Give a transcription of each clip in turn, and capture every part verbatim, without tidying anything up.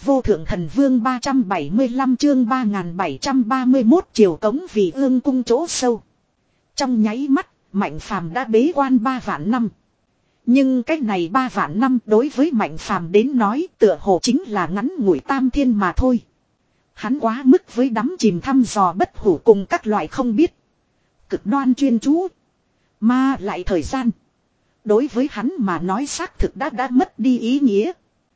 vô thượng thần vương ba trăm bảy mươi lăm chương ba nghìn bảy trăm ba mươi mốt triều cống vì ương cung chỗ sâu. Trong nháy mắt, Mạnh Phàm đã bế quan ba vạn năm. Nhưng cái này ba vạn năm đối với Mạnh Phàm đến nói tựa hồ chính là ngắn ngủi tam thiên mà thôi. Hắn quá mức với đắm chìm thăm dò bất hủ cùng các loại không biết. Cực đoan chuyên chú. Mà lại thời gian. Đối với hắn mà nói xác thực đã đã mất đi ý nghĩa.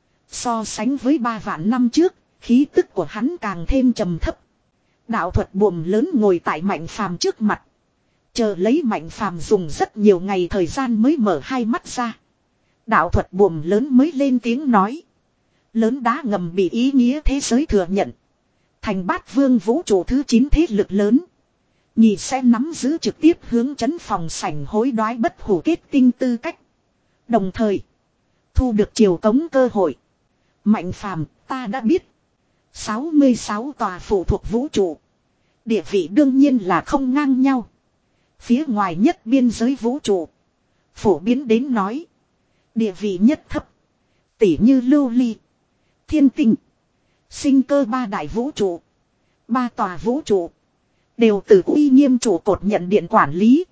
So sánh với ba vạn năm trước, khí tức của hắn càng thêm trầm thấp. Đạo thuật buồm lớn ngồi tại Mạnh Phàm trước mặt. Chờ lấy Mạnh Phàm dùng rất nhiều ngày thời gian mới mở hai mắt ra. Đạo thuật buồm lớn mới lên tiếng nói. Lớn đá ngầm bị ý nghĩa thế giới thừa nhận. Thành bát vương vũ trụ thứ chín thế lực lớn. Nhị sẽ nắm giữ trực tiếp hướng chấn phòng sảnh hối đoái bất hủ kết tinh tư cách. Đồng thời, thu được triều cống cơ hội. Mạnh Phàm, ta đã biết. sáu mươi sáu tòa phụ thuộc vũ trụ. Địa vị đương nhiên là không ngang nhau. Phía ngoài nhất biên giới vũ trụ. Phổ biến đến nói. Địa vị nhất thấp. Tỉ như lưu ly. Thiên tinh. Sinh cơ ba đại vũ trụ. Ba tòa vũ trụ. Đều từ uy nghiêm trụ cột nhận điện quản lý.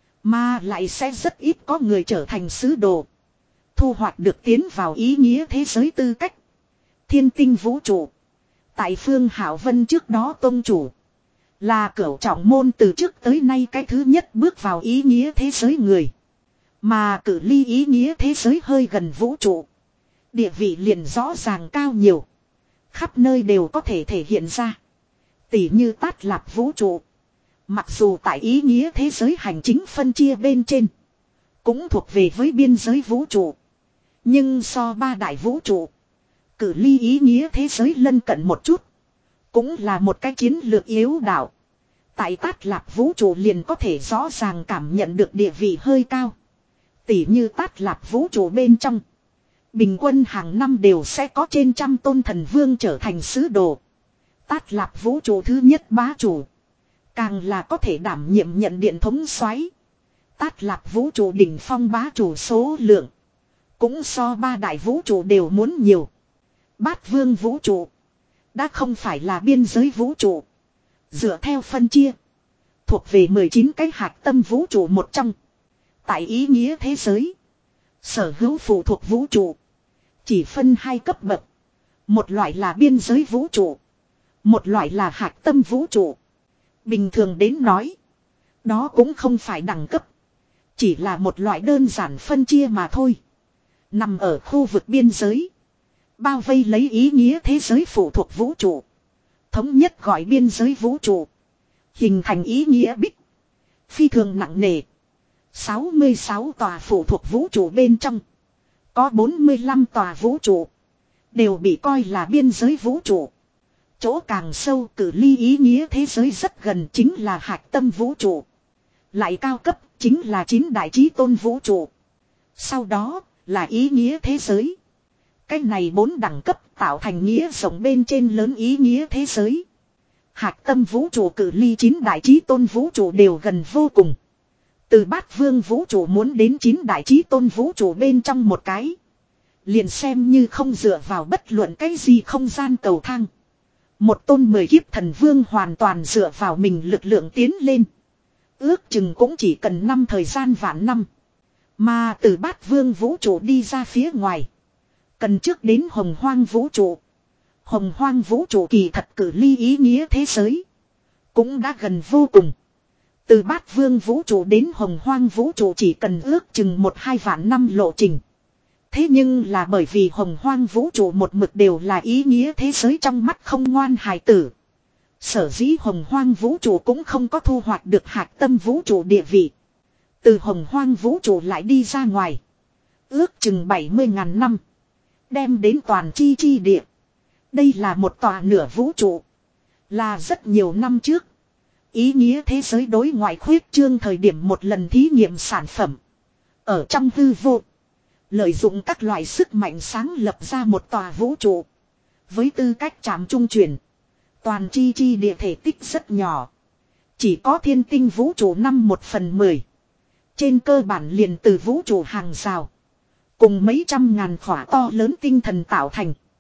Mà lại sẽ rất ít có người trở thành sứ đồ. Thu hoạch được tiến vào ý nghĩa thế giới tư cách. Thiên tinh vũ trụ. Tại Phương Hảo Vân trước đó tôn chủ. Là cửu trọng môn từ trước tới nay cái thứ nhất bước vào ý nghĩa thế giới người. Mà cử ly ý nghĩa thế giới hơi gần vũ trụ. Địa vị liền rõ ràng cao nhiều. Khắp nơi đều có thể thể hiện ra. Tỉ như Tát Lạp vũ trụ. Mặc dù tại ý nghĩa thế giới hành chính phân chia bên trên. Cũng thuộc về với biên giới vũ trụ. Nhưng so ba đại vũ trụ. Cử ly ý nghĩa thế giới lân cận một chút. Cũng là một cái chiến lược yếu đạo. Tại Tát Lạp vũ trụ liền có thể rõ ràng cảm nhận được địa vị hơi cao. Tỉ như Tát Lạp vũ trụ bên trong. Bình quân hàng năm đều sẽ có trên trăm tôn thần vương trở thành sứ đồ. Tát Lạp vũ trụ thứ nhất bá chủ. Càng là có thể đảm nhiệm nhận điện thống soái. Tát Lạp vũ trụ đỉnh phong bá chủ số lượng. Cũng so ba đại vũ trụ đều muốn nhiều. Bát vương vũ trụ. Đã không phải là biên giới vũ trụ. Dựa theo phân chia. Thuộc về mười chín cái hạt tâm vũ trụ một trong. Tại ý nghĩa thế giới. Sở hữu phụ thuộc vũ trụ. Chỉ phân hai cấp bậc. Một loại là biên giới vũ trụ. Một loại là hạt tâm vũ trụ. Bình thường đến nói. Đó cũng không phải đẳng cấp. Chỉ là một loại đơn giản phân chia mà thôi. Nằm ở khu vực biên giới. Bao vây lấy ý nghĩa thế giới phụ thuộc vũ trụ. Thống nhất gọi biên giới vũ trụ. Hình thành ý nghĩa bích. Phi thường nặng nề. sáu mươi sáu tòa phụ thuộc vũ trụ bên trong. Có bốn mươi lăm tòa vũ trụ. Đều bị coi là biên giới vũ trụ. Chỗ càng sâu cử ly ý nghĩa thế giới rất gần chính là hạt tâm vũ trụ. Lại cao cấp chính là chín đại chí tôn vũ trụ. Sau đó là ý nghĩa thế giới. Cái này bốn đẳng cấp tạo thành nghĩa rộng bên trên lớn ý nghĩa thế giới. Hạt tâm vũ trụ cử ly chín đại chí tôn vũ trụ đều gần vô cùng. Từ bát vương vũ trụ muốn đến chín đại chí tôn vũ trụ bên trong một cái. Liền xem như không dựa vào bất luận cái gì không gian cầu thang. Một tôn mười kiếp thần vương hoàn toàn dựa vào mình lực lượng tiến lên. Ước chừng cũng chỉ cần năm thời gian vạn năm. Mà từ bát vương vũ trụ đi ra phía ngoài. Cần trước đến hồng hoang vũ trụ. Hồng hoang vũ trụ kỳ thật cử ly ý nghĩa thế giới. Cũng đã gần vô cùng. Từ bát vương vũ trụ đến hồng hoang vũ trụ chỉ cần ước chừng một hai vạn năm lộ trình. Thế nhưng là bởi vì hồng hoang vũ trụ một mực đều là ý nghĩa thế giới trong mắt không ngoan hài tử. Sở dĩ hồng hoang vũ trụ cũng không có thu hoạch được hạt tâm vũ trụ địa vị. Từ hồng hoang vũ trụ lại đi ra ngoài. Ước chừng bảy mươi ngàn năm. Đem đến toàn chi chi địa. Đây là một tòa nửa vũ trụ. Là rất nhiều năm trước. Ý nghĩa thế giới đối ngoại khuyết trương thời điểm một lần thí nghiệm sản phẩm. Ở trong hư vô. Lợi dụng các loại sức mạnh sáng lập ra một tòa vũ trụ. Với tư cách chạm trung chuyển. Toàn chi chi địa thể tích rất nhỏ. Chỉ có thiên tinh vũ trụ năm một phần mười. Trên cơ bản liền từ vũ trụ hàng rào. Cùng mấy trăm ngàn khỏa to lớn tinh thần tạo thành.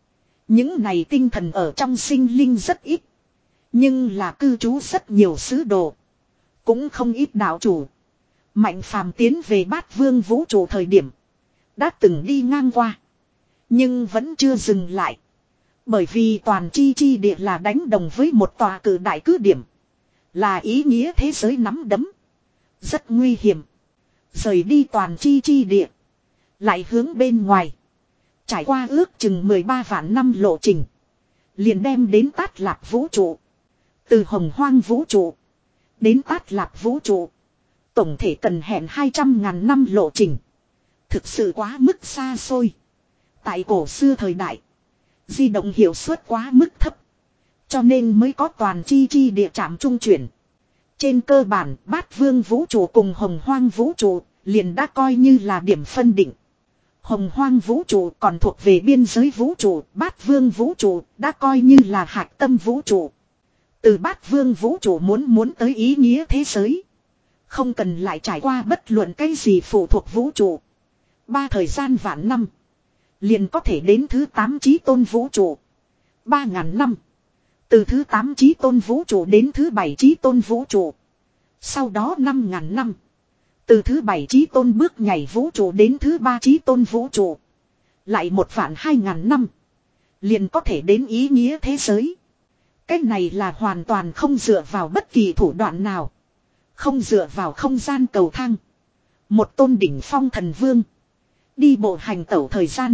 Những này tinh thần ở trong sinh linh rất ít. Nhưng là cư trú rất nhiều sứ đồ. Cũng không ít đạo chủ. Mạnh phàm tiến về bát vương vũ trụ thời điểm. Đã từng đi ngang qua. Nhưng vẫn chưa dừng lại. Bởi vì toàn chi chi địa là đánh đồng với một tòa cử đại cứ điểm. Là ý nghĩa thế giới nắm đấm. Rất nguy hiểm. Rời đi toàn chi chi địa. Lại hướng bên ngoài. Trải qua ước chừng mười ba vạn năm lộ trình. Liền đem đến Tát Lạp vũ trụ. Từ Hồng Hoang vũ trụ. Đến Tát Lạp vũ trụ. Tổng thể cần hẹn hai trăm ngàn năm lộ trình. Thực sự quá mức xa xôi. Tại cổ xưa thời đại. Di động hiệu suất quá mức thấp. Cho nên mới có toàn chi chi địa trạm trung chuyển. Trên cơ bản bát vương vũ trụ cùng Hồng Hoang vũ trụ liền đã coi như là điểm phân định. Hồng Hoang vũ trụ còn thuộc về biên giới vũ trụ, bát vương vũ trụ đã coi như là hạch tâm vũ trụ. Từ bát vương vũ trụ muốn muốn tới ý nghĩa thế giới. Không cần lại trải qua bất luận cái gì phụ thuộc vũ trụ. Ba thời gian vạn năm. Liền có thể đến thứ tám chí tôn vũ trụ. Ba ngàn năm. Từ thứ tám chí tôn vũ trụ đến thứ bảy chí tôn vũ trụ. Sau đó năm ngàn năm. Từ thứ bảy chí tôn bước nhảy vũ trụ đến thứ ba chí tôn vũ trụ. Lại một vạn hai ngàn năm. Liền có thể đến ý nghĩa thế giới. Cái này là hoàn toàn không dựa vào bất kỳ thủ đoạn nào. Không dựa vào không gian cầu thang. Một tôn đỉnh phong thần vương. Đi bộ hành tẩu thời gian.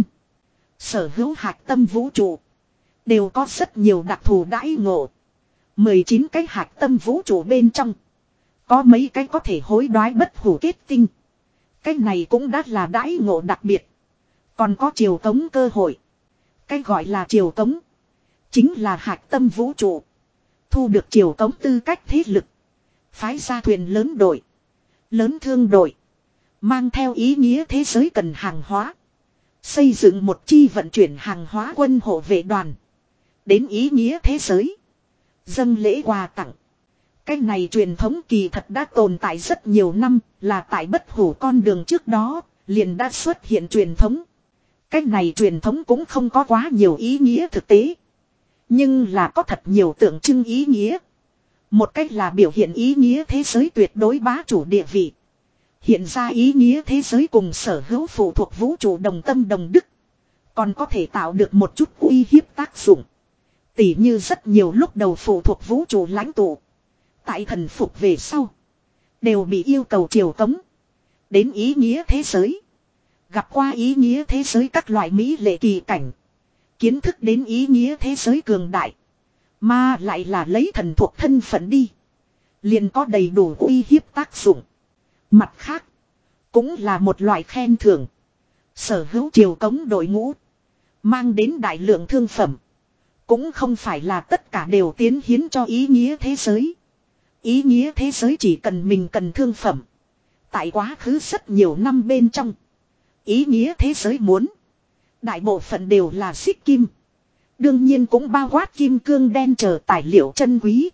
Sở hữu hạch tâm vũ trụ. Đều có rất nhiều đặc thù đãi ngộ. mười chín cái hạch tâm vũ trụ bên trong. Có mấy cái có thể hối đoái bất hủ kết tinh. Cái này cũng đã là đãi ngộ đặc biệt. Còn có triều tống cơ hội. Cái gọi là triều tống. Chính là hạch tâm vũ trụ. Thu được triều tống tư cách thế lực. Phái ra thuyền lớn đội. Lớn thương đội. Mang theo ý nghĩa thế giới cần hàng hóa. Xây dựng một chi vận chuyển hàng hóa quân hộ vệ đoàn. Đến ý nghĩa thế giới. Dâng lễ quà tặng. Cái này truyền thống kỳ thật đã tồn tại rất nhiều năm. Là tại bất hủ con đường trước đó. Liền đã xuất hiện truyền thống. Cái này truyền thống cũng không có quá nhiều ý nghĩa thực tế. Nhưng là có thật nhiều tượng trưng ý nghĩa. Một cách là biểu hiện ý nghĩa thế giới tuyệt đối bá chủ địa vị. Hiện ra ý nghĩa thế giới cùng sở hữu phụ thuộc vũ trụ đồng tâm đồng đức. Còn có thể tạo được một chút uy hiếp tác dụng. Tỉ như rất nhiều lúc đầu phụ thuộc vũ trụ lãnh tụ. Tại thần phục về sau. Đều bị yêu cầu triều tống. Đến ý nghĩa thế giới. Gặp qua ý nghĩa thế giới các loại mỹ lệ kỳ cảnh. Kiến thức đến ý nghĩa thế giới cường đại. Mà lại là lấy thần thuộc thân phận đi. Liền có đầy đủ uy hiếp tác dụng. Mặt khác. Cũng là một loại khen thưởng. Sở hữu triều cống đội ngũ. Mang đến đại lượng thương phẩm. Cũng không phải là tất cả đều tiến hiến cho ý nghĩa thế giới. Ý nghĩa thế giới chỉ cần mình cần thương phẩm. Tại quá khứ rất nhiều năm bên trong. Ý nghĩa thế giới muốn. Đại bộ phận đều là xích kim. Đương nhiên cũng bao quát kim cương đen chờ tài liệu chân quý.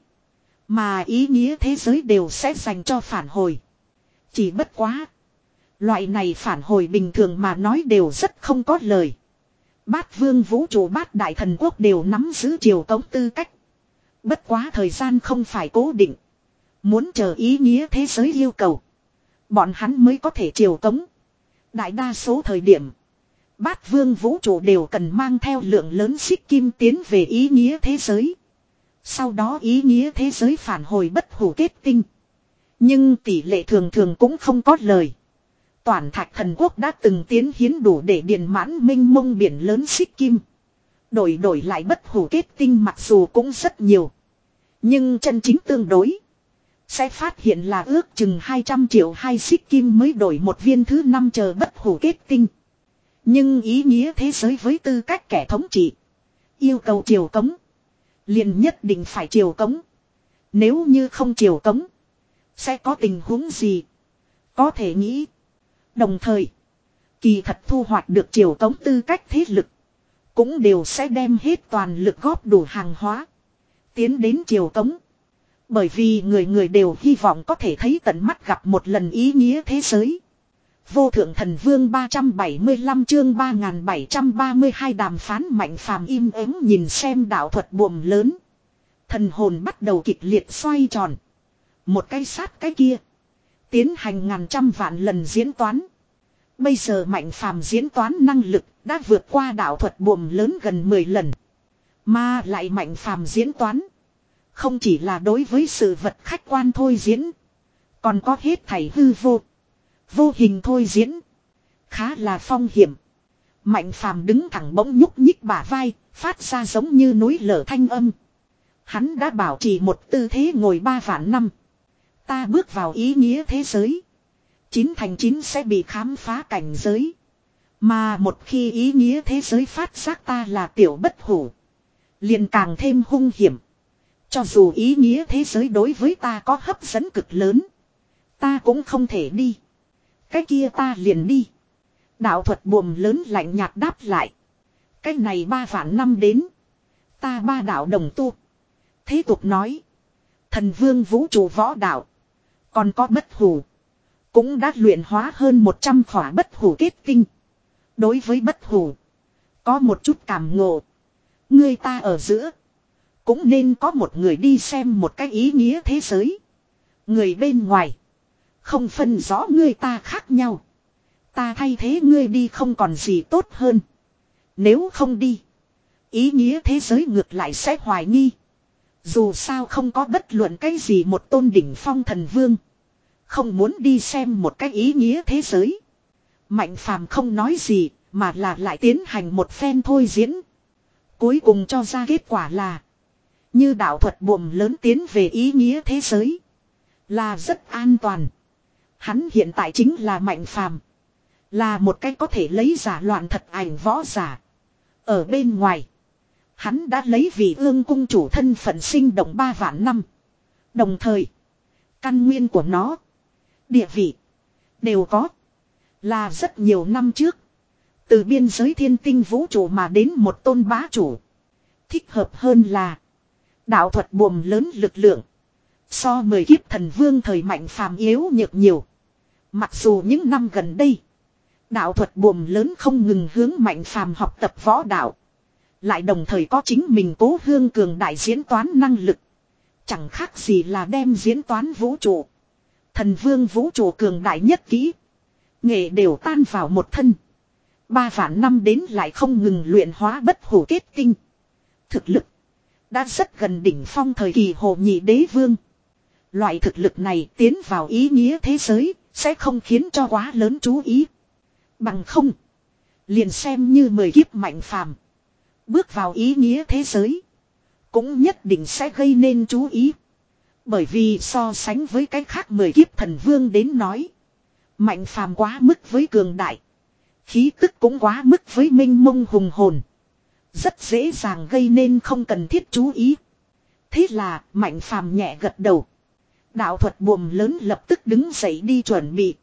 Mà ý nghĩa thế giới đều sẽ dành cho phản hồi. Chỉ bất quá. Loại này phản hồi bình thường mà nói đều rất không có lời. Bát vương vũ trụ bát đại thần quốc đều nắm giữ triều tống tư cách. Bất quá thời gian không phải cố định. Muốn chờ ý nghĩa thế giới yêu cầu. Bọn hắn mới có thể triều tống. Đại đa số thời điểm. Bát vương vũ trụ đều cần mang theo lượng lớn xích kim tiến về ý nghĩa thế giới. Sau đó ý nghĩa thế giới phản hồi bất hủ kết tinh. Nhưng tỷ lệ thường thường cũng không có lời. Toàn thạch thần quốc đã từng tiến hiến đủ để điền mãn minh mông biển lớn xích kim. Đổi đổi lại bất hủ kết tinh mặc dù cũng rất nhiều. Nhưng chân chính tương đối. Sẽ phát hiện là ước chừng hai trăm triệu hai xích kim mới đổi một viên thứ năm chờ bất hủ kết tinh. Nhưng ý nghĩa thế giới với tư cách kẻ thống trị. Yêu cầu triều cống. Liền nhất định phải triều cống. Nếu như không triều cống. Sẽ có tình huống gì? Có thể nghĩ. Đồng thời. Kỳ thật thu hoạch được triều cống tư cách thế lực. Cũng đều sẽ đem hết toàn lực góp đủ hàng hóa. Tiến đến triều cống. Bởi vì người người đều hy vọng có thể thấy tận mắt gặp một lần ý nghĩa thế giới. Vô thượng thần vương ba trăm bảy mươi lăm chương ba nghìn bảy trăm ba mươi hai đàm phán Mạnh Phàm im ắng nhìn xem đạo thuật buồm lớn. Thần hồn bắt đầu kịch liệt xoay tròn. Một cái sát cái kia. Tiến hành ngàn trăm vạn lần diễn toán. Bây giờ Mạnh Phàm diễn toán năng lực đã vượt qua đạo thuật buồm lớn gần mười lần. Mà lại Mạnh Phàm diễn toán. Không chỉ là đối với sự vật khách quan thôi diễn. Còn có hết thảy hư vô. Vô hình thôi diễn. Khá là phong hiểm. Mạnh Phàm đứng thẳng bỗng nhúc nhích bả vai. Phát ra giống như núi lở thanh âm. Hắn đã bảo trì một tư thế ngồi ba vạn năm. Ta bước vào ý nghĩa thế giới. Chín thành chín sẽ bị khám phá cảnh giới. Mà một khi ý nghĩa thế giới phát giác ta là tiểu bất hủ. Liền càng thêm hung hiểm. Cho dù ý nghĩa thế giới đối với ta có hấp dẫn cực lớn. Ta cũng không thể đi. Cái kia ta liền đi. Đạo thuật buồm lớn lạnh nhạt đáp lại. Cái này ba vạn năm đến. Ta ba đạo đồng tu. Thế tục nói. Thần vương vũ trụ võ đạo. Còn có bất hủ. Cũng đã luyện hóa hơn một trăm khỏa bất hủ kết tinh. Đối với bất hủ. Có một chút cảm ngộ. Người ta ở giữa. Cũng nên có một người đi xem một cái ý nghĩa thế giới. Người bên ngoài. Không phân rõ người ta khác nhau. Ta thay thế ngươi đi không còn gì tốt hơn. Nếu không đi. Ý nghĩa thế giới ngược lại sẽ hoài nghi. Dù sao không có bất luận cái gì một tôn đỉnh phong thần vương. Không muốn đi xem một cái ý nghĩa thế giới. Mạnh Phàm không nói gì mà là lại tiến hành một phen thôi diễn. Cuối cùng cho ra kết quả là. Như đạo thuật buồm lớn tiến về ý nghĩa thế giới. Là rất an toàn. Hắn hiện tại chính là Mạnh Phàm. Là một cái có thể lấy giả loạn thật ảnh võ giả. Ở bên ngoài. Hắn đã lấy vị ương cung chủ thân phận sinh động ba vạn năm. Đồng thời. Căn nguyên của nó. Địa vị. Đều có. Là rất nhiều năm trước. Từ biên giới thiên tinh vũ trụ mà đến một tôn bá chủ. Thích hợp hơn là. Đạo thuật buồm lớn lực lượng. So mười kiếp thần vương thời Mạnh Phàm yếu nhược nhiều. Mặc dù những năm gần đây. Đạo thuật buồm lớn không ngừng hướng Mạnh Phàm học tập võ đạo. Lại đồng thời có chính mình cố hương cường đại diễn toán năng lực. Chẳng khác gì là đem diễn toán vũ trụ. Thần vương vũ trụ cường đại nhất kỹ. Nghệ đều tan vào một thân. Ba vạn năm đến lại không ngừng luyện hóa bất hủ kết tinh. Thực lực. Đã rất gần đỉnh phong thời kỳ Hồ Nhị Đế Vương. Loại thực lực này tiến vào ý nghĩa thế giới. Sẽ không khiến cho quá lớn chú ý. Bằng không. Liền xem như mười kiếp Mạnh Phàm. Bước vào ý nghĩa thế giới. Cũng nhất định sẽ gây nên chú ý. Bởi vì so sánh với cái khác mười kiếp thần vương đến nói. Mạnh Phàm quá mức với cường đại. Khí tức cũng quá mức với minh mông hùng hồn. Rất dễ dàng gây nên không cần thiết chú ý. Thế là Mạnh Phàm nhẹ gật đầu. Đạo thuật buồm lớn lập tức đứng dậy đi chuẩn bị.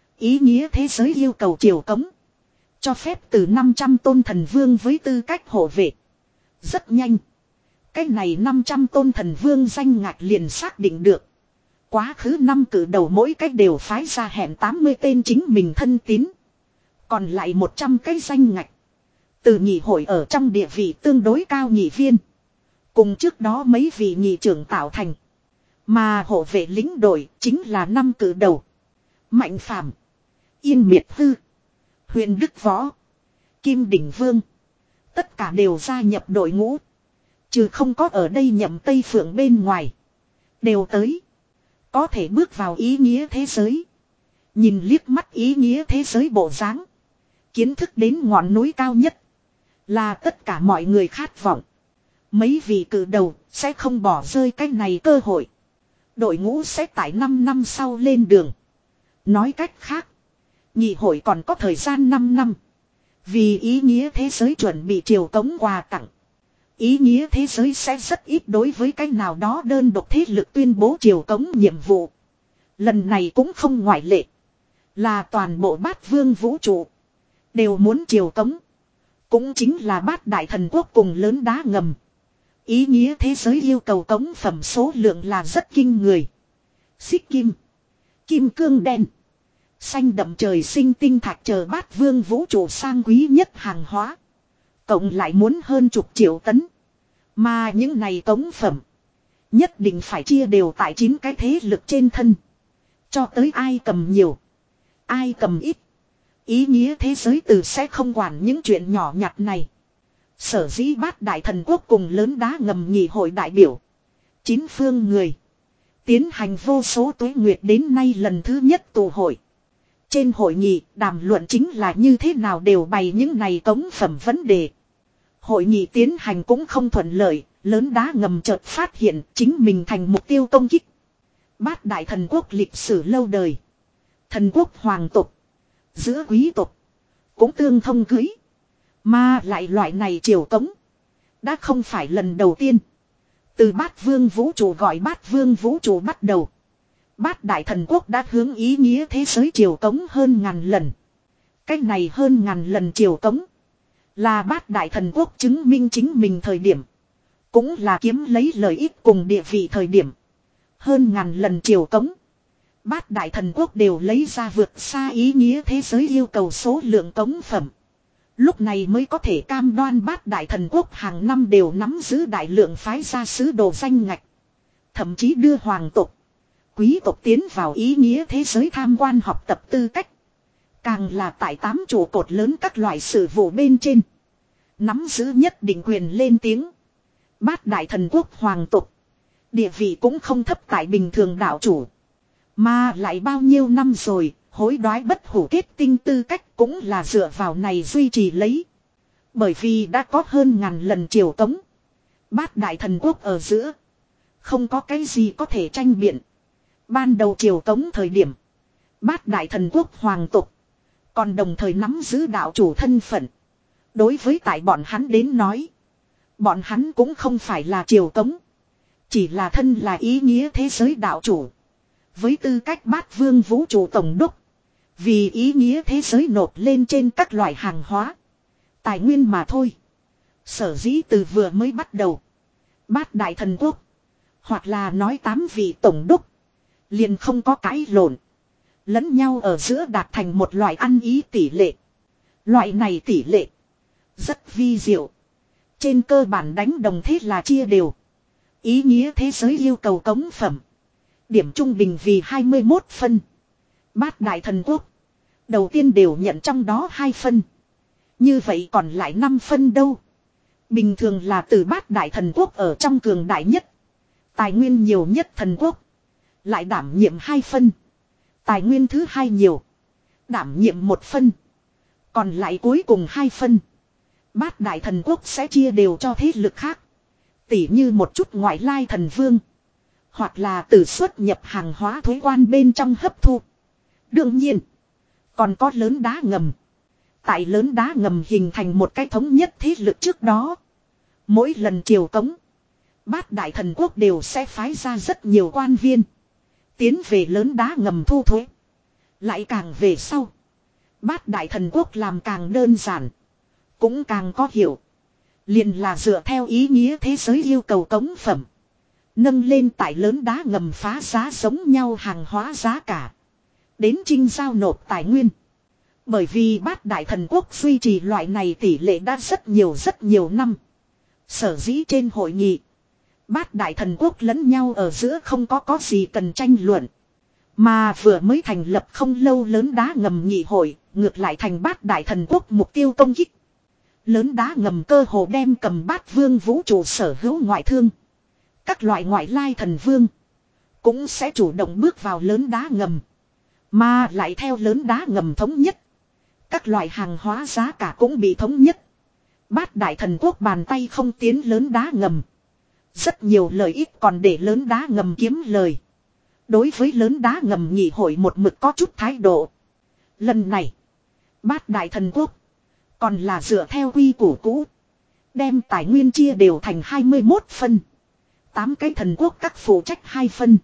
Ý nghĩa thế giới yêu cầu triều cống. Cho phép từ năm trăm tôn thần vương với tư cách hộ vệ. Rất nhanh. Cái này năm trăm tôn thần vương danh ngạch liền xác định được. Quá khứ năm cử đầu mỗi cách đều phái ra hẹn tám mươi tên chính mình thân tín. Còn lại một trăm cái danh ngạch. Từ nhị hội ở trong địa vị tương đối cao nhị viên. Cùng trước đó mấy vị nhị trưởng tạo thành. Mà hộ vệ lính đội chính là năm cử đầu. Mạnh Phàm, Yên Miệt Hư, Huyền Đức Võ, Kim Đỉnh Vương. Tất cả đều gia nhập đội ngũ. Trừ không có ở đây nhậm Tây Phượng bên ngoài. Đều tới. Có thể bước vào ý nghĩa thế giới. Nhìn liếc mắt ý nghĩa thế giới bộ dáng. Kiến thức đến ngọn núi cao nhất. Là tất cả mọi người khát vọng. Mấy vị cử đầu sẽ không bỏ rơi cái này cơ hội. Đội ngũ sẽ tại năm năm sau lên đường. Nói cách khác. Nhị hội còn có thời gian năm năm. Vì ý nghĩa thế giới chuẩn bị triều cống quà tặng. Ý nghĩa thế giới sẽ rất ít đối với cái nào đó đơn độc thế lực tuyên bố triều cống nhiệm vụ. Lần này cũng không ngoại lệ. Là toàn bộ bát vương vũ trụ. Đều muốn triều cống. Cũng chính là bát đại thần quốc cùng lớn đá ngầm. Ý nghĩa thế giới yêu cầu cống phẩm số lượng là rất kinh người. Xích kim. Kim cương đen. Xanh đậm trời sinh tinh thạch chờ bát vương vũ trụ sang quý nhất hàng hóa. Cộng lại muốn hơn chục triệu tấn. Mà những này tống phẩm. Nhất định phải chia đều tại chín cái thế lực trên thân. Cho tới ai cầm nhiều. Ai cầm ít. Ý nghĩa thế giới từ sẽ không quản những chuyện nhỏ nhặt này. Sở dĩ bát đại thần quốc cùng lớn đá ngầm nhị hội đại biểu. Chín phương người. Tiến hành vô số tuế nguyệt đến nay lần thứ nhất tụ hội. Trên hội nghị đàm luận chính là như thế nào đều bày những này tống phẩm vấn đề. Hội nghị tiến hành cũng không thuận lợi, lớn đá ngầm chợt phát hiện chính mình thành mục tiêu công kích. Bát đại thần quốc lịch sử lâu đời. Thần quốc hoàng tộc. Giữa quý tộc. Cũng tương thông cưới. Mà lại loại này triều cống. Đã không phải lần đầu tiên. Từ bát vương vũ trụ gọi bát vương vũ trụ bắt đầu. Bát đại thần quốc đã hướng ý nghĩa thế giới triều cống hơn ngàn lần. Cách này hơn ngàn lần triều cống. Là bát đại thần quốc chứng minh chính mình thời điểm. Cũng là kiếm lấy lợi ích cùng địa vị thời điểm. Hơn ngàn lần triều cống. Bát đại thần quốc đều lấy ra vượt xa ý nghĩa thế giới yêu cầu số lượng cống phẩm. Lúc này mới có thể cam đoan bát đại thần quốc hàng năm đều nắm giữ đại lượng phái gia sứ đồ danh ngạch. Thậm chí đưa hoàng tộc, quý tộc tiến vào ý nghĩa thế giới tham quan học tập tư cách. Càng là tại tám trụ cột lớn các loại sự vụ bên trên. Nắm giữ nhất định quyền lên tiếng. Bát đại thần quốc hoàng tộc. Địa vị cũng không thấp tại bình thường đạo chủ. Mà lại bao nhiêu năm rồi, hối đoái bất hủ kết tinh tư cách cũng là dựa vào này duy trì lấy. Bởi vì đã có hơn ngàn lần triều tống. Bát đại thần quốc ở giữa. Không có cái gì có thể tranh biện. Ban đầu triều tống thời điểm. Bát đại thần quốc hoàng tộc. Còn đồng thời nắm giữ đạo chủ thân phận. Đối với tại bọn hắn đến nói. Bọn hắn cũng không phải là triều tống. Chỉ là thân là ý nghĩa thế giới đạo chủ. Với tư cách bát vương vũ trụ tổng đốc. Vì ý nghĩa thế giới nộp lên trên các loại hàng hóa. Tài nguyên mà thôi. Sở dĩ từ vừa mới bắt đầu. Bát đại thần quốc. Hoặc là nói tám vị tổng đốc. Liền không có cãi lộn. Lẫn nhau ở giữa đạt thành một loại ăn ý tỷ lệ. Loại này tỷ lệ. Rất vi diệu. Trên cơ bản đánh đồng thế là chia đều. Ý nghĩa thế giới yêu cầu cống phẩm. Điểm trung bình vì hai mươi mốt phân. Bát đại thần quốc. Đầu tiên đều nhận trong đó hai phân. Như vậy còn lại năm phân đâu. Bình thường là từ bát đại thần quốc ở trong cường đại nhất. Tài nguyên nhiều nhất thần quốc. Lại đảm nhiệm hai phân. Tài nguyên thứ hai nhiều. Đảm nhiệm một phân. Còn lại cuối cùng hai phân. Bát đại thần quốc sẽ chia đều cho thế lực khác. Tỉ như một chút ngoại lai thần vương. Hoặc là từ xuất nhập hàng hóa thuế quan bên trong hấp thu. Đương nhiên. Còn có lớn đá ngầm. Tại lớn đá ngầm hình thành một cái thống nhất thế lực trước đó. Mỗi lần triều cống. Bát đại thần quốc đều sẽ phái ra rất nhiều quan viên. Tiến về lớn đá ngầm thu thuế. Lại càng về sau. Bát đại thần quốc làm càng đơn giản. Cũng càng có hiểu. Liền là dựa theo ý nghĩa thế giới yêu cầu cống phẩm. Nâng lên tại lớn đá ngầm phá giá giống nhau hàng hóa giá cả. Đến trinh giao nộp tài nguyên. Bởi vì bát đại thần quốc duy trì loại này tỷ lệ đã rất nhiều rất nhiều năm. Sở dĩ trên hội nghị. Bát đại thần quốc lẫn nhau ở giữa không có có gì cần tranh luận. Mà vừa mới thành lập không lâu lớn đá ngầm nghị hội. Ngược lại thành bát đại thần quốc mục tiêu công kích. Lớn đá ngầm cơ hồ đem cầm bát vương vũ trụ sở hữu ngoại thương. Các loại ngoại lai thần vương. Cũng sẽ chủ động bước vào lớn đá ngầm. Mà lại theo lớn đá ngầm thống nhất. Các loại hàng hóa giá cả cũng bị thống nhất. Bát đại thần quốc bàn tay không tiến lớn đá ngầm. Rất nhiều lợi ích còn để lớn đá ngầm kiếm lời. Đối với lớn đá ngầm nghị hội một mực có chút thái độ. Lần này. Bát đại thần quốc. Còn là dựa theo quy củ cũ. Đem tài nguyên chia đều thành hai mươi mốt phân. tám cái thần quốc các phụ trách hai phân.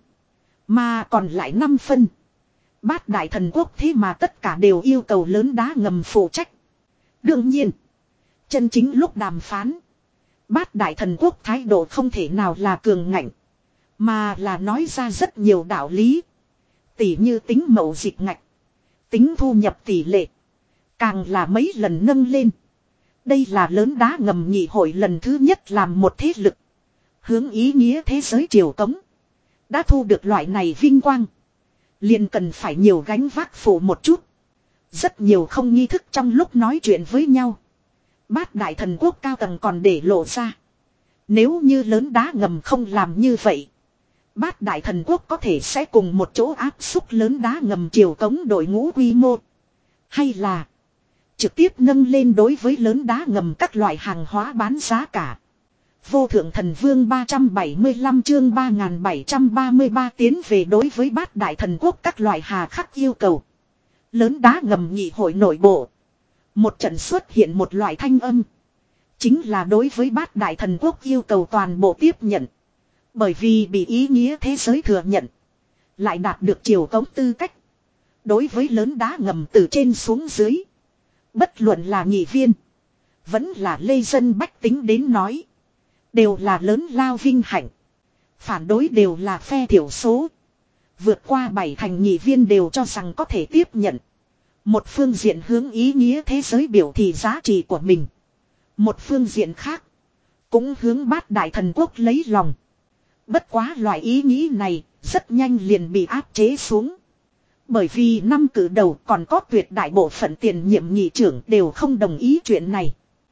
Mà còn lại năm phân. Bát đại thần quốc thế mà tất cả đều yêu cầu lớn đá ngầm phụ trách. Đương nhiên. Chân chính lúc đàm phán. Bát đại thần quốc thái độ không thể nào là cường ngạnh. Mà là nói ra rất nhiều đạo lý. Tỉ như tính mậu dịch ngạch. Tính thu nhập tỷ lệ. Càng là mấy lần nâng lên. Đây là lớn đá ngầm nhị hội lần thứ nhất làm một thế lực. Hướng ý nghĩa thế giới triều cống. Đã thu được loại này vinh quang. Liền cần phải nhiều gánh vác phụ một chút. Rất nhiều không nghi thức trong lúc nói chuyện với nhau. Bát đại thần quốc cao tầng còn để lộ ra. Nếu như lớn đá ngầm không làm như vậy. Bát đại thần quốc có thể sẽ cùng một chỗ áp xúc lớn đá ngầm triều cống đội ngũ quy mô. Hay là trực tiếp nâng lên đối với lớn đá ngầm các loại hàng hóa bán giá cả. Vô thượng thần vương ba trăm bảy mươi lăm chương ba nghìn bảy trăm ba mươi ba tiến về đối với bát đại thần quốc các loại hà khắc yêu cầu. Lớn đá ngầm nhị hội nội bộ. Một trận xuất hiện một loại thanh âm. Chính là đối với bát đại thần quốc yêu cầu toàn bộ tiếp nhận. Bởi vì bị ý nghĩa thế giới thừa nhận. Lại đạt được triều cống tư cách. Đối với lớn đá ngầm từ trên xuống dưới. Bất luận là nghị viên. Vẫn là lê dân bách tính đến nói. Đều là lớn lao vinh hạnh. Phản đối đều là phe thiểu số. Vượt qua bảy thành nghị viên đều cho rằng có thể tiếp nhận. Một phương diện hướng ý nghĩa thế giới biểu thị giá trị của mình. Một phương diện khác. Cũng hướng bát đại thần quốc lấy lòng. Bất quá loại ý nghĩ này rất nhanh liền bị áp chế xuống. Bởi vì năm cử đầu còn có tuyệt đại bộ phận tiền nhiệm nghị trưởng đều không đồng ý chuyện này.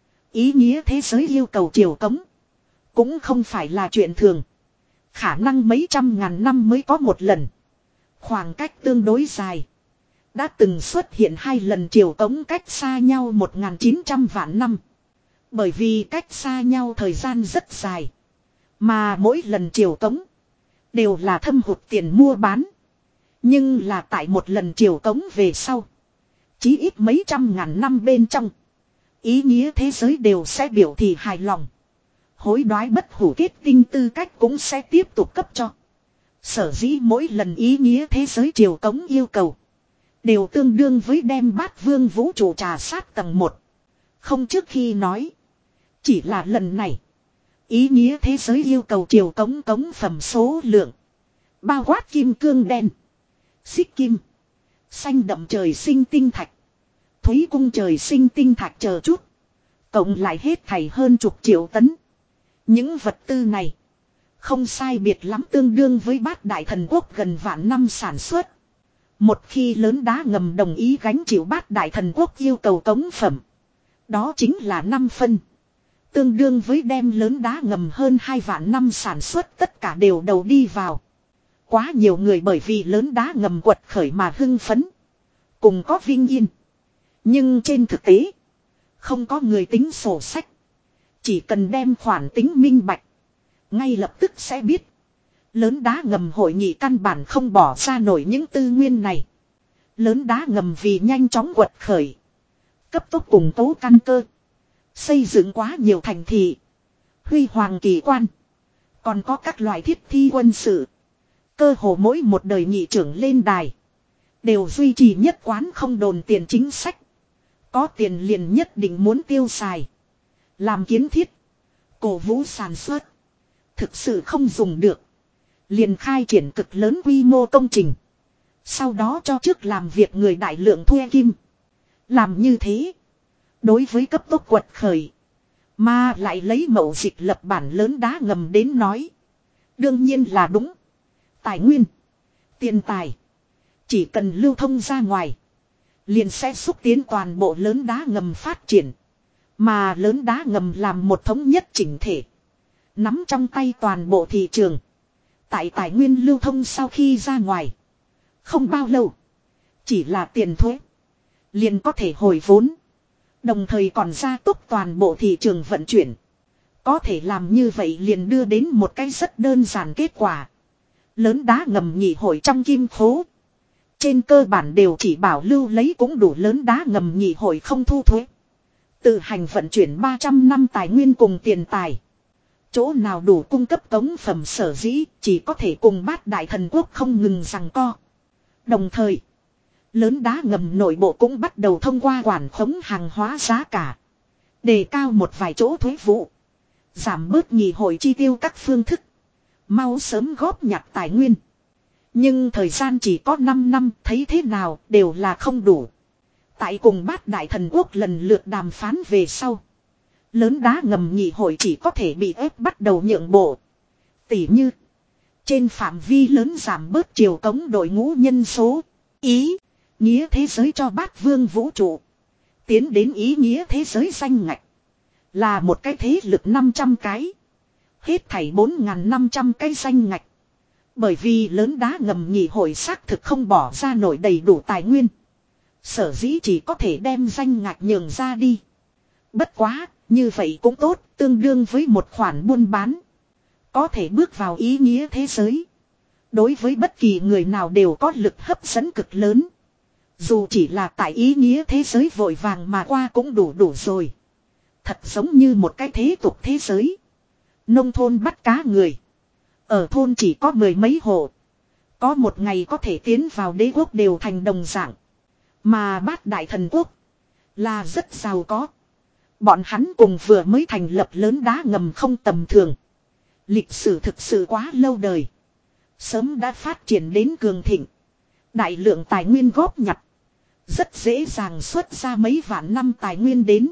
Ý nghĩa thế giới yêu cầu triều cống. Cũng không phải là chuyện thường. Khả năng mấy trăm ngàn năm mới có một lần. Khoảng cách tương đối dài. Đã từng xuất hiện hai lần triều cống cách xa nhau một nghìn chín trăm vạn năm. Bởi vì cách xa nhau thời gian rất dài. Mà mỗi lần triều cống đều là thâm hụt tiền mua bán. Nhưng là tại một lần triều cống về sau. Chí ít mấy trăm ngàn năm bên trong. Ý nghĩa thế giới đều sẽ biểu thị hài lòng. Hối đoái bất hủ kết tinh tư cách cũng sẽ tiếp tục cấp cho. Sở dĩ mỗi lần ý nghĩa thế giới triều cống yêu cầu. Đều tương đương với đem bát vương vũ trụ trà sát tầng một. Không trước khi nói. Chỉ là lần này. Ý nghĩa thế giới yêu cầu triều cống cống phẩm số lượng. Bao quát kim cương đen. Xích kim. Xanh đậm trời sinh tinh thạch. Thúy cung trời sinh tinh thạch chờ chút. Cộng lại hết thảy hơn chục triệu tấn. Những vật tư này. Không sai biệt lắm tương đương với bát đại thần quốc gần vạn năm sản xuất. Một khi lớn đá ngầm đồng ý gánh chịu bát đại thần quốc yêu cầu cống phẩm. Đó chính là năm phân. Tương đương với đem lớn đá ngầm hơn hai vạn năm sản xuất tất cả đều đầu đi vào. Quá nhiều người bởi vì lớn đá ngầm quật khởi mà hưng phấn. Cùng có vinh yên. Nhưng trên thực tế. Không có người tính sổ sách. Chỉ cần đem khoản tính minh bạch. Ngay lập tức sẽ biết. Lớn đá ngầm hội nghị căn bản không bỏ ra nổi những tư nguyên này. Lớn đá ngầm vì nhanh chóng quật khởi. Cấp tốc củng cố căn cơ. Xây dựng quá nhiều thành thị. Huy hoàng kỳ quan. Còn có các loại thiết thi quân sự. Cơ hồ mỗi một đời nghị trưởng lên đài. Đều duy trì nhất quán không đồn tiền chính sách. Có tiền liền nhất định muốn tiêu xài. Làm kiến thiết. Cổ vũ sản xuất. Thực sự không dùng được. Liền khai triển cực lớn quy mô công trình. Sau đó cho trước làm việc người đại lượng thuê kim. Làm như thế. Đối với cấp tốc quật khởi. Mà lại lấy mậu dịch lập bản lớn đá ngầm đến nói. Đương nhiên là đúng. Tài nguyên. Tiền tài. Chỉ cần lưu thông ra ngoài. Liền sẽ xúc tiến toàn bộ lớn đá ngầm phát triển. Mà lớn đá ngầm làm một thống nhất chỉnh thể. Nắm trong tay toàn bộ thị trường. Tại tài nguyên lưu thông sau khi ra ngoài. Không bao lâu. Chỉ là tiền thuế. Liền có thể hồi vốn. Đồng thời còn gia tốc toàn bộ thị trường vận chuyển. Có thể làm như vậy liền đưa đến một cái rất đơn giản kết quả. Lớn đá ngầm nhị hội trong kim khố. Trên cơ bản đều chỉ bảo lưu lấy cũng đủ lớn đá ngầm nhị hội không thu thuế. Tự hành vận chuyển ba trăm năm tài nguyên cùng tiền tài. Chỗ nào đủ cung cấp cống phẩm sở dĩ chỉ có thể cùng bát đại thần quốc không ngừng giằng co. Đồng thời, lớn đá ngầm nội bộ cũng bắt đầu thông qua quản khống hàng hóa giá cả. Đề cao một vài chỗ thuế vụ. Giảm bớt nhị hội chi tiêu các phương thức. Mau sớm góp nhặt tài nguyên. Nhưng thời gian chỉ có năm năm, thấy thế nào đều là không đủ. Tại cùng bát đại thần quốc lần lượt đàm phán về sau. Lớn đá ngầm nghị hội chỉ có thể bị ép bắt đầu nhượng bộ. Tỉ như. Trên phạm vi lớn giảm bớt triều cống đội ngũ nhân số. Ý. Nghĩa thế giới cho bát vương vũ trụ. Tiến đến ý nghĩa thế giới danh ngạch. Là một cái thế lực năm trăm cái. Hết thảy bốn nghìn năm trăm cái danh ngạch. Bởi vì lớn đá ngầm nghị hội xác thực không bỏ ra nổi đầy đủ tài nguyên. Sở dĩ chỉ có thể đem danh ngạch nhường ra đi. Bất quá, như vậy cũng tốt, tương đương với một khoản buôn bán. Có thể bước vào ý nghĩa thế giới. Đối với bất kỳ người nào đều có lực hấp dẫn cực lớn. Dù chỉ là tại ý nghĩa thế giới vội vàng mà qua cũng đủ đủ rồi. Thật giống như một cái thế tục thế giới. Nông thôn bắt cá người. Ở thôn chỉ có mười mấy hộ. Có một ngày có thể tiến vào đế quốc đều thành đồng dạng. Mà bát đại thần quốc là rất giàu có. Bọn hắn cùng vừa mới thành lập lớn đá ngầm không tầm thường. Lịch sử thực sự quá lâu đời. Sớm đã phát triển đến cường thịnh. Đại lượng tài nguyên góp nhặt. Rất dễ dàng xuất ra mấy vạn năm tài nguyên đến.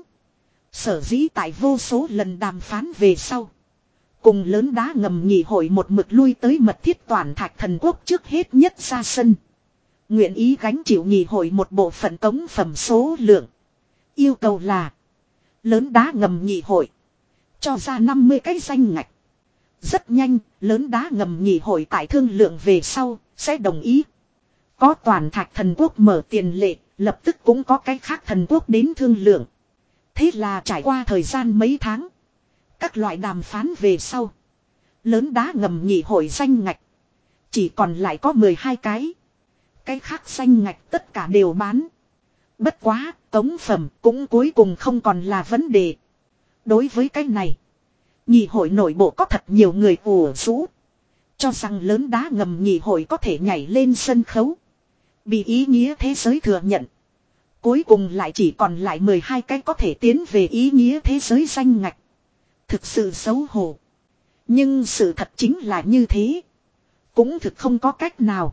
Sở dĩ tại vô số lần đàm phán về sau. Cùng lớn đá ngầm nghị hội một mực lui tới mật thiết toàn thạch thần quốc trước hết nhất ra sân. Nguyện ý gánh chịu nghị hội một bộ phận cống phẩm số lượng. Yêu cầu là. Lớn đá ngầm nghị hội. Cho ra năm mươi cái danh ngạch. Rất nhanh, lớn đá ngầm nghị hội tại thương lượng về sau, sẽ đồng ý. Có toàn thạch thần quốc mở tiền lệ, lập tức cũng có cái khác thần quốc đến thương lượng. Thế là trải qua thời gian mấy tháng. Các loại đàm phán về sau. Lớn đá ngầm nghị hội danh ngạch. Chỉ còn lại có mười hai cái. Cái khác danh ngạch tất cả đều bán. Bất quá, cống phẩm cũng cuối cùng không còn là vấn đề. Đối với cái này. Nghị hội nội bộ có thật nhiều người ủ rũ. Cho rằng lớn đá ngầm nghị hội có thể nhảy lên sân khấu. Bị ý nghĩa thế giới thừa nhận. Cuối cùng lại chỉ còn lại mười hai cái có thể tiến về ý nghĩa thế giới danh ngạch. Thực sự xấu hổ. Nhưng sự thật chính là như thế. Cũng thực không có cách nào.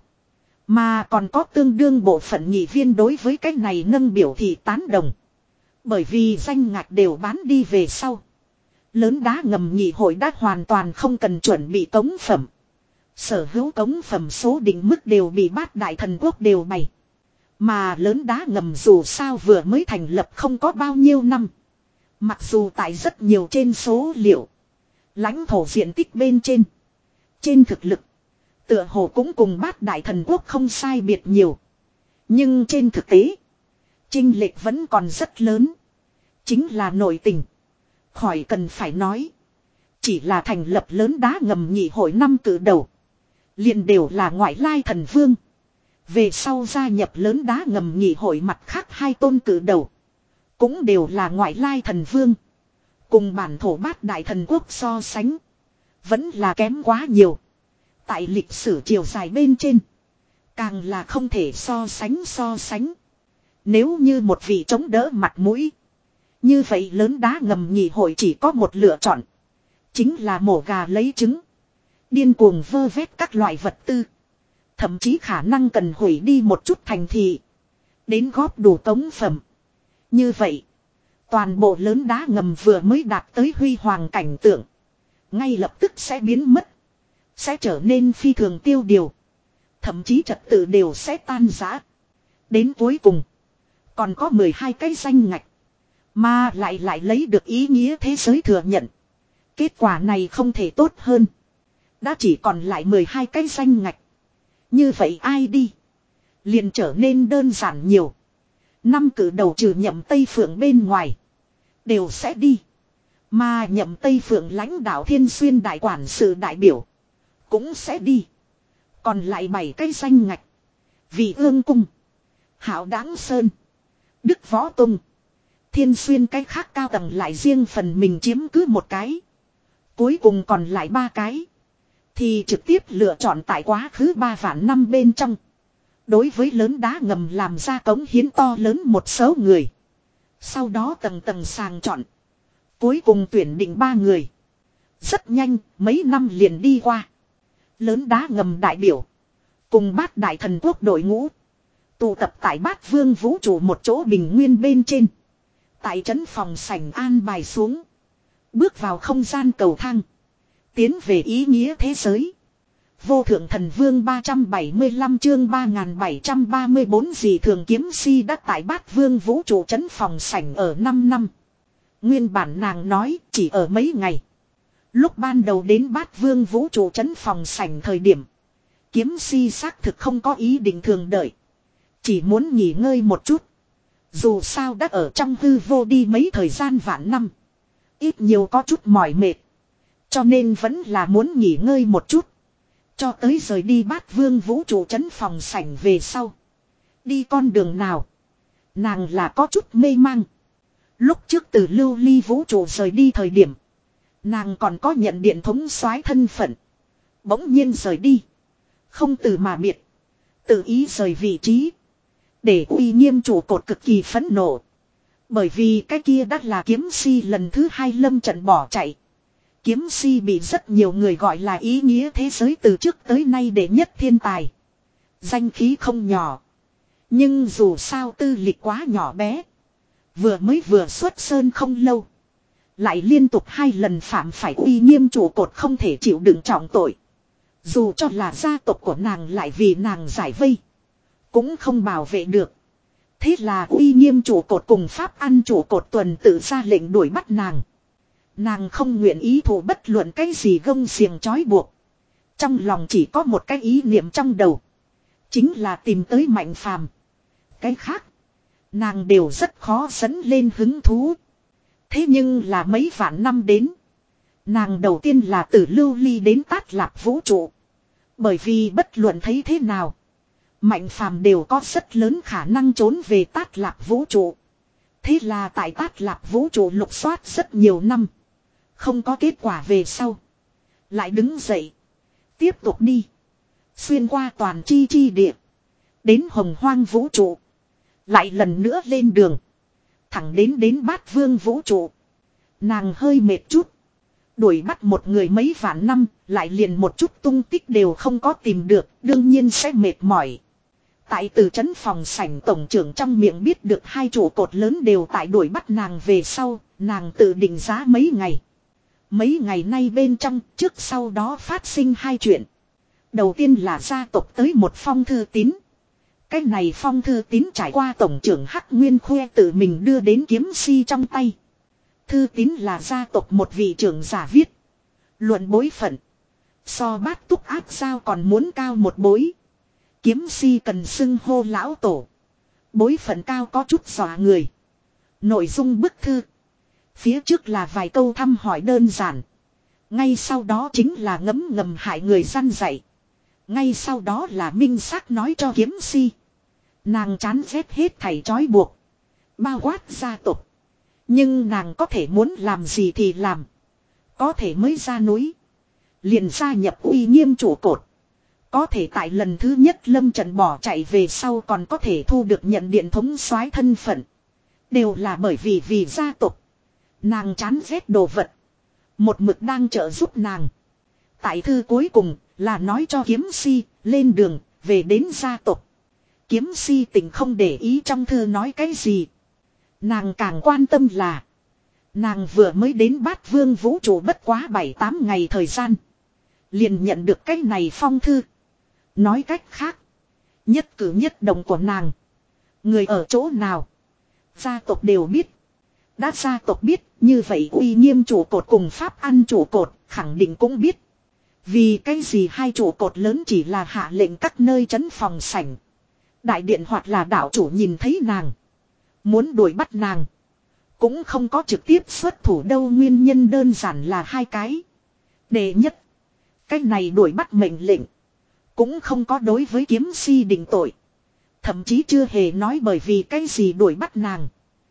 Mà còn có tương đương bộ phận nghị viên đối với cái này nâng biểu thị tán đồng. Bởi vì danh ngạch đều bán đi về sau. Lớn đá ngầm nghị hội đã hoàn toàn không cần chuẩn bị cống phẩm. Sở hữu cống phẩm số định mức đều bị bát đại thần quốc đều bày. Mà lớn đá ngầm dù sao vừa mới thành lập không có bao nhiêu năm. Mặc dù tại rất nhiều trên số liệu. Lãnh thổ diện tích bên trên. Trên thực lực. Tựa hồ cũng cùng bát đại thần quốc không sai biệt nhiều. Nhưng trên thực tế. Chênh lệch vẫn còn rất lớn. Chính là nội tình. Khỏi cần phải nói. Chỉ là thành lập lớn đá ngầm nghị hội năm cử đầu. Liền đều là ngoại lai thần vương. Về sau gia nhập lớn đá ngầm nghị hội mặt khác hai tôn cử đầu. Cũng đều là ngoại lai thần vương. Cùng bản thổ bát đại thần quốc so sánh. Vẫn là kém quá nhiều. Tại lịch sử chiều dài bên trên. Càng là không thể so sánh so sánh. Nếu như một vị chống đỡ mặt mũi. Như vậy lớn đá ngầm nghị hội chỉ có một lựa chọn. Chính là mổ gà lấy trứng. Điên cuồng vơ vét các loại vật tư. Thậm chí khả năng cần hủy đi một chút thành thị. Đến góp đủ cống phẩm. Như vậy. Toàn bộ lớn đá ngầm vừa mới đạt tới huy hoàng cảnh tượng. Ngay lập tức sẽ biến mất. Sẽ trở nên phi thường tiêu điều. Thậm chí trật tự đều sẽ tan rã. Đến cuối cùng. Còn có mười hai cái danh ngạch. Mà lại lại lấy được ý nghĩa thế giới thừa nhận. Kết quả này không thể tốt hơn. Đã chỉ còn lại mười hai cái danh ngạch. Như vậy ai đi? Liền trở nên đơn giản nhiều. Năm cử đầu trừ nhậm Tây Phượng bên ngoài. Đều sẽ đi. Mà nhậm Tây Phượng lãnh đạo Thiên Xuyên đại quản sự đại biểu. Cũng sẽ đi. Còn lại bảy cái danh ngạch. Vì Ương Cung. Hảo Đáng Sơn. Đức Võ Tông. Thiên Xuyên cái khác cao tầng lại riêng phần mình chiếm cứ một cái. Cuối cùng còn lại ba cái. Thì trực tiếp lựa chọn tại quá khứ ba vạn năm bên trong. Đối với lớn đá ngầm làm ra cống hiến to lớn một số người. Sau đó tầng tầng sàng chọn. Cuối cùng tuyển định ba người. Rất nhanh, mấy năm liền đi qua. Lớn đá ngầm đại biểu. Cùng bát đại thần quốc đội ngũ. Tụ tập tại bát vương vũ trụ một chỗ bình nguyên bên trên. Tại trấn phòng sảnh an bài xuống. Bước vào không gian cầu thang. Tiến về ý nghĩa thế giới. Vô thượng thần vương ba trăm bảy mươi lăm chương ba nghìn bảy trăm ba mươi bốn dị thường kiếm si đã tại bát vương vũ trụ trấn phòng sảnh ở năm năm. Nguyên bản nàng nói chỉ ở mấy ngày. Lúc ban đầu đến bát vương vũ trụ trấn phòng sảnh thời điểm. Kiếm si xác thực không có ý định thường đợi. Chỉ muốn nghỉ ngơi một chút. Dù sao đã ở trong hư vô đi mấy thời gian vạn năm. Ít nhiều có chút mỏi mệt. Cho nên vẫn là muốn nghỉ ngơi một chút. Cho tới rời đi bát vương vũ trụ trấn phòng sảnh về sau. Đi con đường nào. Nàng là có chút mê mang. Lúc trước từ lưu ly vũ trụ rời đi thời điểm. Nàng còn có nhận điện thống soái thân phận. Bỗng nhiên rời đi. Không từ mà biệt. Tự ý rời vị trí. Để uy nghiêm trụ cột cực kỳ phẫn nộ. Bởi vì cái kia đã là kiếm si lần thứ hai lâm trận bỏ chạy. Kiếm si bị rất nhiều người gọi là ý nghĩa thế giới từ trước tới nay đệ nhất thiên tài. Danh khí không nhỏ. Nhưng dù sao tư lịch quá nhỏ bé. Vừa mới vừa xuất sơn không lâu. Lại liên tục hai lần phạm phải uy nghiêm trụ cột không thể chịu đựng trọng tội. Dù cho là gia tộc của nàng lại vì nàng giải vây. Cũng không bảo vệ được. Thế là uy nghiêm trụ cột cùng pháp ăn trụ cột tuần tự ra lệnh đuổi bắt nàng. Nàng không nguyện ý thủ bất luận cái gì gông xiềng trói buộc. Trong lòng chỉ có một cái ý niệm trong đầu. Chính là tìm tới Mạnh Phàm. Cái khác. Nàng đều rất khó dẫn lên hứng thú. Thế nhưng là mấy vạn năm đến. Nàng đầu tiên là từ lưu ly đến tát lạp vũ trụ. Bởi vì bất luận thấy thế nào. Mạnh Phàm đều có rất lớn khả năng trốn về tát lạp vũ trụ. Thế là tại tát lạp vũ trụ lục soát rất nhiều năm. Không có kết quả về sau. Lại đứng dậy. Tiếp tục đi. Xuyên qua toàn chi chi địa. Đến hồng hoang vũ trụ. Lại lần nữa lên đường. Thẳng đến đến bát vương vũ trụ. Nàng hơi mệt chút. Đuổi bắt một người mấy vạn năm. Lại liền một chút tung tích đều không có tìm được. Đương nhiên sẽ mệt mỏi. Tại từ trấn phòng sảnh tổng trưởng trong miệng biết được hai trụ cột lớn đều tại đuổi bắt nàng về sau. Nàng tự định giá mấy ngày. Mấy ngày nay bên trong trước sau đó phát sinh hai chuyện. Đầu tiên là gia tộc tới một phong thư tín. Cái này phong thư tín trải qua tổng trưởng Hắc Nguyên Khoe tự mình đưa đến kiếm si trong tay. Thư tín là gia tộc một vị trưởng giả viết. Luận bối phận. So bát túc áp sao còn muốn cao một bối. Kiếm si cần xưng hô lão tổ. Bối phận cao có chút dọa người. Nội dung bức thư. Phía trước là vài câu thăm hỏi đơn giản. Ngay sau đó chính là ngấm ngầm hại người săn dạy. Ngay sau đó là minh xác nói cho kiếm si. Nàng chán ghét hết thảy trói buộc. Bao quát gia tộc. Nhưng nàng có thể muốn làm gì thì làm. Có thể mới ra núi. Liền gia nhập uy nghiêm trụ cột. Có thể tại lần thứ nhất lâm trận bỏ chạy về sau còn có thể thu được nhận điện thống soái thân phận. Đều là bởi vì vì gia tộc. Nàng chán ghét đồ vật. Một mực đang trợ giúp nàng. Tại thư cuối cùng là nói cho kiếm si lên đường về đến gia tộc. Kiếm si tình không để ý trong thư nói cái gì. Nàng càng quan tâm là. Nàng vừa mới đến bát vương vũ trụ bất quá bảy tám ngày thời gian. Liền nhận được cái này phong thư. Nói cách khác. Nhất cử nhất động của nàng. Người ở chỗ nào. Gia tộc đều biết. Đã gia tộc biết. Như vậy uy nghiêm trụ cột cùng pháp ăn trụ cột. Khẳng định cũng biết. Vì cái gì hai trụ cột lớn chỉ là hạ lệnh các nơi trấn phòng sảnh. Đại điện hoặc là đạo chủ nhìn thấy nàng. Muốn đuổi bắt nàng. Cũng không có trực tiếp xuất thủ đâu, nguyên nhân đơn giản là hai cái. Đệ nhất. Cái này đuổi bắt mệnh lệnh. Cũng không có đối với kiếm si định tội. Thậm chí chưa hề nói bởi vì cái gì đuổi bắt nàng.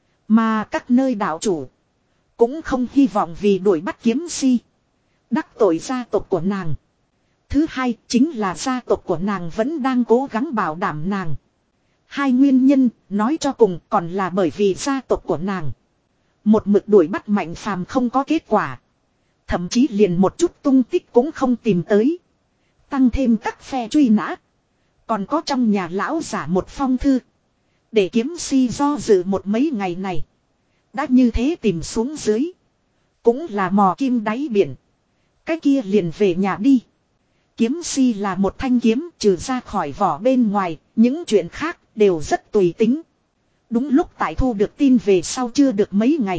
Mà các nơi đạo chủ. Cũng không hy vọng vì đuổi bắt kiếm si. Đắc tội gia tộc của nàng. Thứ hai chính là gia tộc của nàng vẫn đang cố gắng bảo đảm nàng. Hai nguyên nhân nói cho cùng còn là bởi vì gia tộc của nàng. Một mực đuổi bắt Mạnh Phàm không có kết quả. Thậm chí liền một chút tung tích cũng không tìm tới. Tăng thêm các phe truy nã. Còn có trong nhà lão giả một phong thư. Để kiếm si do dự một mấy ngày này. Đã như thế tìm xuống dưới. Cũng là mò kim đáy biển. Cái kia liền về nhà đi. Kiếm si là một thanh kiếm, trừ ra khỏi vỏ bên ngoài, những chuyện khác đều rất tùy tính. Đúng lúc tại thu được tin về sau chưa được mấy ngày.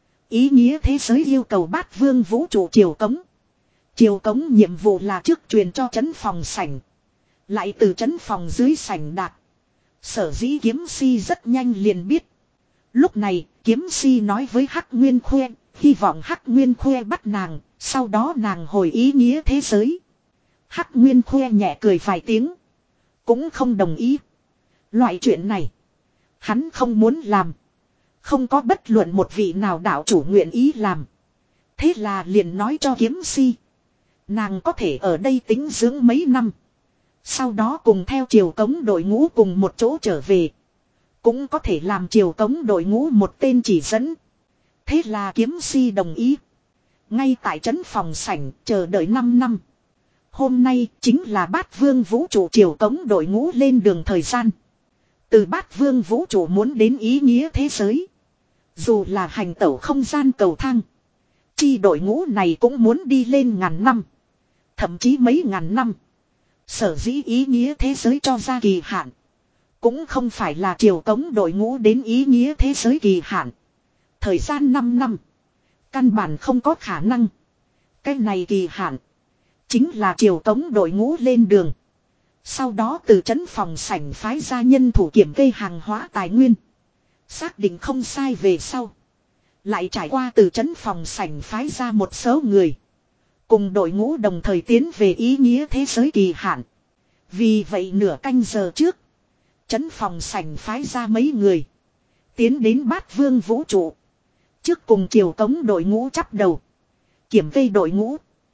Ý nghĩa thế giới yêu cầu bát vương vũ trụ triều cống. Triều cống nhiệm vụ là trước truyền cho trấn phòng sảnh. Lại từ trấn phòng dưới sảnh đạt. Sở dĩ kiếm si rất nhanh liền biết. Lúc này kiếm si nói với Hắc Nguyên Khuê, hy vọng Hắc Nguyên Khuê bắt nàng, sau đó nàng hồi ý nghĩa thế giới. Hắc Nguyên Khuê nhẹ cười vài tiếng. Cũng không đồng ý. Loại chuyện này hắn không muốn làm. Không có bất luận một vị nào đạo chủ nguyện ý làm. Thế là liền nói cho kiếm si. Nàng có thể ở đây tính dưỡng mấy năm. Sau đó cùng theo triều cống đội ngũ cùng một chỗ trở về. Cũng có thể làm triều cống đội ngũ một tên chỉ dẫn. Thế là kiếm si đồng ý. Ngay tại trấn phòng sảnh chờ đợi năm năm. Hôm nay chính là bát vương vũ trụ triều cống đội ngũ lên đường thời gian. Từ bát vương vũ trụ muốn đến ý nghĩa thế giới. Dù là hành tẩu không gian cầu thang. Chi đội ngũ này cũng muốn đi lên ngàn năm. Thậm chí mấy ngàn năm. Sở dĩ ý nghĩa thế giới cho ra kỳ hạn. Cũng không phải là triều cống đội ngũ đến ý nghĩa thế giới kỳ hạn. Thời gian năm năm. Căn bản không có khả năng. Cái này kỳ hạn. Chính là triều cống đội ngũ lên đường. Sau đó từ trấn phòng sảnh phái ra nhân thủ kiểm kê hàng hóa tài nguyên. Xác định không sai về sau. Lại trải qua từ trấn phòng sảnh phái ra một số người. Cùng đội ngũ đồng thời tiến về ý nghĩa thế giới kỳ hạn. Vì vậy nửa canh giờ trước. Trấn phòng sảnh phái ra mấy người. Tiến đến bát vương vũ trụ. Trước cùng triều cống đội ngũ chắp đầu. Kiểm kê đội ngũ.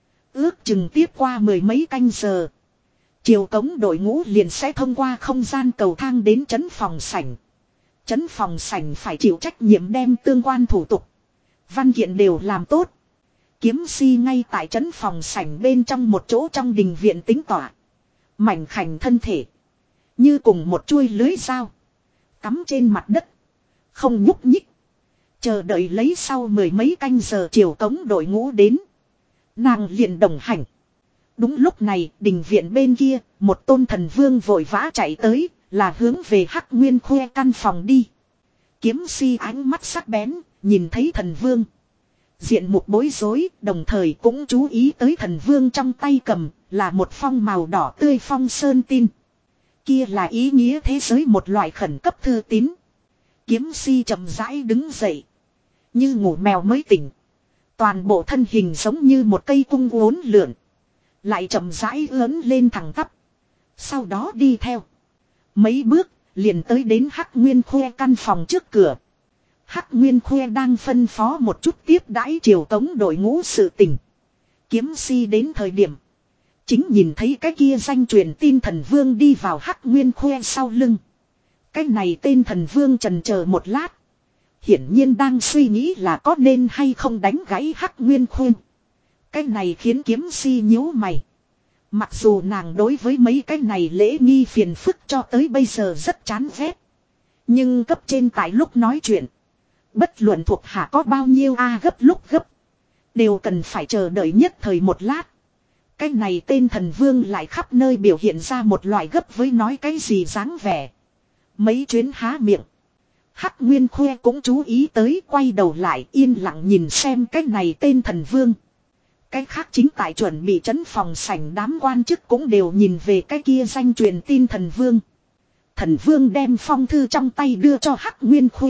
Ước chừng tiếp qua mười mấy canh giờ. Triều cống đội ngũ liền sẽ thông qua không gian cầu thang đến trấn phòng sảnh. Trấn phòng sảnh phải chịu trách nhiệm đem tương quan thủ tục. Văn kiện đều làm tốt. Kiếm si ngay tại trấn phòng sảnh bên trong một chỗ trong đình viện tính tỏa. Mảnh khảnh thân thể. Như cùng một chuôi lưới dao. Cắm trên mặt đất. Không nhúc nhích. Chờ đợi lấy sau mười mấy canh giờ triều cống đội ngũ đến. Nàng liền đồng hành. Đúng lúc này đình viện bên kia. Một tôn thần vương vội vã chạy tới. Là hướng về Hắc Nguyên Khuê căn phòng đi. Kiếm si ánh mắt sắc bén. Nhìn thấy thần vương. Diện mục bối rối. Đồng thời cũng chú ý tới thần vương trong tay cầm. Là một phong màu đỏ tươi phong sơn tin. Kia là ý nghĩa thế giới một loại khẩn cấp thư tín. Kiếm si chậm rãi đứng dậy. Như ngủ mèo mới tỉnh. Toàn bộ thân hình giống như một cây cung uốn lượn. Lại chậm rãi ướn lên thẳng tắp. Sau đó đi theo. Mấy bước liền tới đến Hắc Nguyên Khuê căn phòng trước cửa. Hắc Nguyên Khuê đang phân phó một chút tiếp đãi triều cống đội ngũ sự tình. Kiếm si đến thời điểm. Chính nhìn thấy cái kia danh truyền tin thần vương đi vào Hắc Nguyên Khuê sau lưng. Cái này tên thần vương trần chờ một lát. Hiển nhiên đang suy nghĩ là có nên hay không đánh gãy Hắc Nguyên Khuê. Cái này khiến kiếm si nhíu mày. Mặc dù nàng đối với mấy cái này lễ nghi phiền phức cho tới bây giờ rất chán ghét. Nhưng cấp trên tại lúc nói chuyện. Bất luận thuộc hạ có bao nhiêu a gấp lúc gấp. Đều cần phải chờ đợi nhất thời một lát. Cái này tên thần vương lại khắp nơi biểu hiện ra một loại gấp với nói cái gì dáng vẻ. Mấy chuyến há miệng. Hắc Nguyên Khuê cũng chú ý tới, quay đầu lại yên lặng nhìn xem cái này tên thần vương. Cái khác chính tại chuẩn bị trấn phòng sảnh đám quan chức cũng đều nhìn về cái kia danh truyền tin thần vương. Thần vương đem phong thư trong tay đưa cho Hắc Nguyên Khuê.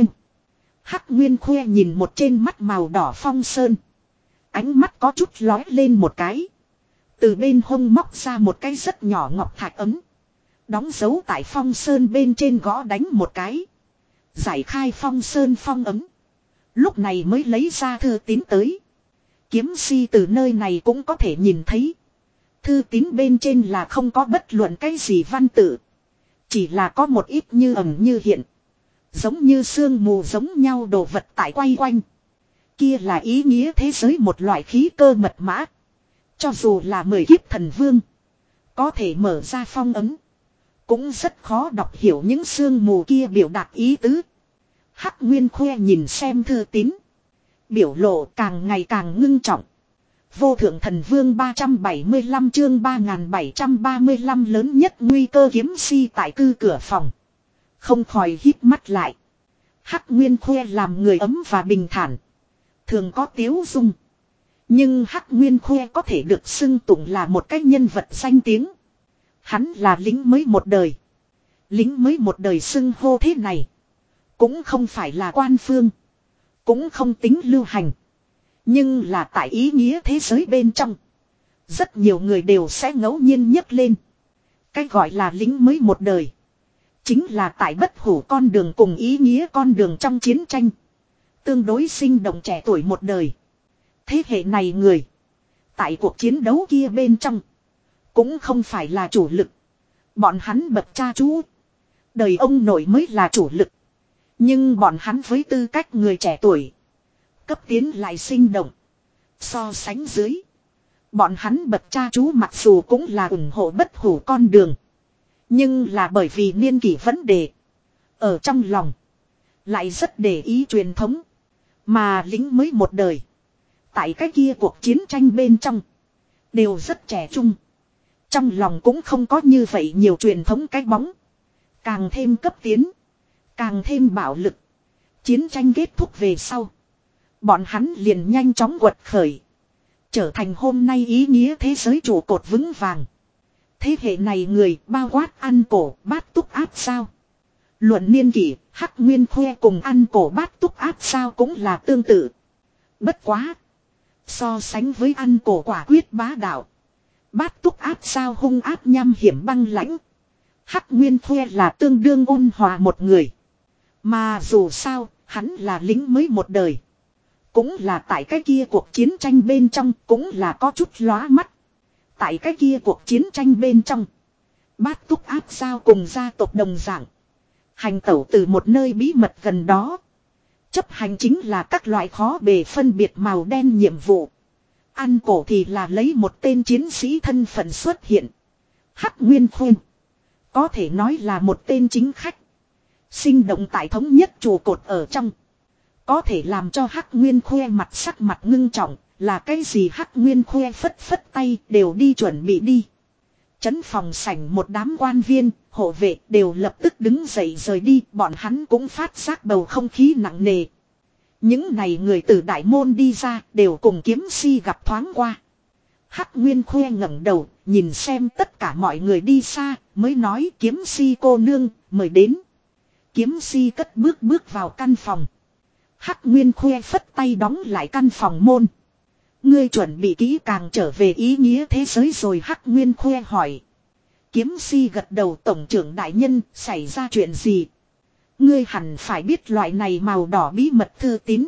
Hắc Nguyên Khuê nhìn một trên mắt màu đỏ phong sơn. Ánh mắt có chút lói lên một cái. Từ bên hông móc ra một cái rất nhỏ ngọc thạch ấm. Đóng dấu tại phong sơn bên trên gõ đánh một cái. Giải khai phong sơn phong ấm. Lúc này mới lấy ra thư tín tới. Kiếm si từ nơi này cũng có thể nhìn thấy. Thư tín bên trên là không có bất luận cái gì văn tự. Chỉ là có một ít như ẩn như hiện. Giống như sương mù giống nhau đồ vật tại quay quanh. Kia là ý nghĩa thế giới một loại khí cơ mật mã. Cho dù là mười kiếp thần vương. Có thể mở ra phong ấm. Cũng rất khó đọc hiểu những sương mù kia biểu đạt ý tứ. Hắc Nguyên Khuê nhìn xem thư tín. Biểu lộ càng ngày càng ngưng trọng. Vô thượng thần vương ba trăm bảy mươi lăm chương ba nghìn bảy trăm ba mươi lăm lớn nhất nguy cơ kiếm si tại cư cửa phòng. Không khỏi hít mắt lại. Hắc Nguyên Khuê làm người ấm và bình thản. Thường có tiếu dung. Nhưng Hắc Nguyên Khuê có thể được xưng tụng là một cái nhân vật danh tiếng. Hắn là lính mới một đời. Lính mới một đời xưng hô thế này. Cũng không phải là quan phương. Cũng không tính lưu hành. Nhưng là tại ý nghĩa thế giới bên trong. Rất nhiều người đều sẽ ngẫu nhiên nhấc lên. Cái gọi là lính mới một đời. Chính là tại bất hủ con đường cùng ý nghĩa con đường trong chiến tranh. Tương đối sinh động trẻ tuổi một đời. Thế hệ này người. Tại cuộc chiến đấu kia bên trong. Cũng không phải là chủ lực. Bọn hắn bậc cha chú. Đời ông nội mới là chủ lực. Nhưng bọn hắn với tư cách người trẻ tuổi. Cấp tiến lại sinh động. So sánh dưới. Bọn hắn bậc cha chú mặc dù cũng là ủng hộ bất hủ con đường. Nhưng là bởi vì niên kỷ vấn đề. Ở trong lòng. Lại rất để ý truyền thống. Mà lính mới một đời. Tại cái kia cuộc chiến tranh bên trong. Đều rất trẻ trung. Trong lòng cũng không có như vậy nhiều truyền thống cái bóng. Càng thêm cấp tiến. Càng thêm bạo lực. Chiến tranh kết thúc về sau. Bọn hắn liền nhanh chóng quật khởi. Trở thành hôm nay ý nghĩa thế giới trụ cột vững vàng. Thế hệ này người bao quát Ăn Cổ Bát Túc Áp sao. Luận niên kỷ, Hắc Nguyên Khuê cùng Ăn Cổ Bát Túc Áp sao cũng là tương tự. Bất quá. So sánh với Ăn Cổ quả quyết bá đạo. Bát Túc Áp sao hung áp nham hiểm băng lãnh. Hắc Nguyên Khuê là tương đương ôn hòa một người. Mà dù sao, hắn là lính mới một đời. Cũng là tại cái kia cuộc chiến tranh bên trong, cũng là có chút lóa mắt. Tại cái kia cuộc chiến tranh bên trong. Bát Túc Áp sao cùng gia tộc đồng dạng. Hành tẩu từ một nơi bí mật gần đó. Chấp hành chính là các loại khó bề phân biệt màu đen nhiệm vụ. Ăn Cổ thì là lấy một tên chiến sĩ thân phận xuất hiện. Hắc Nguyên Khuê. Có thể nói là một tên chính khách. Sinh động tại thống nhất trụ cột ở trong. Có thể làm cho Hắc Nguyên Khuê mặt sắc mặt ngưng trọng. Là cái gì Hắc Nguyên Khuê phất phất tay đều đi chuẩn bị đi. Trấn phòng sảnh một đám quan viên, hộ vệ đều lập tức đứng dậy rời đi. Bọn hắn cũng phát giác bầu không khí nặng nề. Những này người từ đại môn đi ra đều cùng kiếm si gặp thoáng qua. Hắc Nguyên Khuê ngẩng đầu nhìn xem tất cả mọi người đi xa mới nói kiếm si cô nương mời đến. Kiếm si cất bước bước vào căn phòng. Hắc Nguyên Khuê phất tay đóng lại căn phòng môn. Ngươi chuẩn bị kỹ càng trở về ý nghĩa thế giới rồi Hắc Nguyên Khuê hỏi. Kiếm si gật đầu tổng trưởng đại nhân xảy ra chuyện gì. Ngươi hẳn phải biết loại này màu đỏ bí mật thư tín.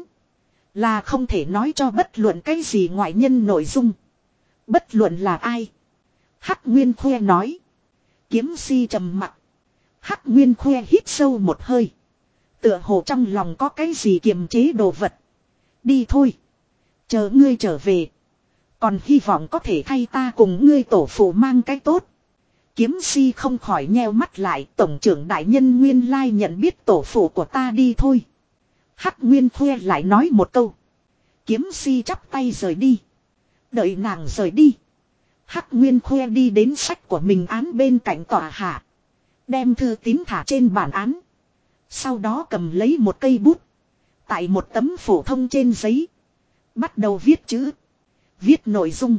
Là không thể nói cho bất luận cái gì ngoại nhân nội dung. Bất luận là ai. Hắc Nguyên Khuê nói. Kiếm si trầm mặc. Hắc Nguyên Khuê hít sâu một hơi. Tựa hồ trong lòng có cái gì kiềm chế đồ vật. Đi thôi. Chờ ngươi trở về. Còn hy vọng có thể thay ta cùng ngươi tổ phụ mang cái tốt. Kiếm si không khỏi nheo mắt lại. Tổng trưởng đại nhân nguyên lai nhận biết tổ phụ của ta đi thôi. Hắc Nguyên Khuê lại nói một câu. Kiếm si chắp tay rời đi. Đợi nàng rời đi. Hắc Nguyên Khuê đi đến sách của mình án bên cạnh tòa hạ. Đem thư tín thả trên bản án. Sau đó cầm lấy một cây bút. Tại một tấm phổ thông trên giấy. Bắt đầu viết chữ. Viết nội dung.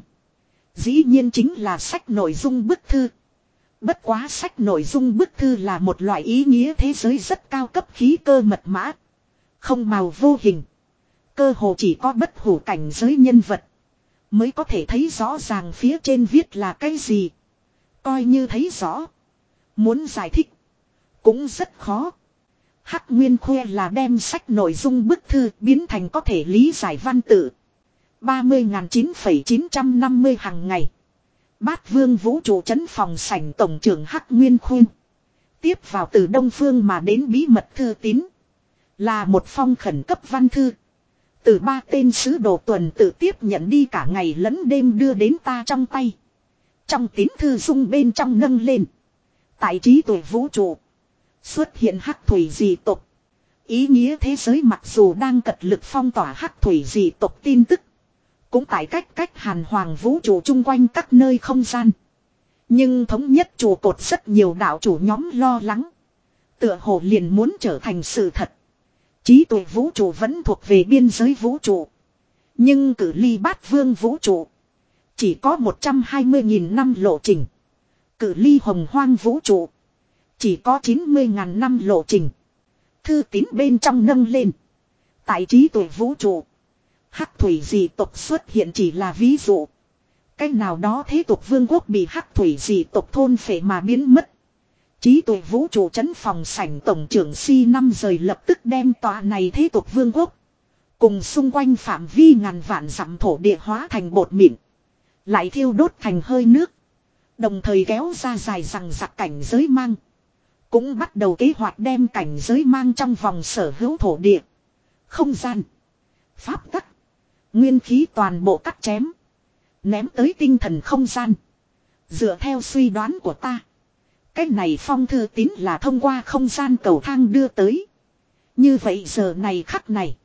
Dĩ nhiên chính là sách nội dung bức thư. Bất quá sách nội dung bức thư là một loại ý nghĩa thế giới rất cao cấp khí cơ mật mã. Không màu vô hình. Cơ hồ chỉ có bất hủ cảnh giới nhân vật. Mới có thể thấy rõ ràng phía trên viết là cái gì. Coi như thấy rõ. Muốn giải thích. Cũng rất khó. Hắc Nguyên Khuê là đem sách nội dung bức thư biến thành có thể lý giải văn tự. ba mươi nghìn chín phẩy chín trăm năm mươi hàng ngày. Bát Vương vũ trụ trấn phòng sảnh tổng trưởng Hắc Nguyên Khuê. Tiếp vào từ Đông Phương mà đến bí mật thư tín. Là một phong khẩn cấp văn thư. Từ ba tên sứ đồ tuần tự tiếp nhận đi cả ngày lẫn đêm đưa đến ta trong tay. Trong tín thư dung bên trong nâng lên. Tại trí tuệ vũ trụ. Xuất hiện hắc thủy dị tộc. Ý nghĩa thế giới mặc dù đang cật lực phong tỏa hắc thủy dị tộc tin tức. Cũng tại cách cách hàn hoàng vũ trụ chung quanh các nơi không gian. Nhưng thống nhất trụ cột rất nhiều đạo chủ nhóm lo lắng. Tựa hồ liền muốn trở thành sự thật. Trí tuệ vũ trụ vẫn thuộc về biên giới vũ trụ. Nhưng cử ly bát vương vũ trụ. Chỉ có một trăm hai mươi nghìn năm lộ trình. Cử ly hồng hoang vũ trụ. Chỉ có chín mươi nghìn năm lộ trình. Thư tín bên trong nâng lên. Tại trí tuệ vũ trụ. Hắc thủy dị tộc xuất hiện chỉ là ví dụ. Cách nào đó thế tục vương quốc bị hắc thủy dị tộc thôn phệ mà biến mất. Trí tuệ vũ trụ trấn phòng sảnh tổng trưởng si năm rời lập tức đem tòa này thế tục vương quốc. Cùng xung quanh phạm vi ngàn vạn dặm thổ địa hóa thành bột mịn. Lại thiêu đốt thành hơi nước. Đồng thời kéo ra dài rằng giặc cảnh giới mang. Cũng bắt đầu kế hoạch đem cảnh giới mang trong vòng sở hữu thổ địa. Không gian. Pháp tắc. Nguyên khí toàn bộ cắt chém. Ném tới tinh thần không gian. Dựa theo suy đoán của ta. Cái này phong thư tín là thông qua không gian cầu thang đưa tới. Như vậy giờ này khắc này.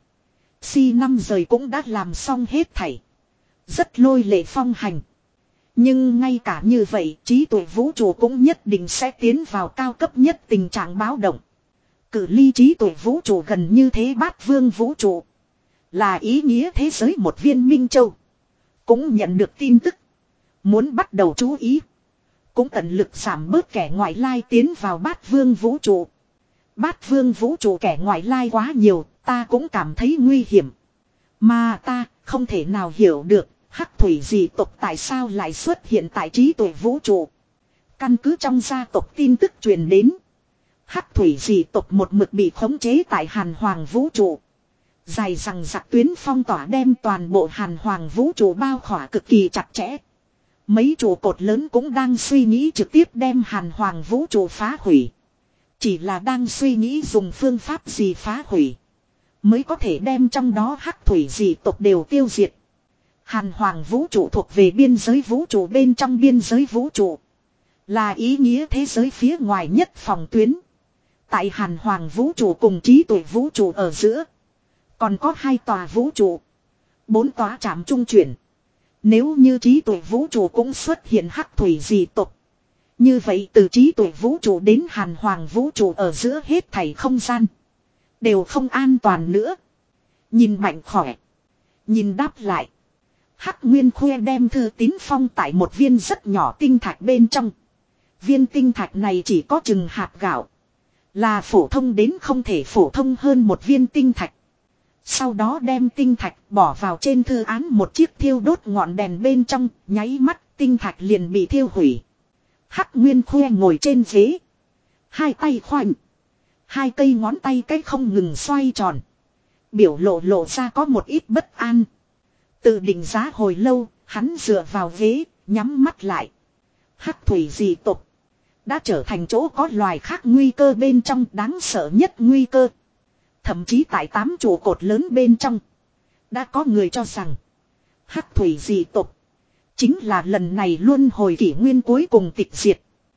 Si năm rời cũng đã làm xong hết thảy. Rất lôi lệ phong hành. Nhưng ngay cả như vậy trí tuệ vũ trụ cũng nhất định sẽ tiến vào cao cấp nhất tình trạng báo động. Cự ly trí tuệ vũ trụ gần như thế bát vương vũ trụ. Là ý nghĩa thế giới một viên minh châu. Cũng nhận được tin tức. Muốn bắt đầu chú ý. Cũng tận lực giảm bớt kẻ ngoại lai tiến vào bát vương vũ trụ. Bát vương vũ trụ kẻ ngoại lai quá nhiều. Ta cũng cảm thấy nguy hiểm. Mà ta không thể nào hiểu được. Hắc thủy dị tộc tại sao lại xuất hiện tại trí tuệ vũ trụ. Căn cứ trong gia tộc tin tức truyền đến. Hắc thủy dị tộc một mực bị khống chế tại hàn hoàng vũ trụ. Dài rằng giặc tuyến phong tỏa đem toàn bộ hàn hoàng vũ trụ bao khỏa cực kỳ chặt chẽ. Mấy trụ cột lớn cũng đang suy nghĩ trực tiếp đem hàn hoàng vũ trụ phá hủy. Chỉ là đang suy nghĩ dùng phương pháp gì phá hủy. Mới có thể đem trong đó hắc thủy dị tộc đều tiêu diệt. Hàn hoàng vũ trụ thuộc về biên giới vũ trụ bên trong biên giới vũ trụ. Là ý nghĩa thế giới phía ngoài nhất phòng tuyến. Tại hàn hoàng vũ trụ cùng trí tuệ vũ trụ ở giữa. Còn có hai tòa vũ trụ. Bốn tòa trạm trung chuyển. Nếu như trí tuệ vũ trụ cũng xuất hiện hắc thủy dị tộc. Như vậy từ trí tuệ vũ trụ đến hàn hoàng vũ trụ ở giữa hết thảy không gian. Đều không an toàn nữa. Nhìn mạnh khỏe. Nhìn đáp lại. Hắc Nguyên Khuê đem thư tín phong tại một viên rất nhỏ tinh thạch bên trong. Viên tinh thạch này chỉ có chừng hạt gạo. Là phổ thông đến không thể phổ thông hơn một viên tinh thạch. Sau đó đem tinh thạch bỏ vào trên thư án một chiếc thiêu đốt ngọn đèn bên trong, nháy mắt tinh thạch liền bị thiêu hủy. Hắc Nguyên Khuê ngồi trên ghế. Hai tay khoanh. Hai cây ngón tay cái không ngừng xoay tròn. Biểu lộ lộ ra có một ít bất an. Tự định giá hồi lâu, hắn dựa vào ghế, nhắm mắt lại. Hắc thủy dị tộc đã trở thành chỗ có loài khác nguy cơ bên trong đáng sợ nhất nguy cơ. Thậm chí tại tám trụ cột lớn bên trong. Đã có người cho rằng hắc thủy dị tộc chính là lần này luân hồi kỷ nguyên cuối cùng tịch diệt.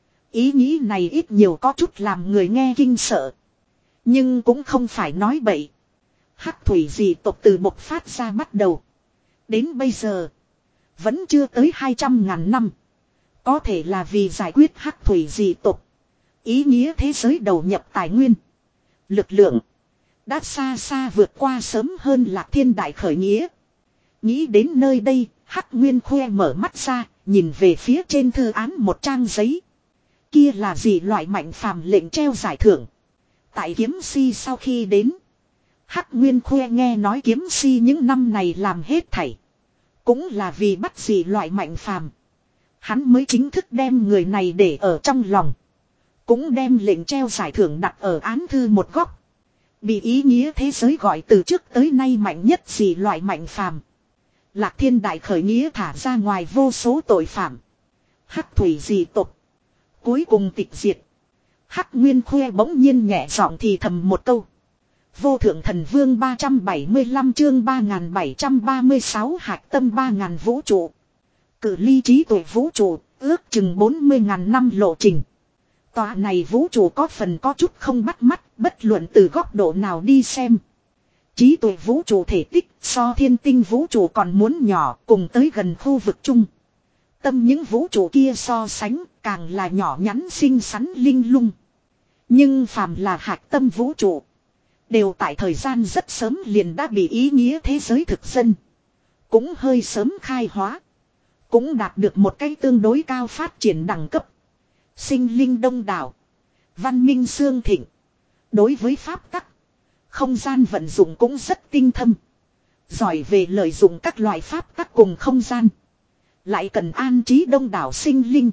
Ý nghĩ này ít nhiều có chút làm người nghe kinh sợ. Nhưng cũng không phải nói bậy. Hắc thủy dị tộc từ bộc phát ra bắt đầu. Đến bây giờ. Vẫn chưa tới hai trăm ngàn năm. Có thể là vì giải quyết hắc thủy dị tộc. Ý nghĩa thế giới đầu nhập tài nguyên. Lực lượng. Đã xa xa vượt qua sớm hơn Lạc Thiên Đại khởi nghĩa. Nghĩ đến nơi đây. Hắc Nguyên Khuê mở mắt ra. Nhìn về phía trên thư án một trang giấy. Kia là gì loại mạnh phàm lệnh treo giải thưởng. Tại kiếm si sau khi đến. Hắc Nguyên Khuê nghe nói kiếm si những năm này làm hết thảy. Cũng là vì bắt gì loại mạnh phàm. Hắn mới chính thức đem người này để ở trong lòng. Cũng đem lệnh treo giải thưởng đặt ở án thư một góc. Bị ý nghĩa thế giới gọi từ trước tới nay mạnh nhất gì loại mạnh phàm. Lạc Thiên Đại khởi nghĩa thả ra ngoài vô số tội phạm. Hắc thủy dị tộc cuối cùng tịch diệt. Hắc Nguyên Khuê bỗng nhiên nhẹ giọng thì thầm một câu. Vô thượng thần vương ba trăm bảy mươi lăm chương ba nghìn bảy trăm ba mươi sáu hạt tâm ba nghìn vũ trụ. Cự ly trí tuệ vũ trụ ước chừng bốn mươi ngàn năm lộ trình. Tòa này vũ trụ có phần có chút không bắt mắt, bất luận từ góc độ nào đi xem. Trí tuệ vũ trụ thể tích so thiên tinh vũ trụ còn muốn nhỏ, cùng tới gần khu vực chung. Tâm những vũ trụ kia so sánh càng là nhỏ nhắn xinh xắn linh lung. Nhưng phàm là hạch tâm vũ trụ, đều tại thời gian rất sớm liền đã bị ý nghĩa thế giới thực dân. Cũng hơi sớm khai hóa. Cũng đạt được một cái tương đối cao phát triển đẳng cấp. Sinh linh đông đảo. Văn minh xương thịnh. Đối với pháp tắc, không gian vận dụng cũng rất tinh thâm. Giỏi về lợi dụng các loại pháp tắc cùng không gian. Lại cần an trí đông đảo sinh linh.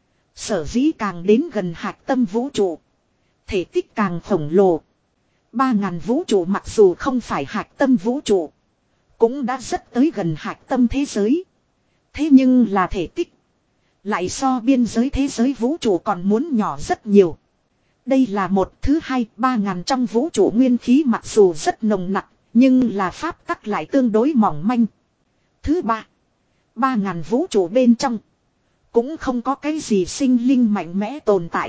Sở dĩ càng đến gần hạch tâm vũ trụ, thể tích càng khổng lồ. Ba ngàn vũ trụ mặc dù không phải hạch tâm vũ trụ, cũng đã rất tới gần hạch tâm thế giới. Thế nhưng là thể tích lại so biên giới thế giới vũ trụ còn muốn nhỏ rất nhiều. Đây là một. Thứ hai, ba ngàn trong vũ trụ nguyên khí mặc dù rất nồng nặc, nhưng là pháp tắc lại tương đối mỏng manh. Thứ ba, ba ngàn vũ trụ bên trong cũng không có cái gì sinh linh mạnh mẽ tồn tại.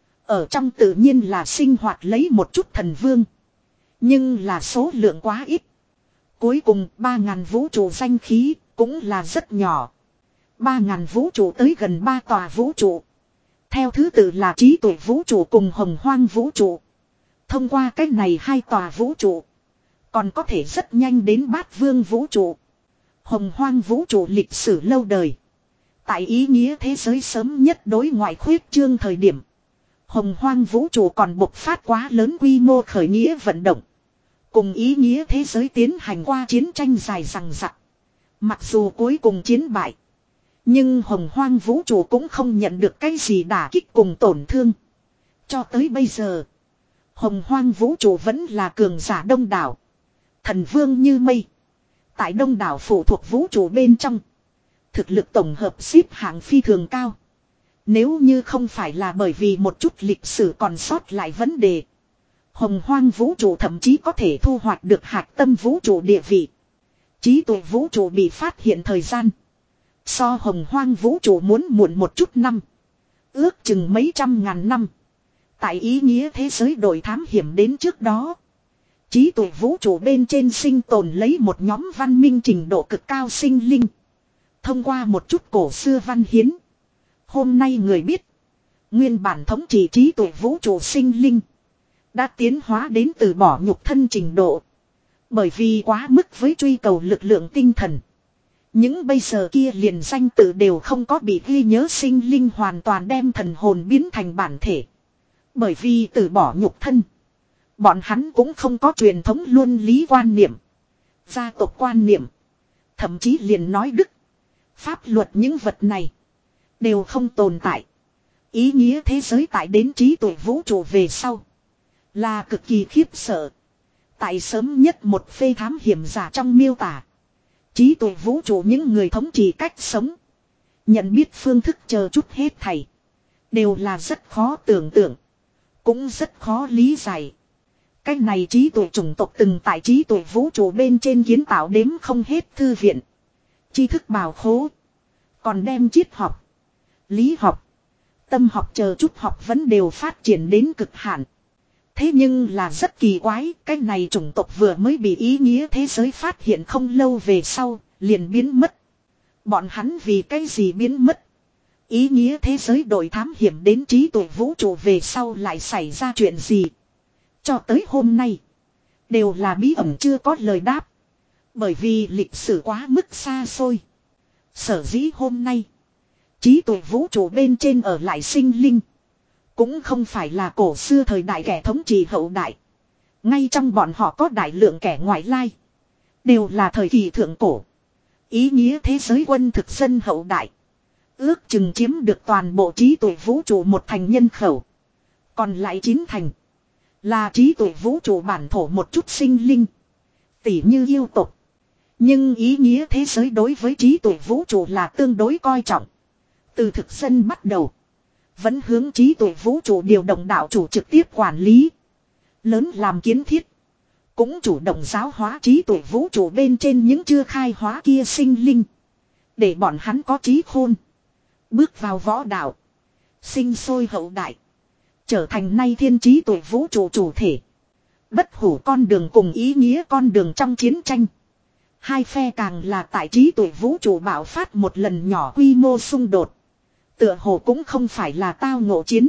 Ở trong tự nhiên là sinh hoạt lấy một chút thần vương, nhưng là số lượng quá ít. Cuối cùng ba ngàn vũ trụ danh khí cũng là rất nhỏ. Ba ngàn vũ trụ tới gần ba tòa vũ trụ. Theo thứ tự là trí tuệ vũ trụ cùng hồng hoang vũ trụ. Thông qua cách này hai tòa vũ trụ, còn có thể rất nhanh đến bát vương vũ trụ. Hồng hoang vũ trụ lịch sử lâu đời. Tại ý nghĩa thế giới sớm nhất đối ngoại khuyết trương thời điểm, hồng hoang vũ trụ còn bộc phát quá lớn quy mô khởi nghĩa vận động. Cùng ý nghĩa thế giới tiến hành qua chiến tranh dài dằng dặc. Mặc dù cuối cùng chiến bại, nhưng hồng hoang vũ trụ cũng không nhận được cái gì đả kích cùng tổn thương. Cho tới bây giờ, hồng hoang vũ trụ vẫn là cường giả đông đảo. Thần vương như mây. Tại đông đảo phụ thuộc vũ trụ bên trong, thực lực tổng hợp xếp hạng phi thường cao. Nếu như không phải là bởi vì một chút lịch sử còn sót lại vấn đề, hồng hoang vũ trụ thậm chí có thể thu hoạch được hạch tâm vũ trụ địa vị. Trí tuệ vũ trụ bị phát hiện thời gian so hồng hoang vũ trụ muốn muộn một chút năm, ước chừng mấy trăm ngàn năm. Tại ý nghĩa thế giới đội thám hiểm đến trước đó, trí tuệ vũ trụ bên trên sinh tồn lấy một nhóm văn minh trình độ cực cao sinh linh. Thông qua một chút cổ xưa văn hiến, hôm nay người biết, nguyên bản thống trị trí tuệ vũ trụ sinh linh đã tiến hóa đến từ bỏ nhục thân trình độ. Bởi vì quá mức với truy cầu lực lượng tinh thần, những bây giờ kia liền danh tự đều không có bị ghi nhớ sinh linh hoàn toàn đem thần hồn biến thành bản thể. Bởi vì từ bỏ nhục thân, bọn hắn cũng không có truyền thống luân lý quan niệm, gia tộc quan niệm, thậm chí liền nói đức, pháp luật những vật này đều không tồn tại. Ý nghĩa thế giới tại đến trí tuệ vũ trụ về sau là cực kỳ khiếp sợ. Tại sớm nhất một phê thám hiểm giả trong miêu tả, trí tuệ vũ trụ những người thống trị cách sống, nhận biết phương thức chờ chút hết thảy, đều là rất khó tưởng tượng, cũng rất khó lý giải. Cái này trí tuệ chủng tộc từng tại trí tuệ vũ trụ bên trên kiến tạo đếm không hết thư viện, tri thức bào khố, còn đem triết học, lý học, tâm học chờ chút học vấn đều phát triển đến cực hạn. Thế nhưng là rất kỳ quái, cái này chủng tộc vừa mới bị ý nghĩa thế giới phát hiện không lâu về sau, liền biến mất. Bọn hắn vì cái gì biến mất? Ý nghĩa thế giới đội thám hiểm đến trí tuệ vũ trụ về sau lại xảy ra chuyện gì? Cho tới hôm nay, đều là bí ẩn chưa có lời đáp. Bởi vì lịch sử quá mức xa xôi. Sở dĩ hôm nay, trí tuệ vũ trụ bên trên ở lại sinh linh, cũng không phải là cổ xưa thời đại kẻ thống trị hậu đại. Ngay trong bọn họ có đại lượng kẻ ngoại lai, đều là thời kỳ thượng cổ. Ý nghĩa thế giới quân thực dân hậu đại, ước chừng chiếm được toàn bộ trí tuệ vũ trụ một thành nhân khẩu. Còn lại chín thành là trí tuệ vũ trụ bản thổ một chút sinh linh, tỉ như yêu tộc. Nhưng ý nghĩa thế giới đối với trí tuệ vũ trụ là tương đối coi trọng. Từ thực dân bắt đầu, vẫn hướng trí tuệ vũ trụ điều động đạo chủ trực tiếp quản lý, lớn làm kiến thiết. Cũng chủ động giáo hóa trí tuệ vũ trụ bên trên những chưa khai hóa kia sinh linh, để bọn hắn có trí khôn, bước vào võ đạo, sinh sôi hậu đại. trở thành nay thiên trí tuệ vũ trụ chủ thể. Bất hủ con đường cùng ý nghĩa con đường trong chiến tranh. Hai phe càng là tại trí tuệ vũ trụ bạo phát một lần nhỏ quy mô xung đột. Tựa hồ cũng không phải là tao ngộ chiến.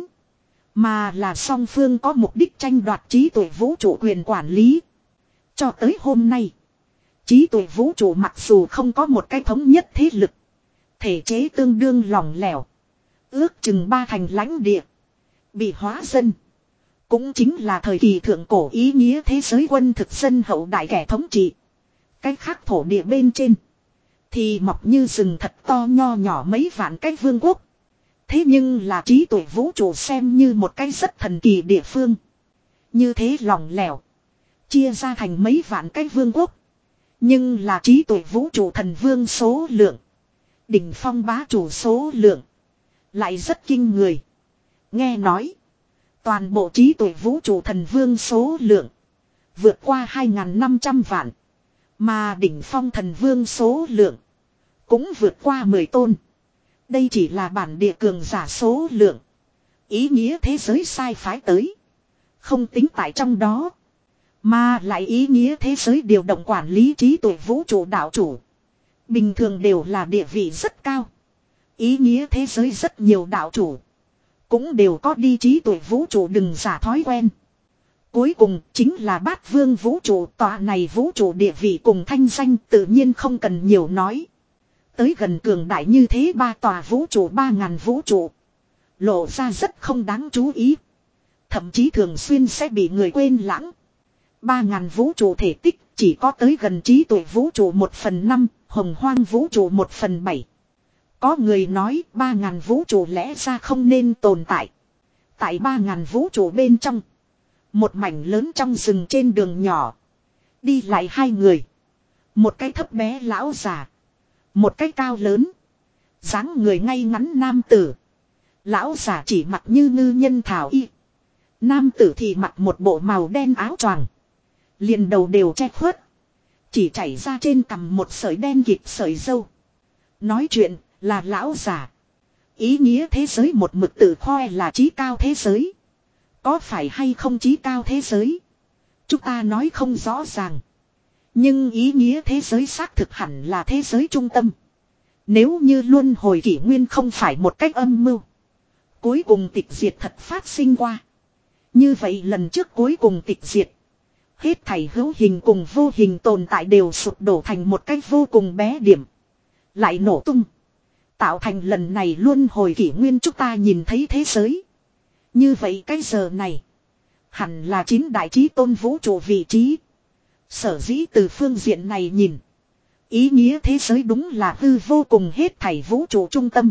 Mà là song phương có mục đích tranh đoạt trí tuệ vũ trụ quyền quản lý. Cho tới hôm nay. Trí tuệ vũ trụ mặc dù không có một cái thống nhất thế lực. Thể chế tương đương lỏng lẻo. Ước chừng ba thành lãnh địa. Bị hóa dân. Cũng chính là thời kỳ thượng cổ ý nghĩa thế giới quân thực dân hậu đại kẻ thống trị. Cái khác thổ địa bên trên. Thì mọc như rừng thật to nho nhỏ mấy vạn cái vương quốc. Thế nhưng là trí tuệ vũ trụ xem như một cái rất thần kỳ địa phương. Như thế lỏng lẻo. Chia ra thành mấy vạn cái vương quốc. Nhưng là trí tuệ vũ trụ thần vương số lượng. Đỉnh phong bá chủ số lượng. Lại rất kinh người. Nghe nói. Toàn bộ trí tuệ vũ trụ thần vương số lượng. Vượt qua hai nghìn năm trăm vạn. Mà đỉnh phong thần vương số lượng. Cũng vượt qua mười tôn. Đây chỉ là bản địa cường giả số lượng. Ý nghĩa thế giới sai phái tới. Không tính tại trong đó. Mà lại ý nghĩa thế giới điều động quản lý trí tuệ vũ trụ đạo chủ. Bình thường đều là địa vị rất cao. Ý nghĩa thế giới rất nhiều đạo chủ. Cũng đều có đi trí tuệ vũ trụ đừng giả thói quen. Cuối cùng chính là bát vương vũ trụ. Tòa này vũ trụ địa vị cùng thanh danh tự nhiên không cần nhiều nói. Tới gần cường đại như thế ba tòa vũ trụ ba ngàn vũ trụ. Lộ ra rất không đáng chú ý. Thậm chí thường xuyên sẽ bị người quên lãng. Ba ngàn vũ trụ thể tích chỉ có tới gần trí tuệ vũ trụ một phần năm, hồng hoang vũ trụ một phần bảy. Có người nói ba ngàn vũ trụ lẽ ra không nên tồn tại. Tại ba ngàn vũ trụ bên trong. Một mảnh lớn trong rừng trên đường nhỏ. Đi lại hai người. Một cái thấp bé lão già. Một cái cao lớn. Dáng người ngay ngắn nam tử. Lão già chỉ mặc như ngư nhân thảo y. Nam tử thì mặc một bộ màu đen áo choàng. Liền đầu đều che khuất. Chỉ chảy ra trên cằm một sợi đen kịt sợi dâu. Nói chuyện là lão già. Ý nghĩa thế giới một mực tự khoe là trí cao thế giới. Có phải hay không trí cao thế giới? Chúng ta nói không rõ ràng. Nhưng ý nghĩa thế giới xác thực hẳn là thế giới trung tâm. Nếu như luân hồi kỷ nguyên không phải một cách âm mưu. Cuối cùng tịch diệt thật phát sinh qua. Như vậy lần trước cuối cùng tịch diệt. Hết thảy hữu hình cùng vô hình tồn tại đều sụp đổ thành một cách vô cùng bé điểm. Lại nổ tung. Tạo thành lần này luân hồi kỷ nguyên chúng ta nhìn thấy thế giới. Như vậy cái giờ này. Hẳn là chín đại trí tôn vũ trụ vị trí. Sở dĩ từ phương diện này nhìn. Ý nghĩa thế giới đúng là hư vô cùng hết thảy vũ trụ trung tâm.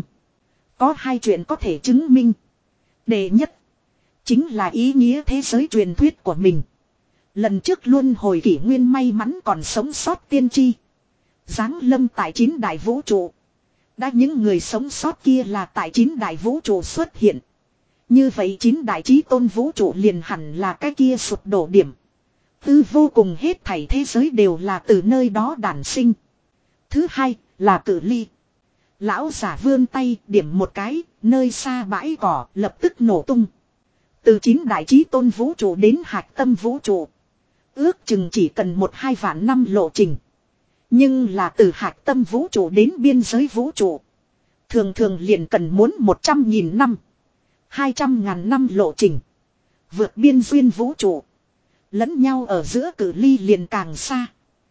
Có hai chuyện có thể chứng minh. Đệ nhất. Chính là ý nghĩa thế giới truyền thuyết của mình. Lần trước luân hồi kỷ nguyên may mắn còn sống sót tiên tri. Giáng lâm tại chín đại vũ trụ. Đã những người sống sót kia là tại chín đại vũ trụ xuất hiện. Như vậy chín đại trí tôn vũ trụ liền hẳn là cái kia sụp đổ điểm. Tư vô cùng hết thảy thế giới đều là từ nơi đó đản sinh. Thứ hai là cự ly. Lão giả vươn tay điểm một cái, nơi xa bãi cỏ lập tức nổ tung. Từ chín đại trí tôn vũ trụ đến hạch tâm vũ trụ. Ước chừng chỉ cần một hai vạn năm lộ trình. Nhưng là từ hạch tâm vũ trụ đến biên giới vũ trụ. Thường thường liền cần muốn một trăm nghìn năm. Hai trăm ngàn năm lộ trình. Vượt biên duyên vũ trụ. Lẫn nhau ở giữa cự ly liền càng xa.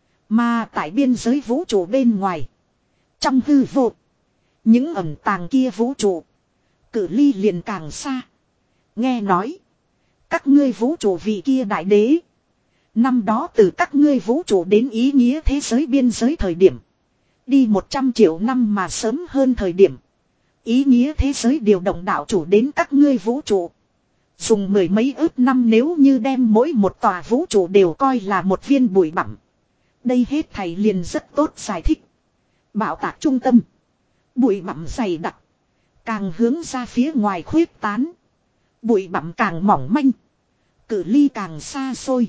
Mà tại biên giới vũ trụ bên ngoài. Trong hư vô. Những ẩn tàng kia vũ trụ. Cự ly liền càng xa. Nghe nói. Các ngươi vũ trụ vị kia đại đế. Năm đó từ các ngươi vũ trụ đến ý nghĩa thế giới biên giới thời điểm. Đi một trăm triệu năm mà sớm hơn thời điểm. Ý nghĩa thế giới điều động đạo chủ đến các ngươi vũ trụ. Dùng mười mấy ước năm nếu như đem mỗi một tòa vũ trụ đều coi là một viên bụi bặm. Đây hết thầy liền rất tốt giải thích. Bảo tạc trung tâm. Bụi bặm dày đặc. Càng hướng ra phía ngoài khuyết tán. Bụi bặm càng mỏng manh. Cự ly càng xa xôi.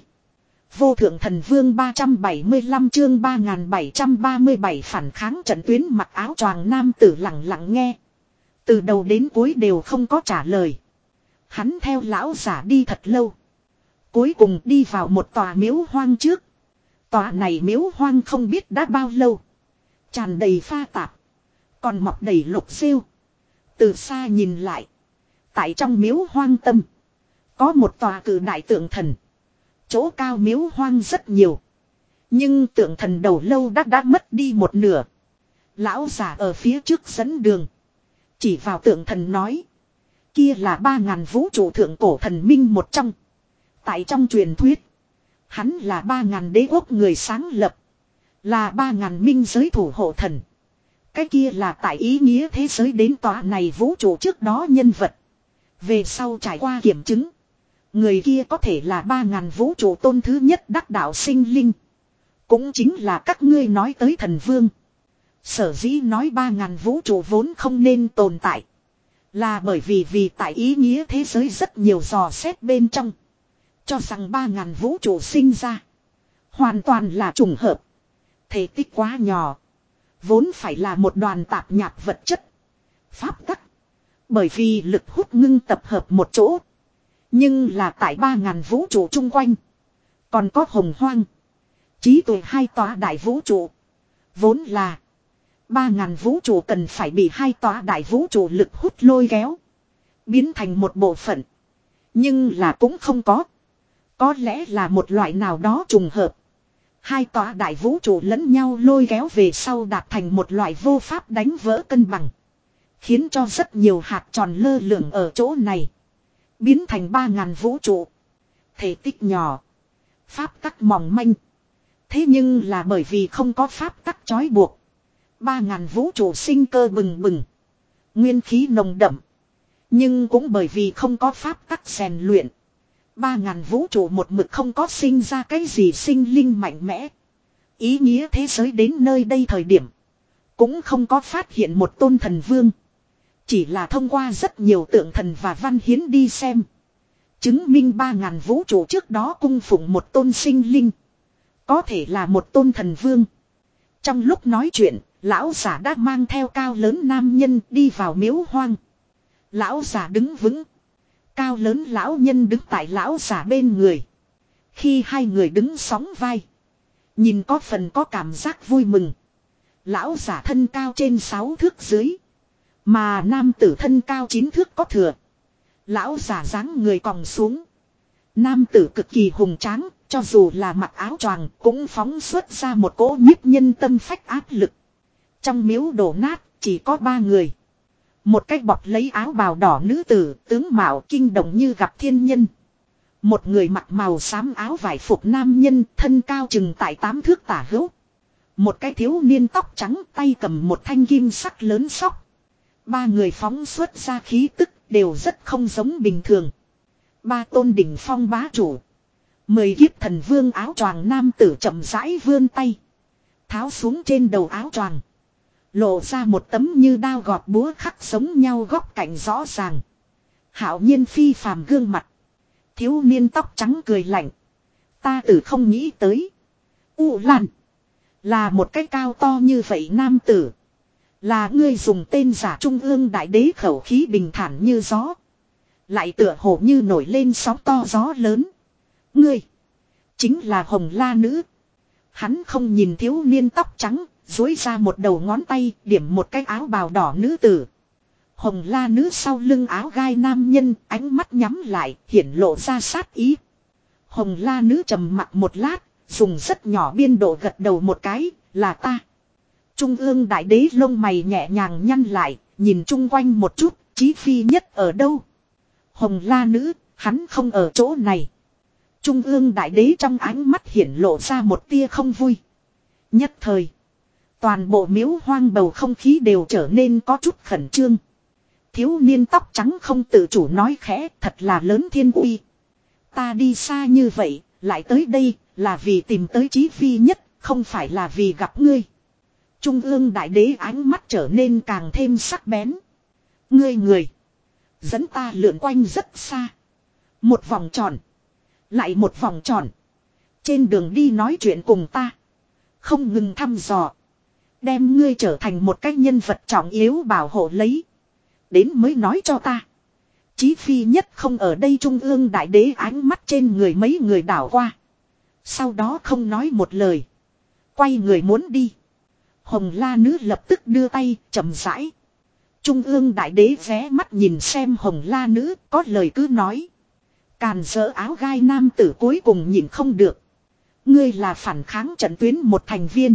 Vô thượng thần vương ba trăm bảy mươi lăm chương ba nghìn bảy trăm ba mươi bảy phản kháng trận tuyến mặc áo choàng nam tử lặng lặng nghe. Từ đầu đến cuối đều không có trả lời. Hắn theo lão giả đi thật lâu. Cuối cùng đi vào một tòa miếu hoang trước. Tòa này miếu hoang không biết đã bao lâu. Tràn đầy pha tạp. Còn mọc đầy lục rêu. Từ xa nhìn lại. Tại trong miếu hoang tâm. Có một tòa cử đại tượng thần. Chỗ cao miếu hoang rất nhiều. Nhưng tượng thần đầu lâu đã đã mất đi một nửa. Lão giả ở phía trước dẫn đường. Chỉ vào tượng thần nói. Kia là ba ngàn vũ trụ thượng cổ thần minh một trong. Tại trong truyền thuyết. Hắn là ba ngàn đế quốc người sáng lập. Là ba ngàn minh giới thủ hộ thần. Cái kia là tại ý nghĩa thế giới đến tòa này vũ trụ trước đó nhân vật. Về sau trải qua kiểm chứng. Người kia có thể là ba ngàn vũ trụ tôn thứ nhất đắc đạo sinh linh. Cũng chính là các ngươi nói tới thần vương. Sở dĩ nói ba ngàn vũ trụ vốn không nên tồn tại. Là bởi vì vì tại ý nghĩa thế giới rất nhiều dò xét bên trong. Cho rằng ba ngàn vũ trụ sinh ra. Hoàn toàn là trùng hợp. Thể tích quá nhỏ. Vốn phải là một đoàn tạp nhạp vật chất. Pháp tắc. Bởi vì lực hút ngưng tập hợp một chỗ. Nhưng là tại ba ngàn vũ trụ chung quanh. Còn có hồng hoang. Trí tuệ hai tòa đại vũ trụ. Vốn là. Ba ngàn vũ trụ cần phải bị hai tòa đại vũ trụ lực hút lôi kéo. Biến thành một bộ phận. Nhưng là cũng không có. Có lẽ là một loại nào đó trùng hợp. Hai tòa đại vũ trụ lẫn nhau lôi kéo về sau đạt thành một loại vô pháp đánh vỡ cân bằng. Khiến cho rất nhiều hạt tròn lơ lửng ở chỗ này. Biến thành ba ngàn vũ trụ. Thể tích nhỏ. Pháp tắc mỏng manh. Thế nhưng là bởi vì không có pháp tắc trói buộc. Ba ngàn vũ trụ sinh cơ bừng bừng. Nguyên khí nồng đậm. Nhưng cũng bởi vì không có pháp tắc rèn luyện. Ba ngàn vũ trụ một mực không có sinh ra cái gì sinh linh mạnh mẽ. Ý nghĩa thế giới đến nơi đây thời điểm. Cũng không có phát hiện một tôn thần vương. Chỉ là thông qua rất nhiều tượng thần và văn hiến đi xem. Chứng minh ba ngàn vũ trụ trước đó cung phụng một tôn sinh linh. Có thể là một tôn thần vương. Trong lúc nói chuyện, lão giả đã mang theo cao lớn nam nhân đi vào miếu hoang. Lão giả đứng vững. Cao lớn lão nhân đứng tại lão giả bên người. Khi hai người đứng sóng vai. Nhìn có phần có cảm giác vui mừng. Lão giả thân cao trên sáu thước dưới. Mà nam tử thân cao chín thước có thừa. Lão giả dáng người còng xuống. Nam tử cực kỳ hùng tráng. Cho dù là mặc áo choàng cũng phóng xuất ra một cỗ nhiếp nhân tâm phách áp lực. Trong miếu đổ nát chỉ có ba người. Một cái bọc lấy áo bào đỏ nữ tử tướng mạo kinh động như gặp thiên nhân. Một người mặc màu xám áo vải phục nam nhân thân cao chừng tại tám thước tả hữu. Một cái thiếu niên tóc trắng tay cầm một thanh kim sắc lớn sóc. Ba người phóng xuất ra khí tức đều rất không giống bình thường. Ba tôn đỉnh phong bá chủ. Mười kiếp thần vương áo choàng nam tử chậm rãi vươn tay. Tháo xuống trên đầu áo choàng. Lộ ra một tấm như đao gọt búa khắc giống nhau góc cạnh rõ ràng. Hạo nhiên phi phàm gương mặt. Thiếu niên tóc trắng cười lạnh. Ta tử không nghĩ tới. U Lan. Là một cái cao to như vậy nam tử. Là ngươi dùng tên giả trung ương đại đế khẩu khí bình thản như gió. Lại tựa hồ như nổi lên sóng to gió lớn. Ngươi. Chính là Hồng La Nữ. Hắn không nhìn thiếu niên tóc trắng. Dối ra một đầu ngón tay điểm một cái áo bào đỏ nữ tử. Hồng La Nữ sau lưng áo gai nam nhân ánh mắt nhắm lại hiển lộ ra sát ý. Hồng La Nữ trầm mặt một lát. Dùng rất nhỏ biên độ gật đầu một cái là ta. Trung ương đại đế lông mày nhẹ nhàng nhăn lại. Nhìn chung quanh một chút. Chí Phi Nhất ở đâu? Hồng La Nữ hắn không ở chỗ này. Trung ương đại đế trong ánh mắt hiển lộ ra một tia không vui. Nhất thời. Toàn bộ miếu hoang bầu không khí đều trở nên có chút khẩn trương. Thiếu niên tóc trắng không tự chủ nói khẽ thật là lớn thiên uy. Ta đi xa như vậy, lại tới đây là vì tìm tới Chí Phi Nhất, không phải là vì gặp ngươi. Trung ương đại đế ánh mắt trở nên càng thêm sắc bén. Ngươi người. Dẫn ta lượn quanh rất xa. Một vòng tròn. Lại một vòng tròn. Trên đường đi nói chuyện cùng ta. Không ngừng thăm dò. Đem ngươi trở thành một cái nhân vật trọng yếu bảo hộ lấy. Đến mới nói cho ta. Chí Phi Nhất không ở đây trung ương đại đế ánh mắt trên người mấy người đảo qua. Sau đó không nói một lời. Quay người muốn đi. Hồng La Nữ lập tức đưa tay chậm rãi. Trung ương đại đế ghé mắt nhìn xem Hồng La Nữ có lời cứ nói. Càn dỡ áo gai nam tử cuối cùng nhìn không được. Ngươi là phản kháng trận tuyến một thành viên.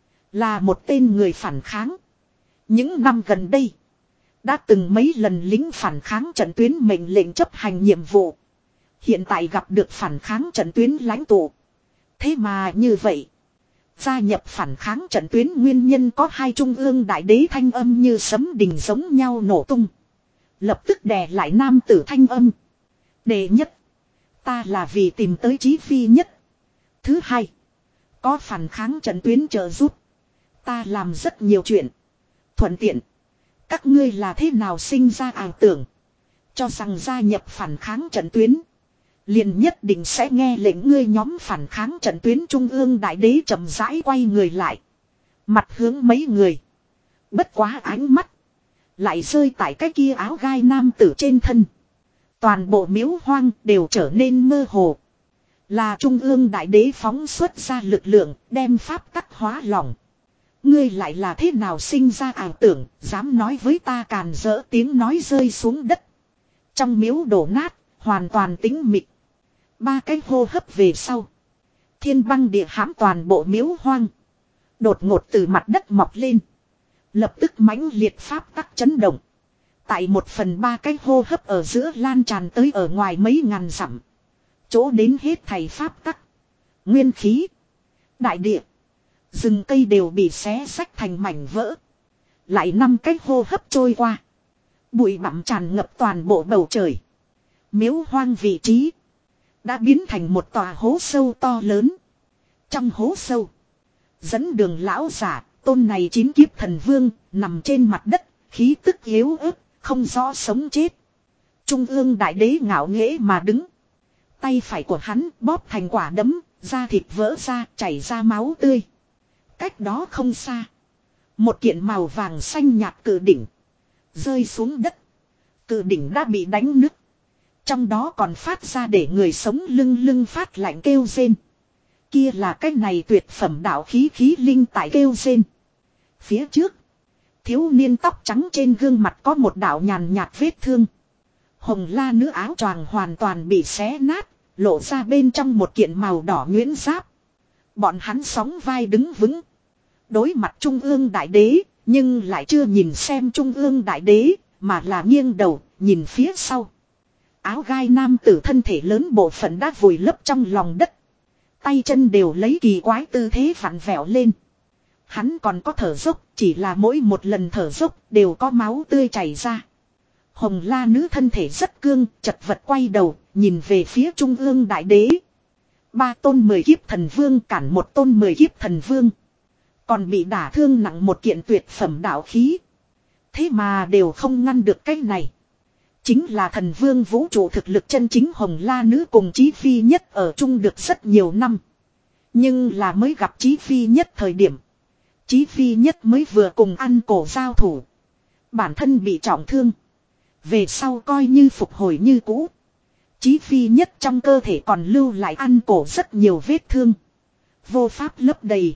Là một tên người phản kháng. Những năm gần đây. Đã từng mấy lần lính phản kháng trận tuyến mệnh lệnh chấp hành nhiệm vụ. Hiện tại gặp được phản kháng trận tuyến lãnh tụ. Thế mà như vậy. Gia nhập phản kháng trận tuyến nguyên nhân có hai trung ương đại đế thanh âm như sấm đình giống nhau nổ tung. Lập tức đè lại nam tử thanh âm. Đệ nhất. Ta là vì tìm tới Chí Phi Nhất. Thứ hai. Có phản kháng trận tuyến trợ giúp. Ta làm rất nhiều chuyện. Thuận tiện. Các ngươi là thế nào sinh ra ảo tưởng. Cho rằng gia nhập phản kháng trận tuyến. Liền nhất định sẽ nghe lệnh ngươi nhóm phản kháng trận tuyến trung ương đại đế chậm rãi quay người lại. Mặt hướng mấy người. Bất quá ánh mắt. Lại rơi tại cái kia áo gai nam tử trên thân. Toàn bộ miếu hoang đều trở nên mơ hồ. Là trung ương đại đế phóng xuất ra lực lượng đem pháp tắc hóa lỏng. Ngươi lại là thế nào sinh ra ảo tưởng, dám nói với ta càn rỡ tiếng nói rơi xuống đất. Trong miếu đổ nát, hoàn toàn tĩnh mịch. Ba cái hô hấp về sau. Thiên băng địa hãm toàn bộ miếu hoang. Đột ngột từ mặt đất mọc lên. Lập tức mãnh liệt pháp tắc chấn động. Tại một phần ba cái hô hấp ở giữa lan tràn tới ở ngoài mấy ngàn dặm. Chỗ đến hết thầy pháp tắc. Nguyên khí. Đại địa. Rừng cây đều bị xé xách thành mảnh vỡ. Lại năm cái hô hấp trôi qua. Bụi bặm tràn ngập toàn bộ bầu trời. Miếu hoang vị trí. Đã biến thành một tòa hố sâu to lớn. Trong hố sâu. Dẫn đường lão giả. Tôn này chín kiếp thần vương. Nằm trên mặt đất. Khí tức yếu ớt. Không rõ sống chết. Trung ương đại đế ngạo nghễ mà đứng. Tay phải của hắn bóp thành quả đấm. Da thịt vỡ ra chảy ra máu tươi. Cách đó không xa. Một kiện màu vàng xanh nhạt cự đỉnh. Rơi xuống đất. Cự đỉnh đã bị đánh nứt. Trong đó còn phát ra để người sống lưng lưng phát lạnh kêu rên. Kia là cái này tuyệt phẩm đạo khí khí linh tại kêu rên. Phía trước. Thiếu niên tóc trắng trên gương mặt có một đạo nhàn nhạt vết thương. Hồng La Nữ áo choàng hoàn toàn bị xé nát. Lộ ra bên trong một kiện màu đỏ nhuyễn giáp. Bọn hắn sóng vai đứng vững. Đối mặt trung ương đại đế. Nhưng lại chưa nhìn xem trung ương đại đế. Mà là nghiêng đầu nhìn phía sau. Áo gai nam tử thân thể lớn bộ phận đã vùi lấp trong lòng đất. Tay chân đều lấy kỳ quái tư thế vặn vẹo lên. Hắn còn có thở dốc. Chỉ là mỗi một lần thở dốc đều có máu tươi chảy ra. Hồng La Nữ thân thể rất cương. Chật vật quay đầu nhìn về phía trung ương đại đế. Ba tôn mười kiếp thần vương cản một tôn mười kiếp thần vương. Còn bị đả thương nặng một kiện tuyệt phẩm đạo khí. Thế mà đều không ngăn được cái này. Chính là thần vương vũ trụ thực lực chân chính Hồng La Nữ cùng Chí Phi Nhất ở chung được rất nhiều năm. Nhưng là mới gặp Chí Phi Nhất thời điểm. Chí Phi Nhất mới vừa cùng ăn cổ giao thủ. Bản thân bị trọng thương. Về sau coi như phục hồi như cũ. Chí Phi Nhất trong cơ thể còn lưu lại ăn cổ rất nhiều vết thương. Vô pháp lấp đầy.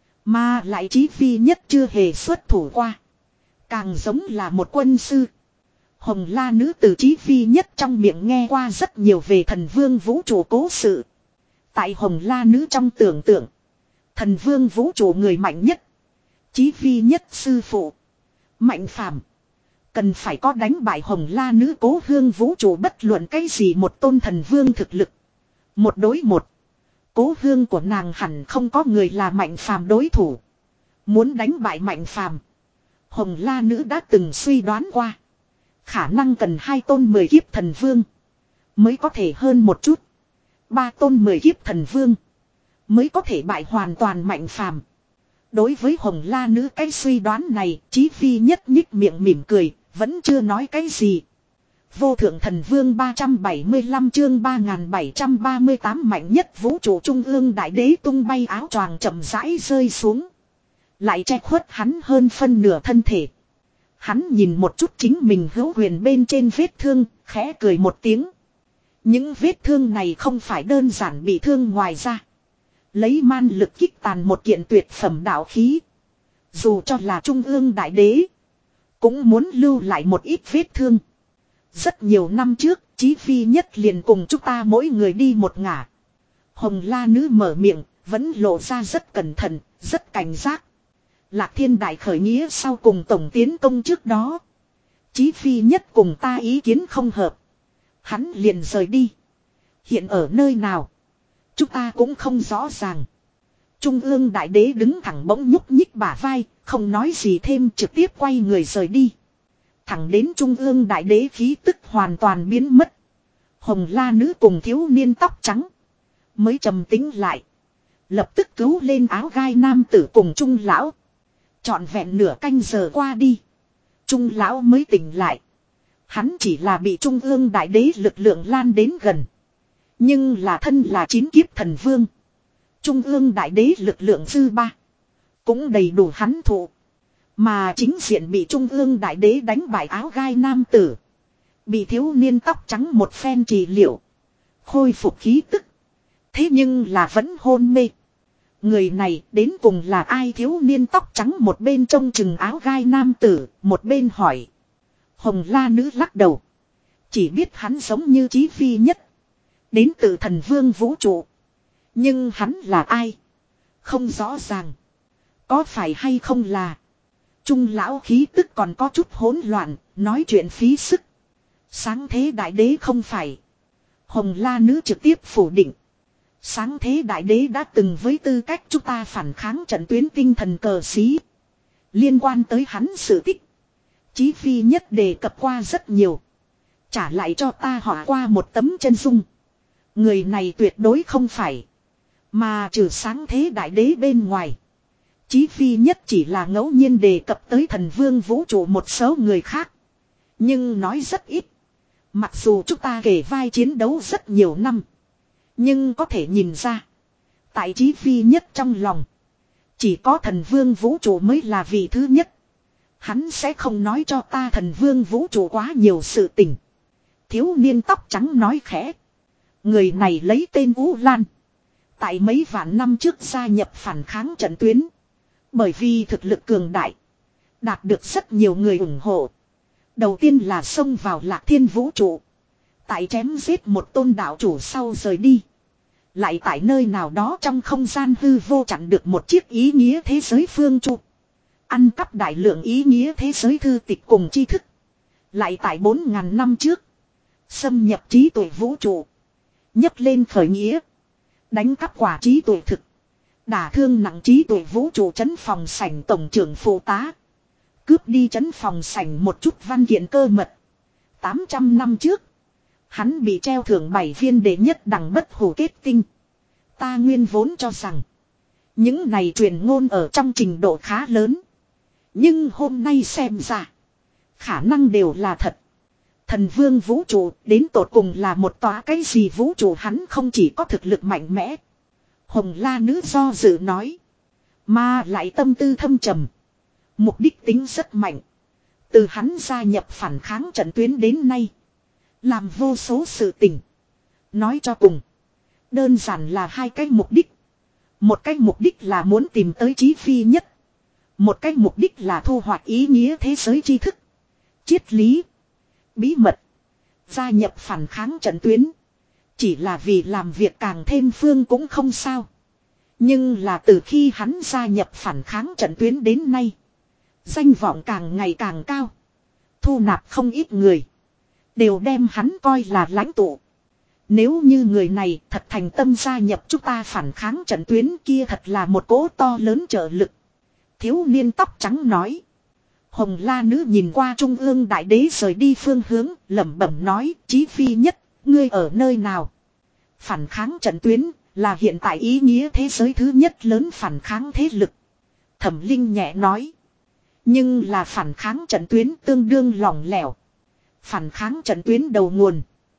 Mà lại Chí Phi Nhất chưa hề xuất thủ qua. Càng giống là một quân sư. Hồng La Nữ từ Chí Phi Nhất trong miệng nghe qua rất nhiều về thần vương vũ trụ cố sự. Tại Hồng La Nữ trong tưởng tượng. Thần vương vũ trụ người mạnh nhất. Chí Phi Nhất sư phụ. Mạnh phàm. Cần phải có đánh bại Hồng La Nữ cố hương vũ trụ bất luận cái gì một tôn thần vương thực lực. Một đối một. Cố hương của nàng hẳn không có người là Mạnh phàm đối thủ. Muốn đánh bại Mạnh phàm. Hồng La Nữ đã từng suy đoán qua. Khả năng cần hai tôn mười kiếp thần vương. Mới có thể hơn một chút. Ba tôn mười kiếp thần vương. Mới có thể bại hoàn toàn Mạnh phàm. Đối với Hồng La Nữ cái suy đoán này. Chí Phi Nhất nhích miệng mỉm cười. Vẫn chưa nói cái gì. Vô thượng thần vương ba trăm bảy mươi lăm chương ba nghìn bảy trăm ba mươi tám mạnh nhất vũ trụ trung ương đại đế tung bay áo choàng chậm rãi rơi xuống. Lại che khuất hắn hơn phân nửa thân thể. Hắn nhìn một chút chính mình hữu huyền bên trên vết thương, khẽ cười một tiếng. Những vết thương này không phải đơn giản bị thương ngoài ra. Lấy man lực kích tàn một kiện tuyệt phẩm đạo khí. Dù cho là trung ương đại đế. Cũng muốn lưu lại một ít vết thương. Rất nhiều năm trước, Chí Phi Nhất liền cùng chúng ta mỗi người đi một ngả. Hồng La Nữ mở miệng, vẫn lộ ra rất cẩn thận, rất cảnh giác. Lạc Thiên Đại khởi nghĩa sau cùng tổng tiến công trước đó. Chí Phi Nhất cùng ta ý kiến không hợp. Hắn liền rời đi. Hiện ở nơi nào? Chúng ta cũng không rõ ràng. Trung ương đại đế đứng thẳng bỗng nhúc nhích bả vai, không nói gì thêm trực tiếp quay người rời đi. Thẳng đến trung ương đại đế khí tức hoàn toàn biến mất. Hồng La Nữ cùng thiếu niên tóc trắng. Mới trầm tính lại. Lập tức cứu lên áo gai nam tử cùng trung lão. Trọn vẹn nửa canh giờ qua đi. Trung lão mới tỉnh lại. Hắn chỉ là bị trung ương đại đế lực lượng lan đến gần. Nhưng là thân là chín kiếp thần vương. Trung ương đại đế lực lượng dư ba. Cũng đầy đủ hắn thụ. Mà chính diện bị trung ương đại đế đánh bại áo gai nam tử. Bị thiếu niên tóc trắng một phen trị liệu. Khôi phục khí tức. Thế nhưng là vẫn hôn mê. Người này đến cùng là ai? Thiếu niên tóc trắng một bên trông chừng áo gai nam tử, một bên hỏi. Hồng La Nữ lắc đầu. Chỉ biết hắn giống như Chí Phi Nhất. Đến từ thần vương vũ trụ. Nhưng hắn là ai? Không rõ ràng. Có phải hay không là? Trung lão khí tức còn có chút hỗn loạn, nói chuyện phí sức. Sáng thế đại đế không phải. Hồng La Nữ trực tiếp phủ định. Sáng thế đại đế đã từng với tư cách chúng ta phản kháng trận tuyến tinh thần cờ xí. Liên quan tới hắn sự tích. Chí Phi Nhất đề cập qua rất nhiều. Trả lại cho ta họa qua một tấm chân dung. Người này tuyệt đối không phải. Mà trừ sáng thế đại đế bên ngoài. Chí Phi Nhất chỉ là ngẫu nhiên đề cập tới thần vương vũ trụ một số người khác. Nhưng nói rất ít. Mặc dù chúng ta kể vai chiến đấu rất nhiều năm. Nhưng có thể nhìn ra. Tại Chí Phi Nhất trong lòng. Chỉ có thần vương vũ trụ mới là vị thứ nhất. Hắn sẽ không nói cho ta thần vương vũ trụ quá nhiều sự tình. Thiếu niên tóc trắng nói khẽ. Người này lấy tên U Lan. Tại mấy vạn năm trước gia nhập phản kháng trận tuyến. Bởi vì thực lực cường đại. Đạt được rất nhiều người ủng hộ. Đầu tiên là xông vào Lạc Thiên vũ trụ. Tại chém giết một tôn đạo chủ sau rời đi. Lại tại nơi nào đó trong không gian hư vô chặn được một chiếc ý nghĩa thế giới phương trụ. Ăn cắp đại lượng ý nghĩa thế giới thư tịch cùng tri thức. Lại tại bốn ngàn năm trước. Xâm nhập trí tuệ vũ trụ. Nhấc lên khởi nghĩa. Đánh cắp quả trí tuệ thực. Đả thương nặng trí tuệ vũ trụ trấn phòng sảnh tổng trưởng phụ tá. Cướp đi trấn phòng sảnh một chút văn kiện cơ mật. tám trăm năm trước. Hắn bị treo thưởng bảy viên đệ nhất đẳng bất hủ kết tinh. Ta nguyên vốn cho rằng. Những này truyền ngôn ở trong trình độ khá lớn. Nhưng hôm nay xem ra. Khả năng đều là thật. Thần vương vũ trụ đến tột cùng là một tòa cái gì vũ trụ, hắn không chỉ có thực lực mạnh mẽ. Hồng La Nữ do dự nói. Mà lại tâm tư thâm trầm. Mục đích tính rất mạnh. Từ hắn gia nhập phản kháng trận tuyến đến nay. Làm vô số sự tình. Nói cho cùng. Đơn giản là hai cái mục đích. Một cái mục đích là muốn tìm tới Chí Phi Nhất. Một cái mục đích là thu hoạch ý nghĩa thế giới tri thức. Triết lý. Bí mật. Gia nhập phản kháng trận tuyến. Chỉ là vì làm việc càng thêm phương cũng không sao. Nhưng là từ khi hắn gia nhập phản kháng trận tuyến đến nay. Danh vọng càng ngày càng cao. Thu nạp không ít người. Đều đem hắn coi là lãnh tụ. Nếu như người này thật thành tâm gia nhập chúng ta phản kháng trận tuyến, kia thật là một cỗ to lớn trợ lực. Thiếu niên tóc trắng nói. Hồng La Nữ nhìn qua trung ương đại đế rời đi phương hướng, lẩm bẩm nói, Chí Phi Nhất, ngươi ở nơi nào? Phản kháng trận tuyến là hiện tại ý nghĩa thế giới thứ nhất lớn phản kháng thế lực. Thẩm Linh nhẹ nói. Nhưng là phản kháng trận tuyến tương đương lỏng lẻo. Phản kháng trận tuyến đầu nguồn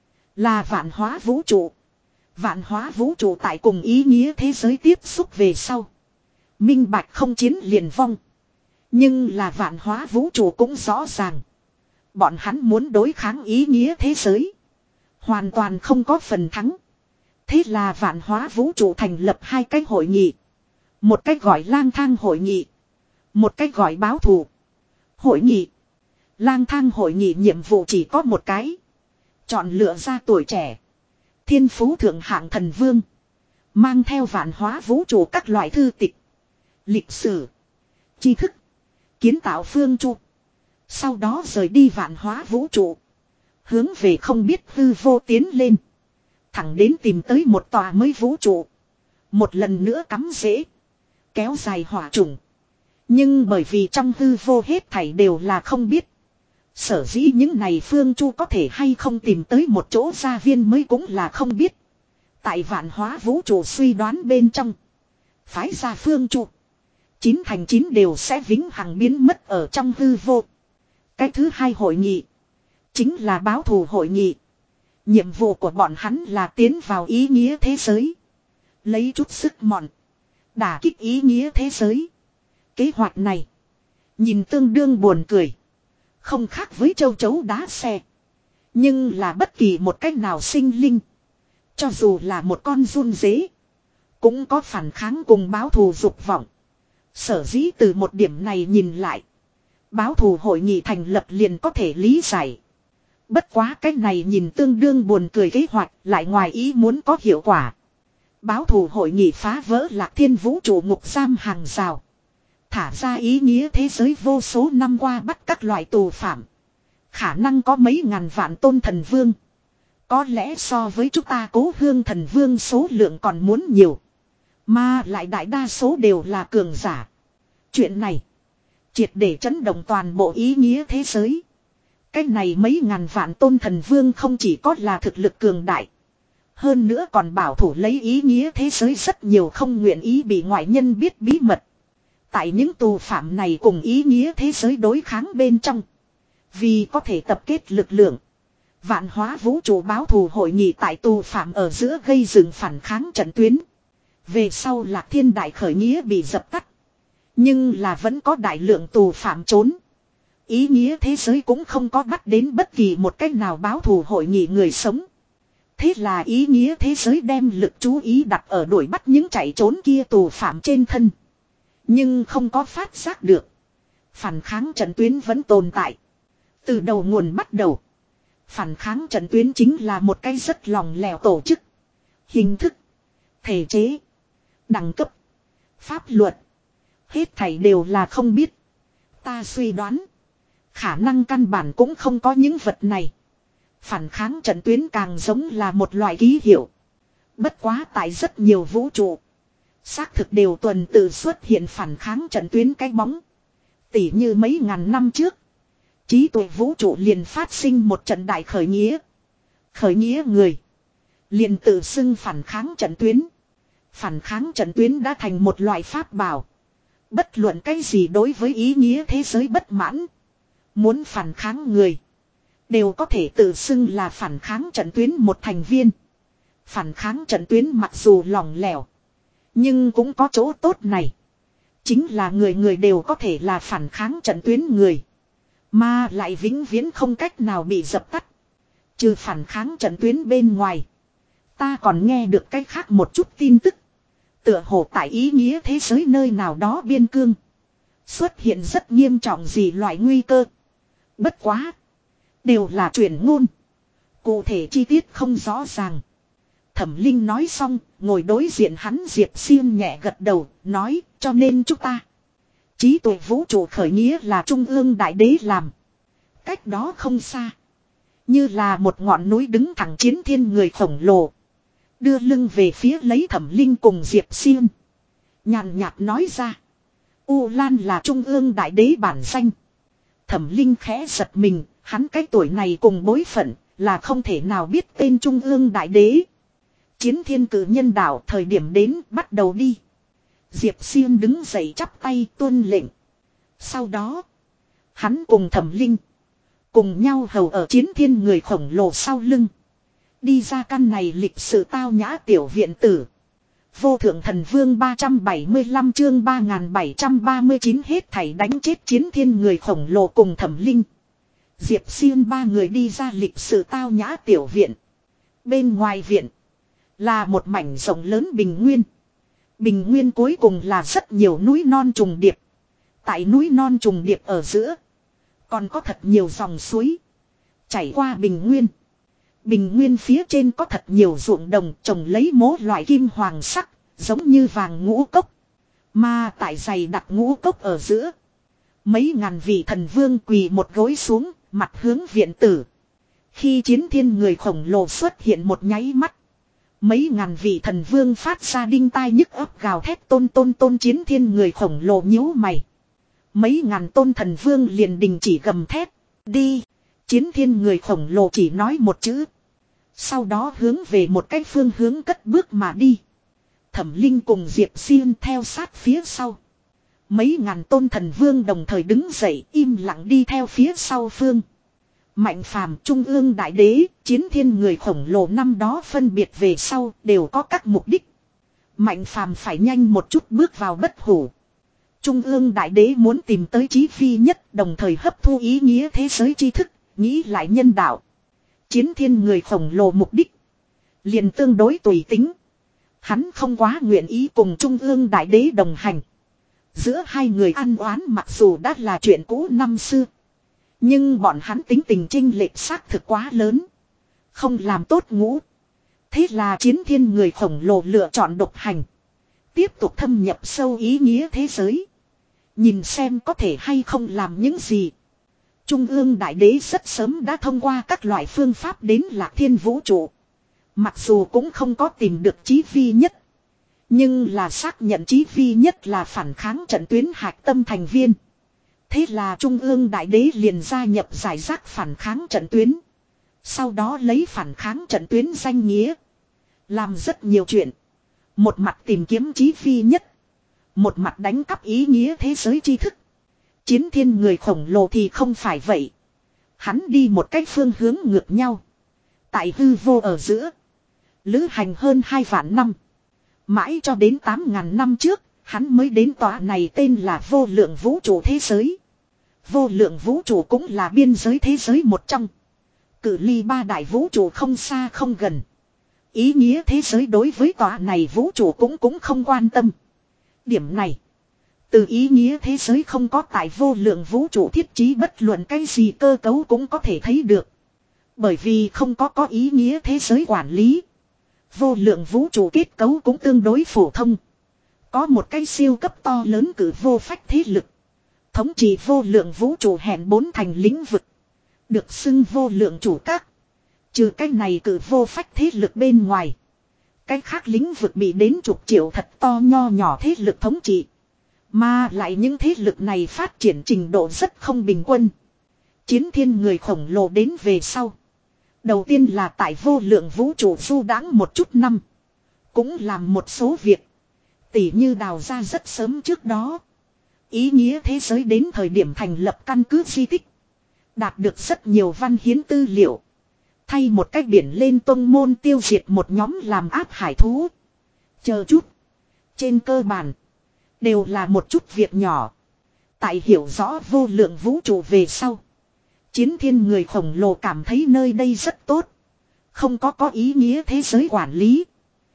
là vạn hóa vũ trụ. Vạn hóa vũ trụ tại cùng ý nghĩa thế giới tiếp xúc về sau. Minh bạch không chiến liền vong. Nhưng là vạn hóa vũ trụ cũng rõ ràng. Bọn hắn muốn đối kháng ý nghĩa thế giới. Hoàn toàn không có phần thắng. Thế là vạn hóa vũ trụ thành lập hai cái hội nghị. Một cái gọi lang thang hội nghị. Một cái gọi báo thù. Hội nghị. Lang thang hội nghị nhiệm vụ chỉ có một cái. Chọn lựa ra tuổi trẻ. Thiên phú thượng hạng thần vương. Mang theo vạn hóa vũ trụ các loại thư tịch. Lịch sử. Tri thức. Kiến tạo phương chu. Sau đó rời đi vạn hóa vũ trụ. Hướng về không biết hư vô tiến lên. Thẳng đến tìm tới một tòa mới vũ trụ. Một lần nữa cắm rễ. Kéo dài hỏa trùng. Nhưng bởi vì trong hư vô hết thảy đều là không biết. Sở dĩ những này phương chu có thể hay không tìm tới một chỗ gia viên mới cũng là không biết. Tại vạn hóa vũ trụ suy đoán bên trong. Phái ra phương chu. Chín thành chín đều sẽ vĩnh hằng biến mất ở trong hư vô. Cái thứ hai hội nghị. Chính là báo thù hội nghị. Nhiệm vụ của bọn hắn là tiến vào ý nghĩa thế giới. Lấy chút sức mọn. Đả kích ý nghĩa thế giới. Kế hoạch này. Nhìn tương đương buồn cười. Không khác với châu chấu đá xe. Nhưng là bất kỳ một cách nào sinh linh. Cho dù là một con run dế. Cũng có phản kháng cùng báo thù dục vọng. Sở dĩ từ một điểm này nhìn lại. Báo thù hội nghị thành lập liền có thể lý giải. Bất quá cái này nhìn tương đương buồn cười kế hoạch lại ngoài ý muốn có hiệu quả. Báo thù hội nghị phá vỡ lạc thiên vũ trụ ngục giam hàng rào. Thả ra ý nghĩa thế giới vô số năm qua bắt các loại tù phạm. Khả năng có mấy ngàn vạn tôn thần vương. Có lẽ so với chúng ta cố hương thần vương số lượng còn muốn nhiều. Mà lại đại đa số đều là cường giả. Chuyện này triệt để chấn động toàn bộ ý nghĩa thế giới. Cái này mấy ngàn vạn tôn thần vương không chỉ có là thực lực cường đại. Hơn nữa còn bảo thủ lấy ý nghĩa thế giới rất nhiều không nguyện ý bị ngoại nhân biết bí mật. Tại những tù phạm này cùng ý nghĩa thế giới đối kháng bên trong. Vì có thể tập kết lực lượng. Vạn hóa vũ trụ báo thù hội nghị tại tù phạm ở giữa gây dựng phản kháng trận tuyến. Về sau Lạc Thiên đại khởi nghĩa bị dập tắt. Nhưng là vẫn có đại lượng tù phạm trốn. Ý nghĩa thế giới cũng không có bắt đến bất kỳ một cách nào báo thù hội nghị người sống. Thế là ý nghĩa thế giới đem lực chú ý đặt ở đuổi bắt những chạy trốn kia tù phạm trên thân. Nhưng không có phát giác được. Phản kháng trận tuyến vẫn tồn tại. Từ đầu nguồn bắt đầu. Phản kháng trận tuyến chính là một cái rất lòng lèo tổ chức. Hình thức. Thể chế. Đẳng cấp. Pháp luật. Hết thảy đều là không biết. Ta suy đoán. Khả năng căn bản cũng không có những vật này. Phản kháng trận tuyến càng giống là một loại ký hiệu. Bất quá tại rất nhiều vũ trụ. Xác thực đều tuần tự xuất hiện phản kháng trận tuyến cái bóng. Tỉ như mấy ngàn năm trước. Trí tuệ vũ trụ liền phát sinh một trận đại khởi nghĩa. Khởi nghĩa người. Liền tự xưng phản kháng trận tuyến. Phản kháng trận tuyến đã thành một loại pháp bảo. Bất luận cái gì đối với ý nghĩa thế giới bất mãn. Muốn phản kháng người. Đều có thể tự xưng là phản kháng trận tuyến một thành viên. Phản kháng trận tuyến mặc dù lỏng lẻo. Nhưng cũng có chỗ tốt này. Chính là người người đều có thể là phản kháng trận tuyến người. Mà lại vĩnh viễn không cách nào bị dập tắt. Trừ phản kháng trận tuyến bên ngoài. Ta còn nghe được cái khác một chút tin tức. Tựa hồ tại ý nghĩa thế giới nơi nào đó biên cương. Xuất hiện rất nghiêm trọng gì loại nguy cơ. Bất quá. Đều là truyền ngôn. Cụ thể chi tiết không rõ ràng. Thẩm Linh nói xong, ngồi đối diện hắn Diệp Xiêm nhẹ gật đầu, nói, cho nên chúng ta. Trí tuệ vũ trụ khởi nghĩa là Trung ương Đại Đế làm. Cách đó không xa. Như là một ngọn núi đứng thẳng chiến thiên người khổng lồ. Đưa lưng về phía lấy Thẩm Linh cùng Diệp Xiêm. Nhàn nhạt nói ra. U Lan là Trung ương Đại Đế bản danh. Thẩm Linh khẽ giật mình, hắn cái tuổi này cùng bối phận, là không thể nào biết tên Trung ương Đại Đế. Chiến thiên cử nhân đảo thời điểm đến, bắt đầu đi. Diệp Xiên đứng dậy chắp tay tuân lệnh. Sau đó, hắn cùng Thẩm Linh cùng nhau hầu ở chiến thiên người khổng lồ sau lưng. Đi ra căn này lịch sự tao nhã tiểu viện tử. Vô thượng thần vương ba trăm bảy mươi lăm chương ba nghìn bảy trăm ba mươi chín hết thảy đánh chết chiến thiên người khổng lồ cùng Thẩm Linh. Diệp Xuyên ba người đi ra lịch sự tao nhã tiểu viện. Bên ngoài viện là một mảnh rộng lớn bình nguyên. Bình nguyên cuối cùng là rất nhiều núi non trùng điệp. Tại núi non trùng điệp ở giữa còn có thật nhiều dòng suối chảy qua bình nguyên. Bình nguyên phía trên có thật nhiều ruộng đồng trồng lấy mố loại kim hoàng sắc, giống như vàng ngũ cốc. Mà tại dày đặt ngũ cốc ở giữa, mấy ngàn vị thần vương quỳ một gối xuống, mặt hướng viện tử. Khi chiến thiên người khổng lồ xuất hiện một nháy mắt, mấy ngàn vị thần vương phát ra đinh tai nhức ấp gào thét tôn tôn tôn. Chiến thiên người khổng lồ nhíu mày. Mấy ngàn tôn thần vương liền đình chỉ gầm thét. Đi. Chiến thiên người khổng lồ chỉ nói một chữ. Sau đó hướng về một cái phương hướng cất bước mà đi. Thẩm Linh cùng Diệp Xuyên theo sát phía sau. Mấy ngàn tôn thần vương đồng thời đứng dậy im lặng đi theo phía sau phương. Mạnh Phàm, Trung ương đại đế, chiến thiên người khổng lồ năm đó phân biệt về sau đều có các mục đích. Mạnh Phàm phải nhanh một chút bước vào bất hủ. Trung ương đại đế muốn tìm tới chí phi nhất, đồng thời hấp thu ý nghĩa thế giới tri thức, nghĩ lại nhân đạo. Chiến thiên người khổng lồ mục đích liền tương đối tùy tính. Hắn không quá nguyện ý cùng Trung ương đại đế đồng hành. Giữa hai người ăn oán mặc dù đã là chuyện cũ năm xưa, nhưng bọn hắn tính tình chênh lệch xác thực quá lớn, không làm tốt ngũ. Thế là chiến thiên người khổng lồ lựa chọn độc hành, tiếp tục thâm nhập sâu ý nghĩa thế giới, nhìn xem có thể hay không làm những gì. Trung ương đại đế rất sớm đã thông qua các loại phương pháp đến Lạc Thiên vũ trụ. Mặc dù cũng không có tìm được chí phi nhất, nhưng là xác nhận chí phi nhất là phản kháng trận tuyến hạch tâm thành viên. Thế là Trung ương đại đế liền gia nhập giải rác phản kháng trận tuyến. Sau đó lấy phản kháng trận tuyến danh nghĩa, làm rất nhiều chuyện. Một mặt tìm kiếm chí phi nhất, một mặt đánh cắp ý nghĩa thế giới tri thức. Chiến thiên người khổng lồ thì không phải vậy. Hắn đi một cách phương hướng ngược nhau. Tại hư vô ở giữa, lữ hành hơn hai vạn năm. Mãi cho đến tám ngàn năm trước, hắn mới đến tòa này tên là vô lượng vũ trụ thế giới. Vô lượng vũ trụ cũng là biên giới thế giới một trong. Cự ly ba đại vũ trụ không xa không gần. Ý nghĩa thế giới đối với tòa này vũ trụ cũng cũng không quan tâm. Điểm này, từ ý nghĩa thế giới không có tại vô lượng vũ trụ thiết trí bất luận cái gì cơ cấu cũng có thể thấy được. Bởi vì không có có ý nghĩa thế giới quản lý, vô lượng vũ trụ kết cấu cũng tương đối phổ thông. Có một cái siêu cấp to lớn cử vô phách thế lực, thống trị vô lượng vũ trụ hẹn bốn thành lĩnh vực, được xưng vô lượng chủ các. Trừ cái này cử vô phách thế lực bên ngoài, cái khác lĩnh vực bị đến chục triệu thật to nho nhỏ thế lực thống trị. Mà lại những thế lực này phát triển trình độ rất không bình quân. Chiến thiên người khổng lồ đến về sau, đầu tiên là tại vô lượng vũ trụ du đãng một chút năm, cũng làm một số việc. Tỉ như đào ra rất sớm trước đó ý nghĩa thế giới đến thời điểm thành lập căn cứ di tích, đạt được rất nhiều văn hiến tư liệu, thay một cách biển lên tông môn tiêu diệt một nhóm làm áp hải thú. Chờ chút, trên cơ bản đều là một chút việc nhỏ. Tại hiểu rõ vô lượng vũ trụ về sau, chiến thiên người khổng lồ cảm thấy nơi đây rất tốt, không có có ý nghĩa thế giới quản lý,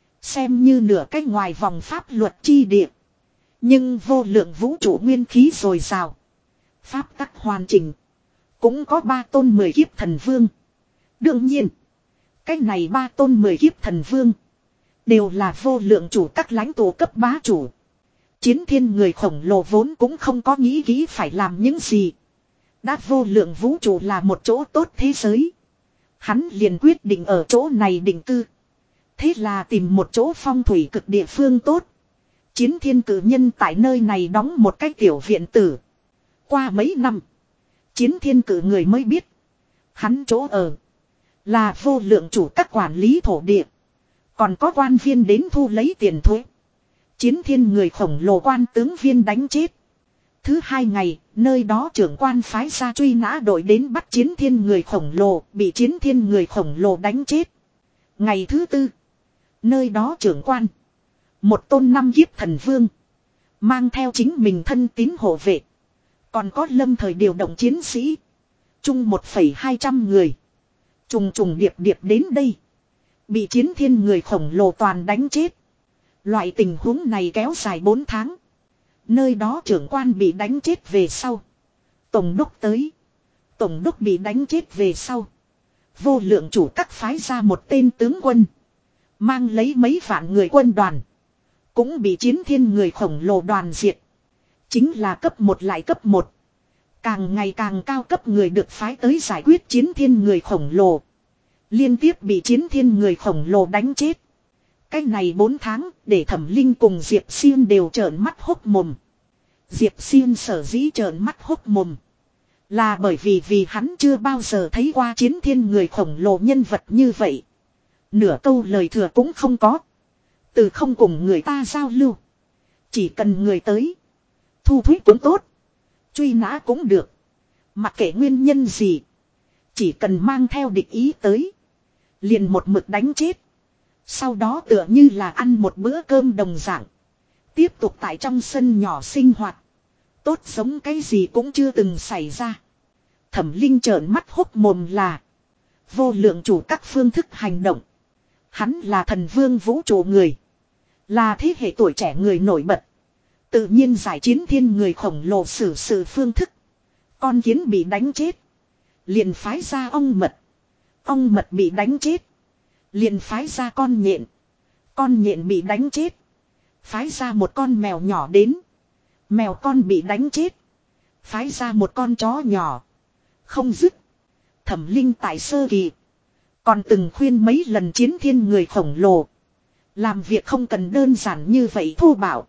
xem như nửa cách ngoài vòng pháp luật chi địa. Nhưng vô lượng vũ trụ nguyên khí dồi dào, pháp tắc hoàn chỉnh, cũng có ba tôn mười kiếp thần vương. Đương nhiên, cách này ba tôn mười kiếp thần vương đều là vô lượng chủ các lãnh tụ cấp bá chủ. Chiến thiên người khổng lồ vốn cũng không có nghĩ kỹ phải làm những gì. Đã vô lượng vũ trụ là một chỗ tốt thế giới, hắn liền quyết định ở chỗ này định cư. Thế là tìm một chỗ phong thủy cực địa phương tốt. Chiến thiên cử nhân tại nơi này đóng một cái tiểu viện tử. Qua mấy năm, chiến thiên cử người mới biết, hắn chỗ ở là vô lượng chủ các quản lý thổ địa, còn có quan viên đến thu lấy tiền thuế. Chiến thiên người khổng lồ quan tướng viên đánh chết. Thứ hai ngày, nơi đó trưởng quan phái ra truy nã đội đến bắt chiến thiên người khổng lồ, bị chiến thiên người khổng lồ đánh chết. Ngày thứ tư, nơi đó trưởng quan, một tôn năm kiếp thần vương, mang theo chính mình thân tín hộ vệ, còn có lâm thời điều động chiến sĩ, Chung một phẩy hai trăm người. Trùng trùng điệp điệp đến đây. Bị chiến thiên người khổng lồ toàn đánh chết. Loại tình huống này kéo dài bốn tháng. Nơi đó trưởng quan bị đánh chết về sau. Tổng đốc tới. Tổng đốc bị đánh chết về sau. Vô lượng chủ các phái ra một tên tướng quân. Mang lấy mấy vạn người quân đoàn. Cũng bị chiến thiên người khổng lồ đoàn diệt. Chính là cấp một lại cấp một. Càng ngày càng cao cấp người được phái tới giải quyết chiến thiên người khổng lồ. Liên tiếp bị chiến thiên người khổng lồ đánh chết. Cách này bốn tháng để Thẩm Linh cùng Diệp Xiên đều trợn mắt hốc mồm. Diệp Xiên sở dĩ trợn mắt hốc mồm. Là bởi vì vì hắn chưa bao giờ thấy qua chiến thiên người khổng lồ nhân vật như vậy. Nửa câu lời thừa cũng không có. Từ không cùng người ta giao lưu. Chỉ cần người tới. Thu thuế cũng tốt. Truy nã cũng được. Mặc kệ nguyên nhân gì. Chỉ cần mang theo địch ý tới. Liền một mực đánh chết. Sau đó tựa như là ăn một bữa cơm đồng dạng. Tiếp tục tại trong sân nhỏ sinh hoạt. Tốt giống cái gì cũng chưa từng xảy ra. Thẩm Linh trợn mắt hốc mồm là. Vô lượng chủ các phương thức hành động. Hắn là thần vương vũ trụ người. Là thế hệ tuổi trẻ người nổi bật. Tự nhiên giải chiến thiên người khổng lồ xử sự phương thức. Con kiến bị đánh chết. Liền phái ra ong mật. Ong mật bị đánh chết. Liền phái ra con nhện. Con nhện bị đánh chết. Phái ra một con mèo nhỏ đến. Mèo con bị đánh chết. Phái ra một con chó nhỏ. Không dứt. Thẩm Linh tại sơ kỳ. Còn từng khuyên mấy lần chiến thiên người khổng lồ. Làm việc không cần đơn giản như vậy thô bạo.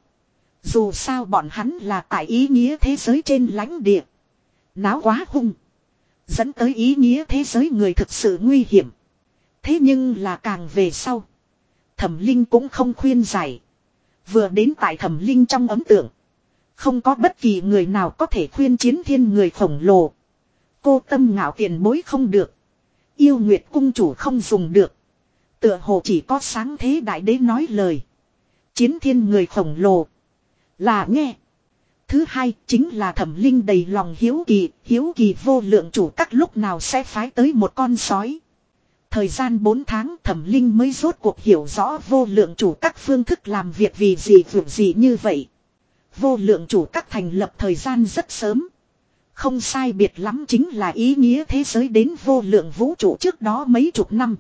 Dù sao bọn hắn là tại ý nghĩa thế giới trên lãnh địa. Náo quá hung. Dẫn tới ý nghĩa thế giới người thực sự nguy hiểm. Thế nhưng là càng về sau. Thẩm Linh cũng không khuyên giải. Vừa đến tại Thẩm Linh trong ấn tượng. Không có bất kỳ người nào có thể khuyên chiến thiên người khổng lồ. Cô Tâm Ngạo tiền bối không được. Yêu Nguyệt cung chủ không dùng được. Tựa hồ chỉ có Sáng Thế Đại Đế nói lời. Chiến thiên người khổng lồ. Là nghe. Thứ hai chính là Thẩm Linh đầy lòng hiếu kỳ. Hiếu kỳ vô lượng chủ các lúc nào sẽ phái tới một con sói. Thời gian bốn tháng Thẩm Linh mới rốt cuộc hiểu rõ vô lượng chủ các phương thức làm việc vì gì việc gì như vậy. Vô lượng chủ các thành lập thời gian rất sớm. Không sai biệt lắm chính là ý nghĩa thế giới đến vô lượng vũ trụ trước đó mấy chục năm.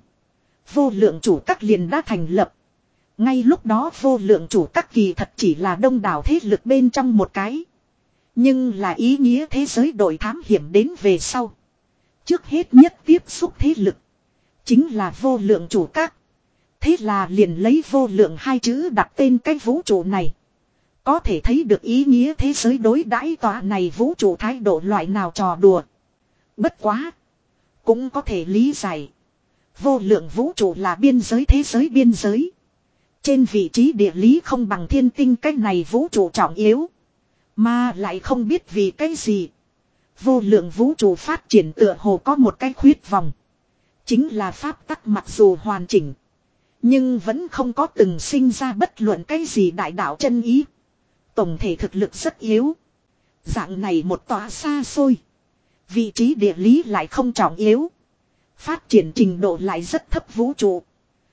Vô lượng chủ các liền đã thành lập. Ngay lúc đó vô lượng chủ các kỳ thật chỉ là đông đảo thế lực bên trong một cái. Nhưng là ý nghĩa thế giới đội thám hiểm đến về sau. Trước hết nhất tiếp xúc thế lực. Chính là vô lượng chủ các. Thế là liền lấy vô lượng hai chữ đặt tên cái vũ trụ này. Có thể thấy được ý nghĩa thế giới đối đãi tòa này vũ trụ thái độ loại nào trò đùa. Bất quá. Cũng có thể lý giải. Vô lượng vũ trụ là biên giới thế giới biên giới. Trên vị trí địa lý không bằng thiên tinh cái này vũ trụ trọng yếu. Mà lại không biết vì cái gì. Vô lượng vũ trụ phát triển tựa hồ có một cái khuyết vòng. Chính là pháp tắc mặc dù hoàn chỉnh. Nhưng vẫn không có từng sinh ra bất luận cái gì đại đạo chân ý. Tổng thể thực lực rất yếu. Dạng này một tòa xa xôi. Vị trí địa lý lại không trọng yếu. Phát triển trình độ lại rất thấp vũ trụ.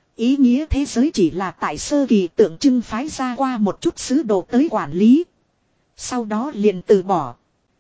Ý nghĩa thế giới chỉ là tại sơ kỳ tượng trưng phái ra qua một chút sứ đồ tới quản lý. Sau đó liền từ bỏ.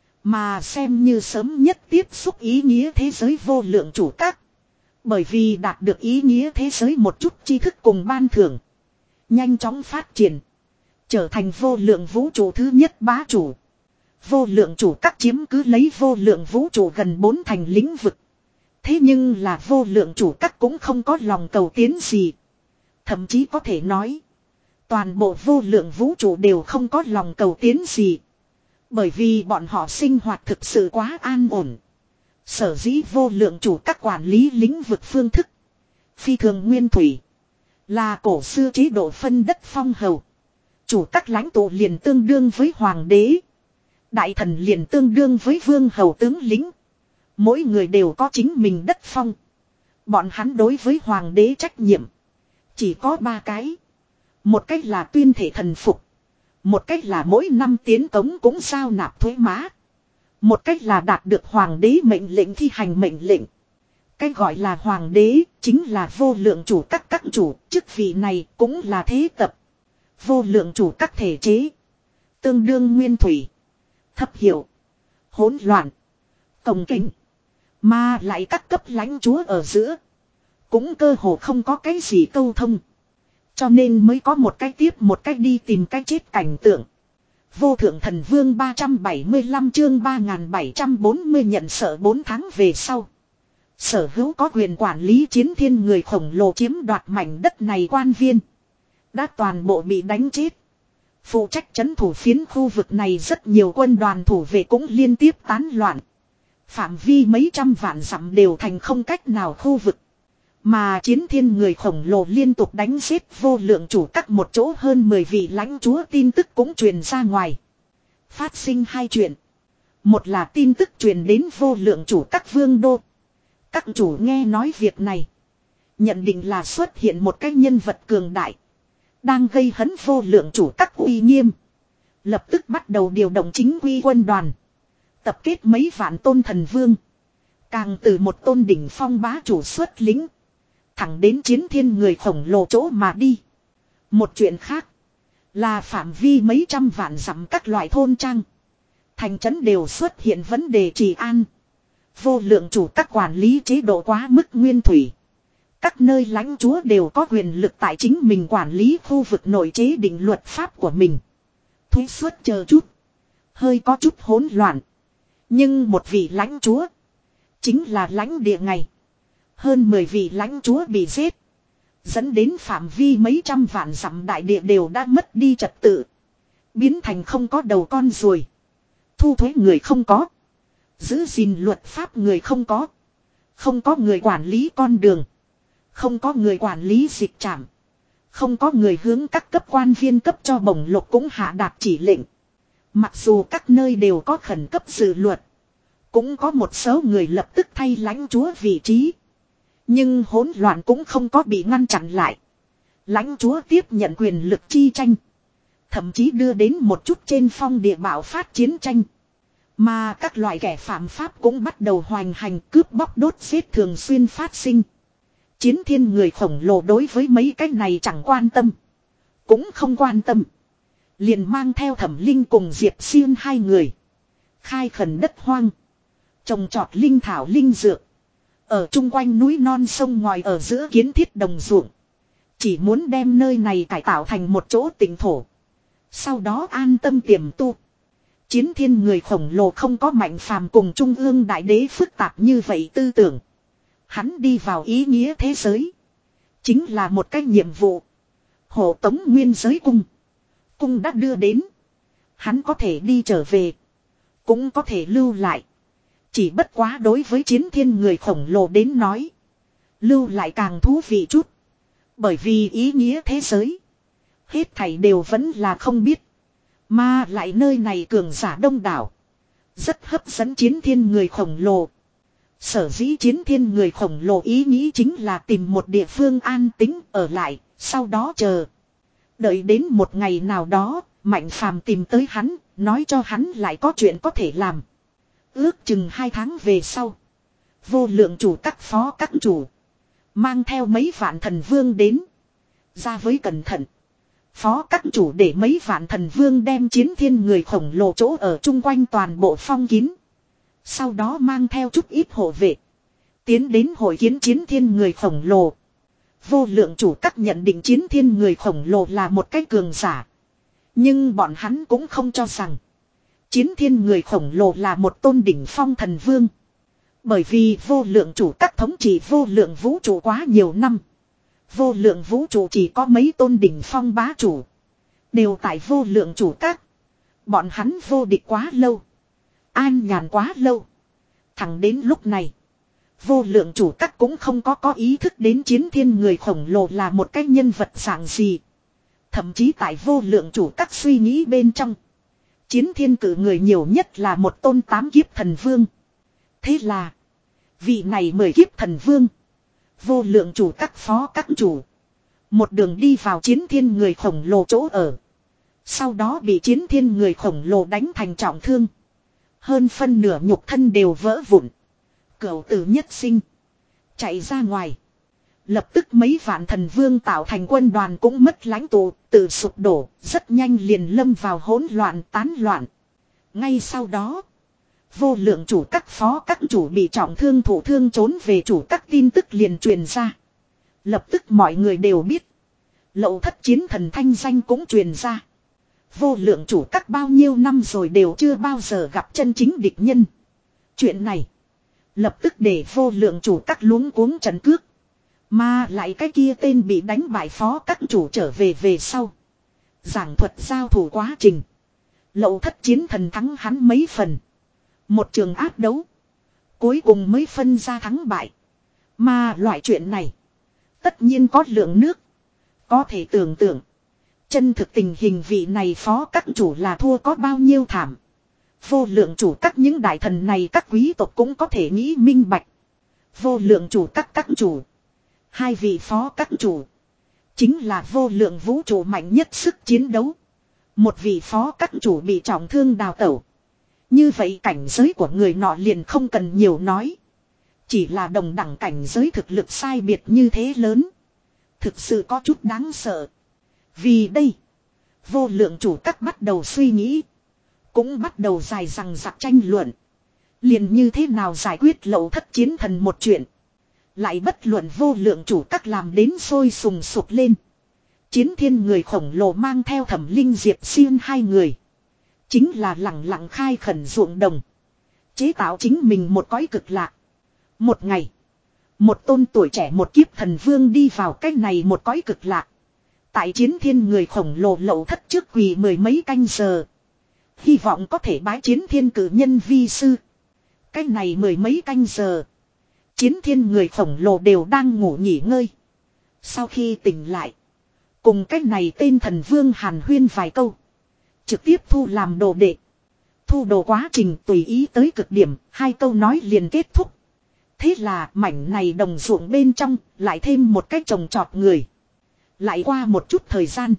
Mà xem như sớm nhất tiếp xúc ý nghĩa thế giới vô lượng chủ các. Bởi vì đạt được ý nghĩa thế giới một chút tri thức cùng ban thưởng. Nhanh chóng phát triển. Trở thành vô lượng vũ trụ thứ nhất bá chủ. Vô lượng chủ các chiếm cứ lấy vô lượng vũ trụ gần bốn thành lĩnh vực. Thế nhưng là vô lượng chủ các cũng không có lòng cầu tiến gì. Thậm chí có thể nói. Toàn bộ vô lượng vũ trụ đều không có lòng cầu tiến gì. Bởi vì bọn họ sinh hoạt thực sự quá an ổn. Sở dĩ vô lượng chủ các quản lý lĩnh vực phương thức. Phi thường nguyên thủy. Là cổ xưa chế độ phân đất phong hầu. Chủ các lãnh tụ liền tương đương với hoàng đế. Đại thần liền tương đương với vương hầu tướng lĩnh. Mỗi người đều có chính mình đất phong. Bọn hắn đối với hoàng đế trách nhiệm. Chỉ có ba cái. Một cách là tuyên thể thần phục. Một cách là mỗi năm tiến cống cũng giao nạp thuế má. Một cách là đạt được hoàng đế mệnh lệnh thi hành mệnh lệnh. Cái gọi là hoàng đế chính là vô lượng chủ các các chủ, chức vị này cũng là thế tập. Vô lượng chủ các thể chế. Tương đương nguyên thủy. Thấp hiệu. Hỗn loạn. Cồng kềnh. Mà lại các cấp lãnh chúa ở giữa. Cũng cơ hồ không có cái gì câu thông. Cho nên mới có một cái tiếp một cái đi tìm cái chết cảnh tượng. Vô thượng thần vương ba trăm bảy mươi lăm chương ba nghìn bảy trăm bốn mươi nhận sợ bốn tháng về sau. Sở hữu có quyền quản lý chiến thiên người khổng lồ chiếm đoạt mảnh đất này quan viên. Đã toàn bộ bị đánh chết. Phụ trách trấn thủ phiến khu vực này rất nhiều quân đoàn thủ vệ cũng liên tiếp tán loạn. Phạm vi mấy trăm vạn dặm đều thành không cách nào khu vực. Mà chiến thiên người khổng lồ liên tục đánh giết vô lượng chủ các một chỗ hơn mười vị lãnh chúa tin tức cũng truyền ra ngoài. Phát sinh hai chuyện. Một là tin tức truyền đến vô lượng chủ các vương đô. Các chủ nghe nói việc này. Nhận định là xuất hiện một cái nhân vật cường đại. Đang gây hấn vô lượng chủ các uy nghiêm. Lập tức bắt đầu điều động chính quy quân đoàn. Tập kết mấy vạn tôn thần vương. Càng từ một tôn đỉnh phong bá chủ xuất lính. Thẳng đến chiến thiên người khổng lồ chỗ mà đi. Một chuyện khác. Là phạm vi mấy trăm vạn dặm các loại thôn trang. Thành trấn đều xuất hiện vấn đề trị an. Vô lượng chủ các quản lý chế độ quá mức nguyên thủy. Các nơi lãnh chúa đều có quyền lực tại chính mình quản lý khu vực nội chế định luật pháp của mình. Thuế suất chờ chút. Hơi có chút hỗn loạn. Nhưng một vị lãnh chúa. Chính là lãnh địa ngày. Hơn mười vị lãnh chúa bị giết. Dẫn đến phạm vi mấy trăm vạn dặm đại địa đều đã mất đi trật tự. Biến thành không có đầu con ruồi. Thu thuế người không có. Giữ gìn luật pháp người không có. Không có người quản lý con đường. Không có người quản lý dịch trạm. Không có người hướng các cấp quan viên cấp cho bổng lộc cũng hạ đạt chỉ lệnh. Mặc dù các nơi đều có khẩn cấp dự luật. Cũng có một số người lập tức thay lãnh chúa vị trí. Nhưng hỗn loạn cũng không có bị ngăn chặn lại. Lãnh chúa tiếp nhận quyền lực chi tranh. Thậm chí đưa đến một chút trên phong địa bạo phát chiến tranh. Mà các loại kẻ phạm pháp cũng bắt đầu hoành hành cướp bóc đốt giết thường xuyên phát sinh. Chiến thiên người khổng lồ đối với mấy cái này chẳng quan tâm. Cũng không quan tâm. Liền mang theo Thẩm Linh cùng Diệp Xuyên hai người. Khai khẩn đất hoang. Trồng trọt linh thảo linh dược. Ở chung quanh núi non sông ngòi ở giữa kiến thiết đồng ruộng. Chỉ muốn đem nơi này cải tạo thành một chỗ tỉnh thổ. Sau đó an tâm tiềm tu. Chiến thiên người khổng lồ không có mạnh phàm cùng trung ương đại đế phức tạp như vậy tư tưởng. Hắn đi vào ý nghĩa thế giới. Chính là một cái nhiệm vụ. Hộ tống nguyên giới cung. Cung đã đưa đến. Hắn có thể đi trở về. Cũng có thể lưu lại. Chỉ bất quá đối với chiến thiên người khổng lồ đến nói. Lưu lại càng thú vị chút. Bởi vì ý nghĩa thế giới. Hết thảy đều vẫn là không biết. Mà lại nơi này cường giả đông đảo. Rất hấp dẫn chiến thiên người khổng lồ. Sở dĩ chiến thiên người khổng lồ ý nghĩ chính là tìm một địa phương an tĩnh ở lại. Sau đó chờ. Đợi đến một ngày nào đó. Mạnh phàm tìm tới hắn. Nói cho hắn lại có chuyện có thể làm. Ước chừng hai tháng về sau. Vô lượng chủ các phó các chủ. Mang theo mấy vạn thần vương đến. Ra với cẩn thận. Phó các chủ để mấy vạn thần vương đem chiến thiên người khổng lồ chỗ ở chung quanh toàn bộ phong kín. Sau đó mang theo chút ít hộ vệ. Tiến đến hội kiến chiến thiên người khổng lồ. Vô lượng chủ các nhận định chiến thiên người khổng lồ là một cái cường giả. Nhưng bọn hắn cũng không cho rằng. Chiến thiên người khổng lồ là một tôn đỉnh phong thần vương. Bởi vì vô lượng chủ các thống trị vô lượng vũ trụ quá nhiều năm. Vô lượng vũ trụ chỉ có mấy tôn đỉnh phong bá chủ. Đều tại vô lượng chủ các. Bọn hắn vô địch quá lâu. An nhàn quá lâu. Thẳng đến lúc này. Vô lượng chủ các cũng không có có ý thức đến chiến thiên người khổng lồ là một cái nhân vật dạng gì. Thậm chí tại vô lượng chủ các suy nghĩ bên trong. Chiến thiên cử người nhiều nhất là một tôn tám kiếp thần vương. Thế là. Vị này mười kiếp thần vương. Vô lượng chủ các phó các chủ. Một đường đi vào chiến thiên người khổng lồ chỗ ở. Sau đó bị chiến thiên người khổng lồ đánh thành trọng thương. Hơn phân nửa nhục thân đều vỡ vụn. Cửu tử nhất sinh. Chạy ra ngoài. Lập tức mấy vạn thần vương tạo thành quân đoàn cũng mất lãnh tụ, tự sụp đổ, rất nhanh liền lâm vào hỗn loạn tán loạn. Ngay sau đó, vô lượng chủ các phó các chủ bị trọng thương thụ thương trốn về chủ các tin tức liền truyền ra. Lập tức mọi người đều biết. Lậu thất chiến thần thanh danh cũng truyền ra. Vô lượng chủ các bao nhiêu năm rồi đều chưa bao giờ gặp chân chính địch nhân. Chuyện này lập tức để vô lượng chủ các luống cuống trận cước. Mà lại cái kia tên bị đánh bại phó các chủ trở về về sau. Giảng thuật giao thủ quá trình. Lậu thất chiến thần thắng hắn mấy phần. Một trường áp đấu. Cuối cùng mới phân ra thắng bại. Mà loại chuyện này. Tất nhiên có lượng nước. Có thể tưởng tượng. Chân thực tình hình vị này phó các chủ là thua có bao nhiêu thảm. Vô lượng chủ các những đại thần này các quý tộc cũng có thể nghĩ minh bạch. Vô lượng chủ các các chủ. Hai vị phó các chủ. Chính là vô lượng vũ trụ mạnh nhất sức chiến đấu. Một vị phó các chủ bị trọng thương đào tẩu. Như vậy cảnh giới của người nọ liền không cần nhiều nói. Chỉ là đồng đẳng cảnh giới thực lực sai biệt như thế lớn. Thực sự có chút đáng sợ. Vì đây. Vô lượng chủ các bắt đầu suy nghĩ. Cũng bắt đầu dài rằng giặc tranh luận. Liền như thế nào giải quyết lậu thất chiến thần một chuyện. Lại bất luận vô lượng chủ các làm đến sôi sùng sục lên. Chiến thiên người khổng lồ mang theo Thẩm Linh Diệp Xuyên hai người. Chính là lặng lặng khai khẩn ruộng đồng. Chế tạo chính mình một cõi cực lạc. Một ngày. Một tôn tuổi trẻ một kiếp thần vương đi vào cái này một cõi cực lạc. Tại chiến thiên người khổng lồ lậu thất trước quỳ mười mấy canh giờ. Hy vọng có thể bái chiến thiên cử nhân vi sư. Cái này mười mấy canh giờ. Chiến thiên người khổng lồ đều đang ngủ nghỉ ngơi. Sau khi tỉnh lại. Cùng cái này tên thần vương hàn huyên vài câu. Trực tiếp thu làm đồ đệ. Thu đồ quá trình tùy ý tới cực điểm. Hai câu nói liền kết thúc. Thế là mảnh này đồng ruộng bên trong. Lại thêm một cái trồng trọt người. Lại qua một chút thời gian.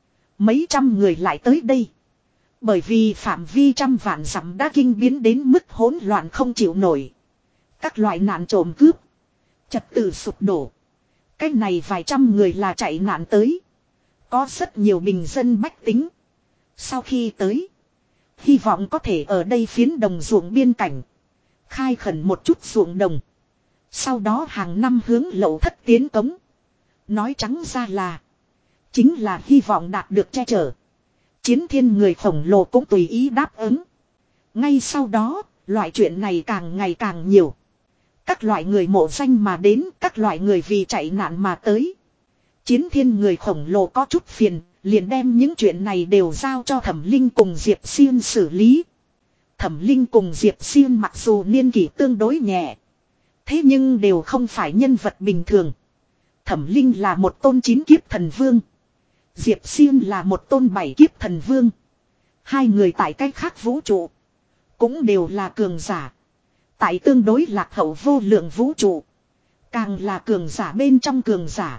Mấy trăm người lại tới đây. Bởi vì phạm vi trăm vạn dặm đã kinh biến đến mức hỗn loạn không chịu nổi. Các loại nạn trộm cướp. Trật tự sụp đổ. Cái này vài trăm người là chạy nạn tới. Có rất nhiều bình dân bách tính. Sau khi tới. Hy vọng có thể ở đây phiến đồng ruộng biên cảnh. Khai khẩn một chút ruộng đồng. Sau đó hàng năm hướng lậu thất tiến cống. Nói trắng ra là. Chính là hy vọng đạt được che chở. Chiến thiên người khổng lồ cũng tùy ý đáp ứng. Ngay sau đó, loại chuyện này càng ngày càng nhiều. Các loại người mộ danh mà đến, các loại người vì chạy nạn mà tới. Chiến thiên người khổng lồ có chút phiền, liền đem những chuyện này đều giao cho Thẩm Linh cùng Diệp Xuyên xử lý. Thẩm Linh cùng Diệp Xuyên mặc dù niên kỷ tương đối nhẹ. Thế nhưng đều không phải nhân vật bình thường. Thẩm Linh là một tôn chín kiếp thần vương. Diệp Xuyên là một tôn bảy kiếp thần vương. Hai người tại cách khác vũ trụ. Cũng đều là cường giả. Tại tương đối lạc hậu vô lượng vũ trụ. Càng là cường giả bên trong cường giả.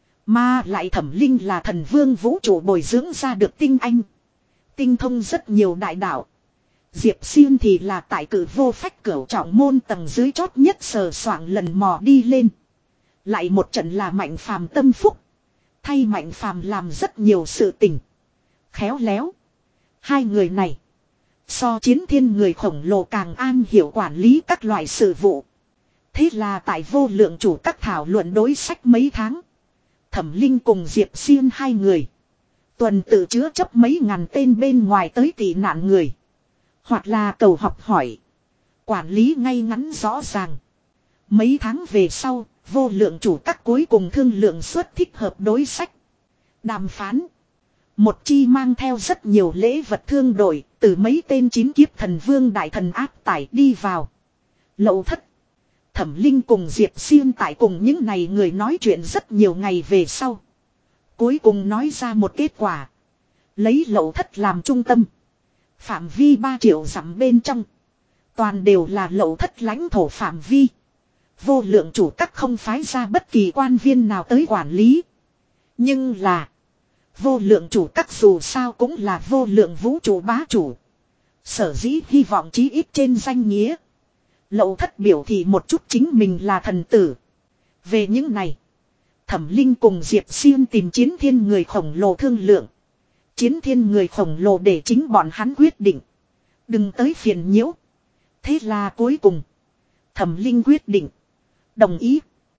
Mà lại Thẩm Linh là thần vương vũ trụ bồi dưỡng ra được tinh anh. Tinh thông rất nhiều đại đạo. Diệp Xuyên thì là tại cử vô phách cửu trọng môn tầng dưới chót nhất sờ soạng lần mò đi lên. Lại một trận là Mạnh Phàm tâm phúc. Thay Mạnh Phàm làm rất nhiều sự tình. Khéo léo. Hai người này. So chiến thiên người khổng lồ càng an hiểu quản lý các loại sự vụ. Thế là tại vô lượng chủ các thảo luận đối sách mấy tháng. Thẩm Linh cùng Diệp Xuyên hai người. Tuần tự chứa chấp mấy ngàn tên bên ngoài tới tị nạn người. Hoặc là cầu học hỏi. Quản lý ngay ngắn rõ ràng. Mấy tháng về sau, vô lượng chủ các cuối cùng thương lượng suất thích hợp đối sách. Đàm phán. Một chi mang theo rất nhiều lễ vật thương đổi, từ mấy tên chín kiếp thần vương đại thần áp tải đi vào. Lậu thất. Thẩm Linh cùng Diệp Xuyên tại cùng những này người nói chuyện rất nhiều ngày về sau. Cuối cùng nói ra một kết quả. Lấy lậu thất làm trung tâm. Phạm vi ba triệu dặm bên trong. Toàn đều là lậu thất lãnh thổ phạm vi. Vô lượng chủ các không phái ra bất kỳ quan viên nào tới quản lý. Nhưng là. Vô lượng chủ các dù sao cũng là vô lượng vũ trụ bá chủ. Sở dĩ hy vọng chí ít trên danh nghĩa. Lậu thất biểu thị một chút chính mình là thần tử. Về những này. Thẩm Linh cùng Diệp Xuyên tìm Chiến Thiên người khổng lồ thương lượng. Chiến Thiên người khổng lồ để chính bọn hắn quyết định. Đừng tới phiền nhiễu. Thế là cuối cùng. Thẩm Linh quyết định. Đồng ý.